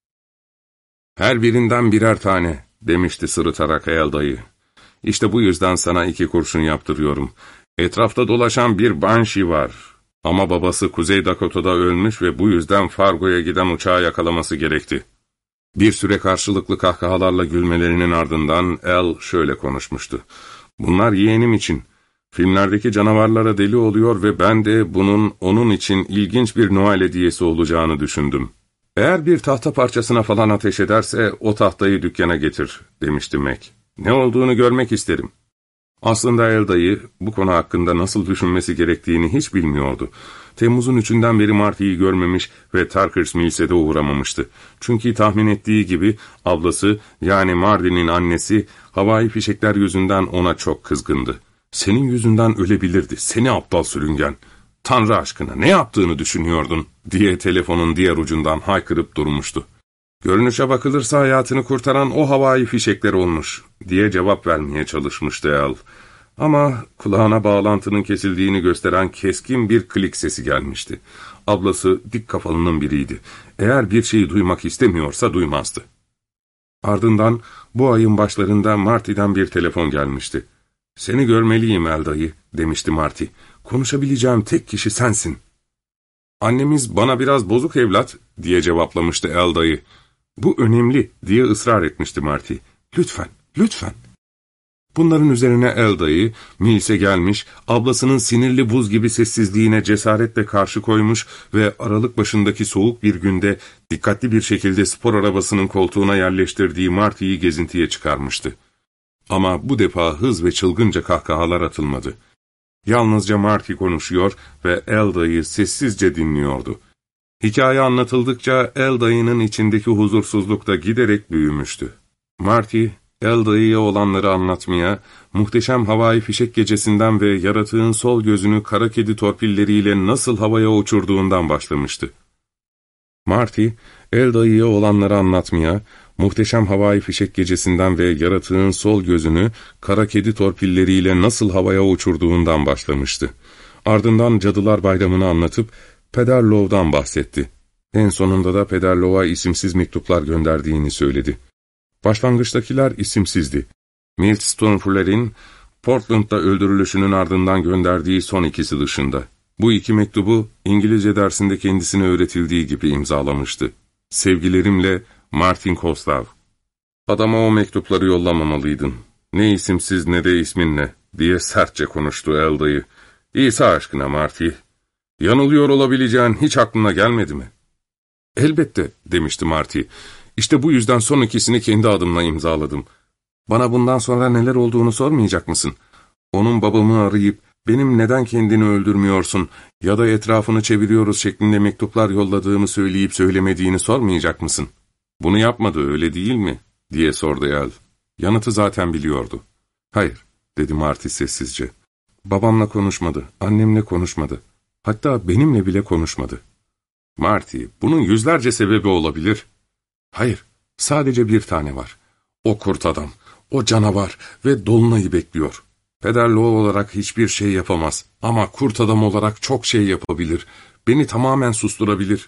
"Her birinden birer tane," demişti sırıtarak Al dayı. "İşte bu yüzden sana iki kurşun yaptırıyorum. Etrafta dolaşan bir Banshee var. Ama babası Kuzey Dakota'da ölmüş ve bu yüzden Fargo'ya giden uçağı yakalaması gerekti." Bir süre karşılıklı kahkahalarla gülmelerinin ardından Al şöyle konuşmuştu. "Bunlar yeğenim için. Filmlerdeki canavarlara deli oluyor ve ben de bunun onun için ilginç bir Noel hediyesi olacağını düşündüm. Eğer bir tahta parçasına falan ateş ederse o tahtayı dükkana getir," demişti Mac. "Ne olduğunu görmek isterim." Aslında Al dayı bu konu hakkında nasıl düşünmesi gerektiğini hiç bilmiyordu. Temmuz'un üçünden beri Marty'yi görmemiş ve Tarkers Mills'e de uğramamıştı. Çünkü tahmin ettiği gibi ablası yani Marty'nin annesi havai fişekler yüzünden ona çok kızgındı. "Senin yüzünden ölebilirdi, seni aptal sürüngen. Tanrı aşkına ne yaptığını düşünüyordun?" diye telefonun diğer ucundan haykırıp durmuştu. "Görünüşe bakılırsa hayatını kurtaran o havai fişekler olmuş," diye cevap vermeye çalışmıştı Al. Ama kulağına bağlantının kesildiğini gösteren keskin bir klik sesi gelmişti. Ablası dik kafalının biriydi. Eğer bir şeyi duymak istemiyorsa duymazdı. Ardından bu ayın başlarında Marty'den bir telefon gelmişti. ''Seni görmeliyim El dayı'' demişti Marty. ''Konuşabileceğim tek kişi sensin.'' ''Annemiz bana biraz bozuk evlat'' diye cevaplamıştı El dayı. ''Bu önemli'' diye ısrar etmişti Marty. ''Lütfen, lütfen.'' Bunların üzerine El dayı, Mills'e gelmiş, ablasının sinirli buz gibi sessizliğine cesaretle karşı koymuş ve aralık başındaki soğuk bir günde dikkatli bir şekilde spor arabasının koltuğuna yerleştirdiği Marty'yi gezintiye çıkarmıştı. Ama bu defa hız ve çılgınca kahkahalar atılmadı. Yalnızca Marty konuşuyor ve El dayı sessizce dinliyordu. Hikaye anlatıldıkça El dayının içindeki huzursuzluk da giderek büyümüştü. Marty, El dayıya olanları anlatmaya, muhteşem havai fişek gecesinden ve yaratığın sol gözünü kara kedi torpilleriyle nasıl havaya uçurduğundan başlamıştı. Marty, El dayıya olanları anlatmaya, muhteşem havai fişek gecesinden ve yaratığın sol gözünü kara kedi torpilleriyle nasıl havaya uçurduğundan başlamıştı. Ardından Cadılar Bayramı'nı anlatıp Peder Low'dan bahsetti. En sonunda da Peder Low'a isimsiz mektuplar gönderdiğini söyledi. Başlangıçtakiler isimsizdi. Milt Stormfuller'in Portland'da öldürülüşünün ardından gönderdiği son ikisi dışında. Bu iki mektubu İngilizce dersinde kendisine öğretildiği gibi imzalamıştı. Sevgilerimle Martin Koslav. Adama o mektupları yollamamalıydın. Ne isimsiz ne de isminle diye sertçe konuştu El dayı. İsa aşkına Marty. Yanılıyor olabileceğin hiç aklına gelmedi mi? Elbette demişti Marty. İşte bu yüzden son ikisini kendi adımla imzaladım. Bana bundan sonra neler olduğunu sormayacak mısın? Onun babamı arayıp, benim neden kendini öldürmüyorsun ya da etrafını çeviriyoruz şeklinde mektuplar yolladığımı söyleyip söylemediğini sormayacak mısın? Bunu yapmadı öyle değil mi? Diye sordu El. Yanıtı zaten biliyordu. Hayır, dedi Marty sessizce. Babamla konuşmadı, annemle konuşmadı. Hatta benimle bile konuşmadı. Marty, bunun yüzlerce sebebi olabilir. Hayır, sadece bir tane var. O kurt adam, o canavar ve Dolunay'ı bekliyor. Peder Low olarak hiçbir şey yapamaz ama kurt adam olarak çok şey yapabilir. Beni tamamen susturabilir.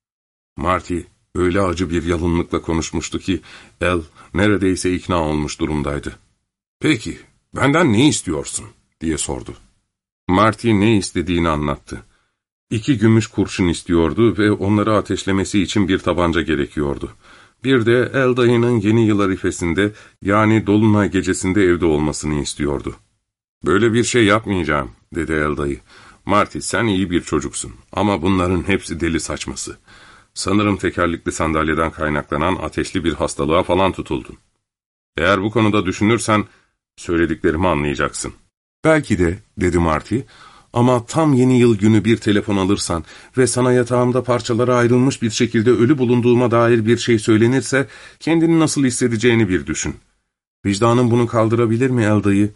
Marty öyle acı bir yalınlıkla konuşmuştu ki El neredeyse ikna olmuş durumdaydı. ''Peki, benden ne istiyorsun?'' diye sordu. Marty ne istediğini anlattı. İki gümüş kurşun istiyordu ve onları ateşlemesi için bir tabanca gerekiyordu. Bir de El dayının yeni yıl arifesinde, yani Dolunay gecesinde evde olmasını istiyordu. ''Böyle bir şey yapmayacağım'' dedi El dayı. ''Marty, sen iyi bir çocuksun ama bunların hepsi deli saçması. Sanırım tekerlekli sandalyeden kaynaklanan ateşli bir hastalığa falan tutuldun. Eğer bu konuda düşünürsen söylediklerimi anlayacaksın.'' ''Belki de'' dedi Marty. ''Ama tam yeni yıl günü bir telefon alırsan ve sana yatağımda parçalara ayrılmış bir şekilde ölü bulunduğuma dair bir şey söylenirse kendini nasıl hissedeceğini bir düşün. Vicdanın bunu kaldırabilir mi El dayı?''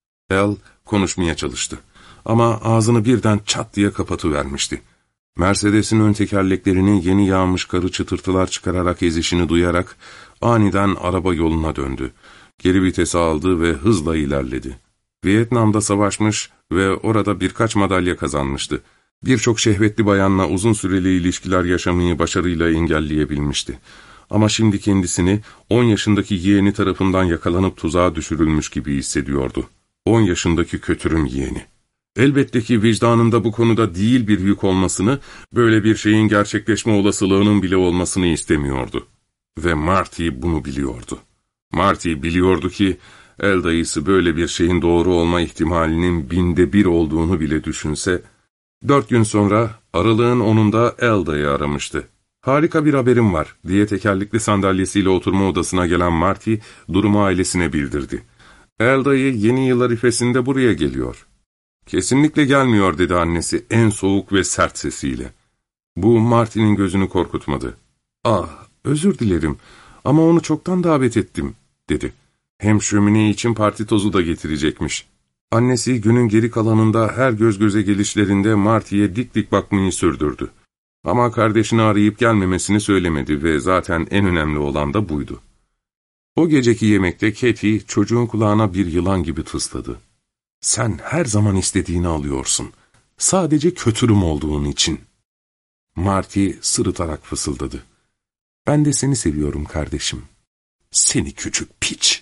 El konuşmaya çalıştı ama ağzını birden çat diye kapatıvermişti. Mercedes'in ön tekerleklerinin yeni yağmış karı çıtırtılar çıkararak ezişini duyarak aniden araba yoluna döndü. Geri vitesi aldı ve hızla ilerledi. Vietnam'da savaşmış ve orada birkaç madalya kazanmıştı. Birçok şehvetli bayanla uzun süreli ilişkiler yaşamayı başarıyla engelleyebilmişti. Ama şimdi kendisini on yaşındaki yeğeni tarafından yakalanıp tuzağa düşürülmüş gibi hissediyordu. On yaşındaki kötürüm yeğeni. Elbette ki vicdanında bu konuda değil bir yük olmasını, böyle bir şeyin gerçekleşme olasılığının bile olmasını istemiyordu. Ve Marty bunu biliyordu. Marty biliyordu ki, El dayısı böyle bir şeyin doğru olma ihtimalinin binde bir olduğunu bile düşünse, dört gün sonra aralığın onunda El dayı aramıştı. ''Harika bir haberim var'' diye tekerlekli sandalyesiyle oturma odasına gelen Marty, durumu ailesine bildirdi. ''El dayı yeni yıl arifesinde buraya geliyor.'' ''Kesinlikle gelmiyor'' dedi annesi en soğuk ve sert sesiyle. Bu Marty'nin gözünü korkutmadı. ''Ah, özür dilerim ama onu çoktan davet ettim'' dedi. Hem şömine için parti tozu da getirecekmiş. Annesi günün geri kalanında her göz göze gelişlerinde Marty'ye dik dik bakmayı sürdürdü. Ama kardeşini arayıp gelmemesini söylemedi ve zaten en önemli olan da buydu. O geceki yemekte Katie çocuğun kulağına bir yılan gibi tısladı. Sen her zaman istediğini alıyorsun. Sadece kötürüm olduğun için. Marty sırıtarak fısıldadı. Ben de seni seviyorum kardeşim. Seni küçük piç.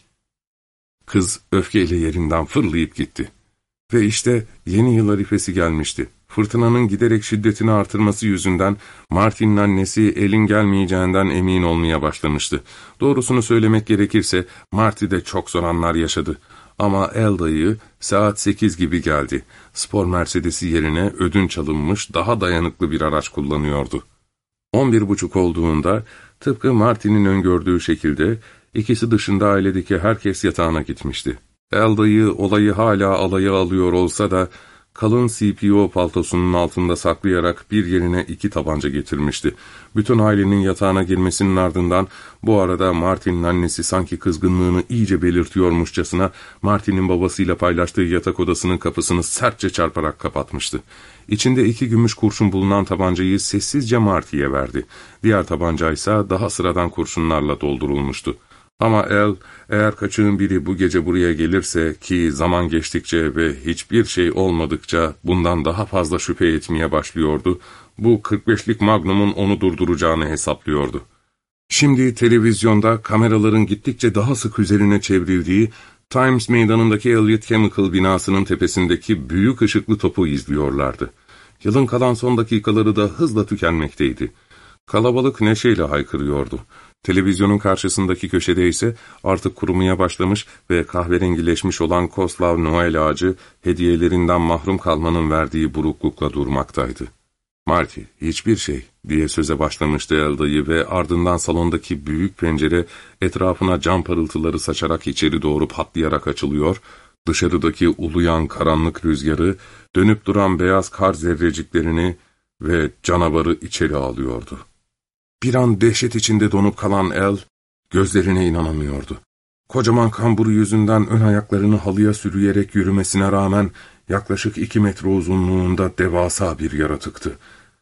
Kız öfkeyle yerinden fırlayıp gitti. Ve işte yeni yıl arifesi gelmişti. Fırtınanın giderek şiddetini artırması yüzünden Marty'nin annesi elin gelmeyeceğinden emin olmaya başlamıştı. Doğrusunu söylemek gerekirse Marty de çok zor anlar yaşadı. Ama El dayı saat sekiz gibi geldi. Spor Mercedes'i yerine ödünç alınmış daha dayanıklı bir araç kullanıyordu. On bir buçuk olduğunda tıpkı Marty'nin öngördüğü şekilde ikisi dışında ailedeki herkes yatağına gitmişti. El dayı olayı hala alaya alıyor olsa da kalın C P O paltosunun altında saklayarak bir yerine iki tabanca getirmişti. Bütün ailenin yatağına girmesinin ardından bu arada Marty'nin annesi sanki kızgınlığını iyice belirtiyormuşçasına Marty'nin babasıyla paylaştığı yatak odasının kapısını sertçe çarparak kapatmıştı. İçinde iki gümüş kurşun bulunan tabancayı sessizce Marty'ye verdi. Diğer tabancaysa daha sıradan kurşunlarla doldurulmuştu. Ama El, eğer kaçığın biri bu gece buraya gelirse ki zaman geçtikçe ve hiçbir şey olmadıkça bundan daha fazla şüphe etmeye başlıyordu, bu kırk beşlik Magnum'un onu durduracağını hesaplıyordu. Şimdi televizyonda kameraların gittikçe daha sık üzerine çevrildiği Times Meydanı'ndaki Elliott Chemical binasının tepesindeki büyük ışıklı topu izliyorlardı. Yılın kalan son dakikaları da hızla tükenmekteydi. Kalabalık neşeyle haykırıyordu. Televizyonun karşısındaki köşede ise artık kurumaya başlamış ve kahverengileşmiş olan Koslav Noel ağacı hediyelerinden mahrum kalmanın verdiği buruklukla durmaktaydı. Marty, hiçbir şey diye söze başlamıştı El dayı ve ardından salondaki büyük pencere etrafına cam parıltıları saçarak içeri doğru patlayarak açılıyor, dışarıdaki uluyan karanlık rüzgarı, dönüp duran beyaz kar zerreciklerini ve canavarı içeri alıyordu. Bir an dehşet içinde donup kalan El, gözlerine inanamıyordu. Kocaman kamburu yüzünden ön ayaklarını halıya sürüyerek yürümesine rağmen yaklaşık iki metre uzunluğunda devasa bir yaratıktı.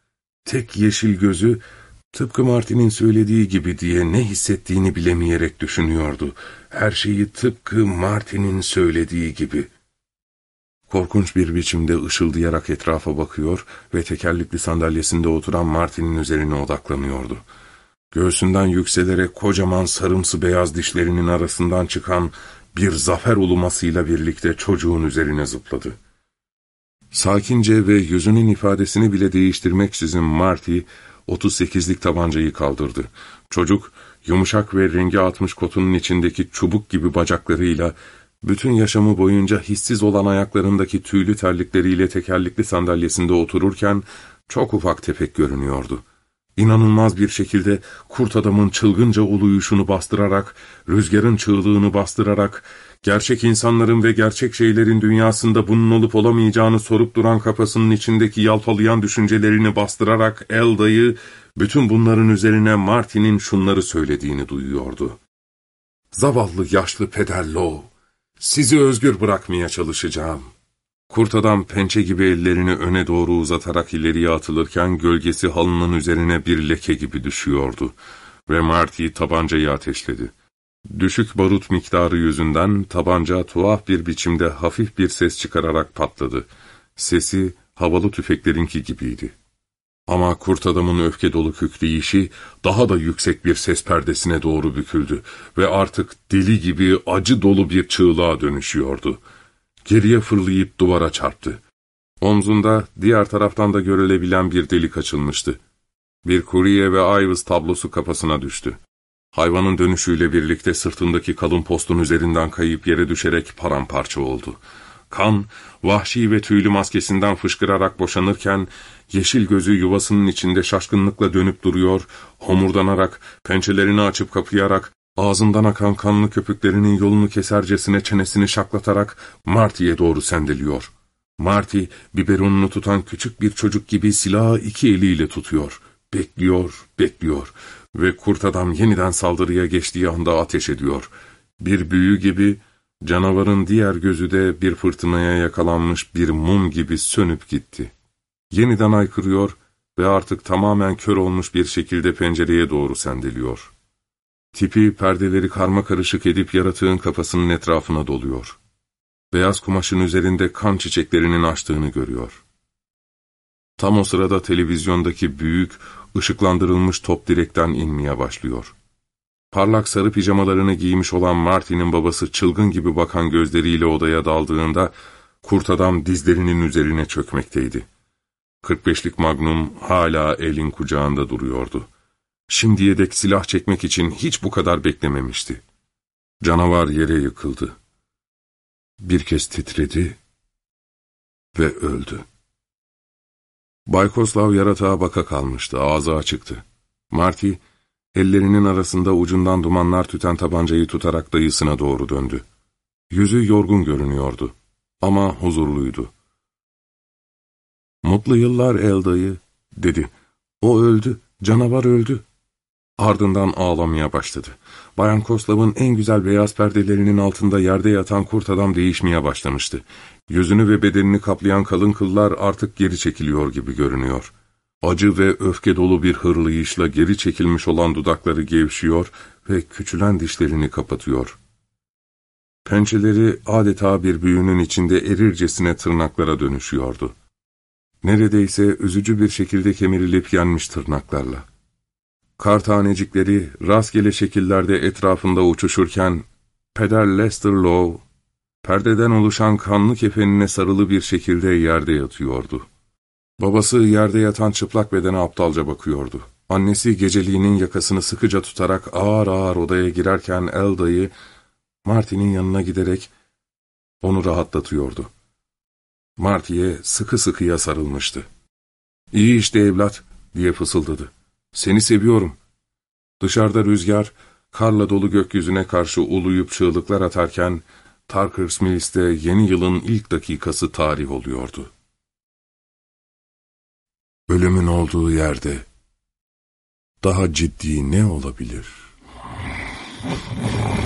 Tek yeşil gözü, tıpkı Marty'nin söylediği gibi diye ne hissettiğini bilemeyerek düşünüyordu. Her şeyi tıpkı Marty'nin söylediği gibi. Korkunç bir biçimde ışıldayarak etrafa bakıyor ve tekerlekli sandalyesinde oturan Marty'nin üzerine odaklanıyordu. Göğsünden yükselerek kocaman sarımsı beyaz dişlerinin arasından çıkan bir zafer ulumasıyla birlikte çocuğun üzerine zıpladı. Sakince ve yüzünün ifadesini bile değiştirmeksizin Marty, otuz sekizlik tabancayı kaldırdı. Çocuk, yumuşak ve rengi atmış kotunun içindeki çubuk gibi bacaklarıyla, bütün yaşamı boyunca hissiz olan ayaklarındaki tüylü terlikleriyle tekerlekli sandalyesinde otururken çok ufak tefek görünüyordu. İnanılmaz bir şekilde kurt adamın çılgınca uluyuşunu bastırarak, rüzgarın çığlığını bastırarak, gerçek insanların ve gerçek şeylerin dünyasında bunun olup olamayacağını sorup duran kafasının içindeki yalpalayan düşüncelerini bastırarak El dayı, bütün bunların üzerine Marty'nin şunları söylediğini duyuyordu. Zavallı yaşlı Peder Lowe, sizi özgür bırakmaya çalışacağım. Kurt adam pençe gibi ellerini öne doğru uzatarak ileriye atılırken gölgesi halının üzerine bir leke gibi düşüyordu ve Marty tabancayı ateşledi. Düşük barut miktarı yüzünden tabanca tuhaf bir biçimde hafif bir ses çıkararak patladı. Sesi havalı tüfeklerinki gibiydi. Ama kurt adamın öfke dolu kükreyişi daha da yüksek bir ses perdesine doğru büküldü ve artık deli gibi acı dolu bir çığlığa dönüşüyordu. Geriye fırlayıp duvara çarptı. Omzunda diğer taraftan da görülebilen bir delik açılmıştı. Bir Courier ve Ives tablosu kafasına düştü. Hayvanın dönüşüyle birlikte sırtındaki kalın postun üzerinden kayıp yere düşerek paramparça oldu. Kan, vahşi ve tüylü maskesinden fışkırarak boşanırken, yeşil gözü yuvasının içinde şaşkınlıkla dönüp duruyor, homurdanarak, pençelerini açıp kapayarak, ağzından akan kanlı köpüklerinin yolunu kesercesine çenesini şaklatarak Marty'ye doğru sendeliyor. Marty, biberonunu tutan küçük bir çocuk gibi silahı iki eliyle tutuyor. Bekliyor, bekliyor ve kurt adam yeniden saldırıya geçtiği anda ateş ediyor. Bir büyü gibi, canavarın diğer gözü de bir fırtınaya yakalanmış bir mum gibi sönüp gitti. Yeniden haykırıyor ve artık tamamen kör olmuş bir şekilde pencereye doğru sendeliyor. Tipi perdeleri karmakarışık edip yaratığın kafasının etrafına doluyor. Beyaz kumaşın üzerinde kan çiçeklerinin açtığını görüyor. Tam o sırada televizyondaki büyük, ışıklandırılmış top direkten inmeye başlıyor. Parlak sarı pijamalarını giymiş olan Marty'nin babası çılgın gibi bakan gözleriyle odaya daldığında, kurt adam dizlerinin üzerine çökmekteydi. kırk beşlik Magnum hala elin kucağında duruyordu. Şimdiye dek silah çekmek için hiç bu kadar beklememişti. Canavar yere yıkıldı. Bir kez titredi ve öldü. Bay Koslav yaratığa baka kalmıştı, ağzı açıktı. Marty, ellerinin arasında ucundan dumanlar tüten tabancayı tutarak dayısına doğru döndü. Yüzü yorgun görünüyordu ama huzurluydu. "Mutlu yıllar El dayı," dedi. "O öldü, canavar öldü." Ardından ağlamaya başladı. Bayan Koslav'ın en güzel beyaz perdelerinin altında yerde yatan kurt adam değişmeye başlamıştı. Yüzünü ve bedenini kaplayan kalın kıllar artık geri çekiliyor gibi görünüyor. Acı ve öfke dolu bir hırlayışla geri çekilmiş olan dudakları gevşiyor ve küçülen dişlerini kapatıyor. Pençeleri adeta bir büyünün içinde erircesine tırnaklara dönüşüyordu. Neredeyse üzücü bir şekilde kemirilip yenmiş tırnaklarla. Kar tanecikleri rastgele şekillerde etrafında uçuşurken, Peder Lester Lowe, perdeden oluşan kanlı kefenine sarılı bir şekilde yerde yatıyordu. Babası yerde yatan çıplak bedene aptalca bakıyordu. Annesi geceliğinin yakasını sıkıca tutarak ağır ağır odaya girerken El dayı, Marty'nin yanına giderek onu rahatlatıyordu. Marty'ye sıkı sıkıya sarılmıştı. "İyi işte evlat," diye fısıldadı. "Seni seviyorum." Dışarıda rüzgar, karla dolu gökyüzüne karşı uluyup çığlıklar atarken, Tarkers Mills'te yeni yılın ilk dakikası tarih oluyordu. Ölümün olduğu yerde daha ciddi ne olabilir?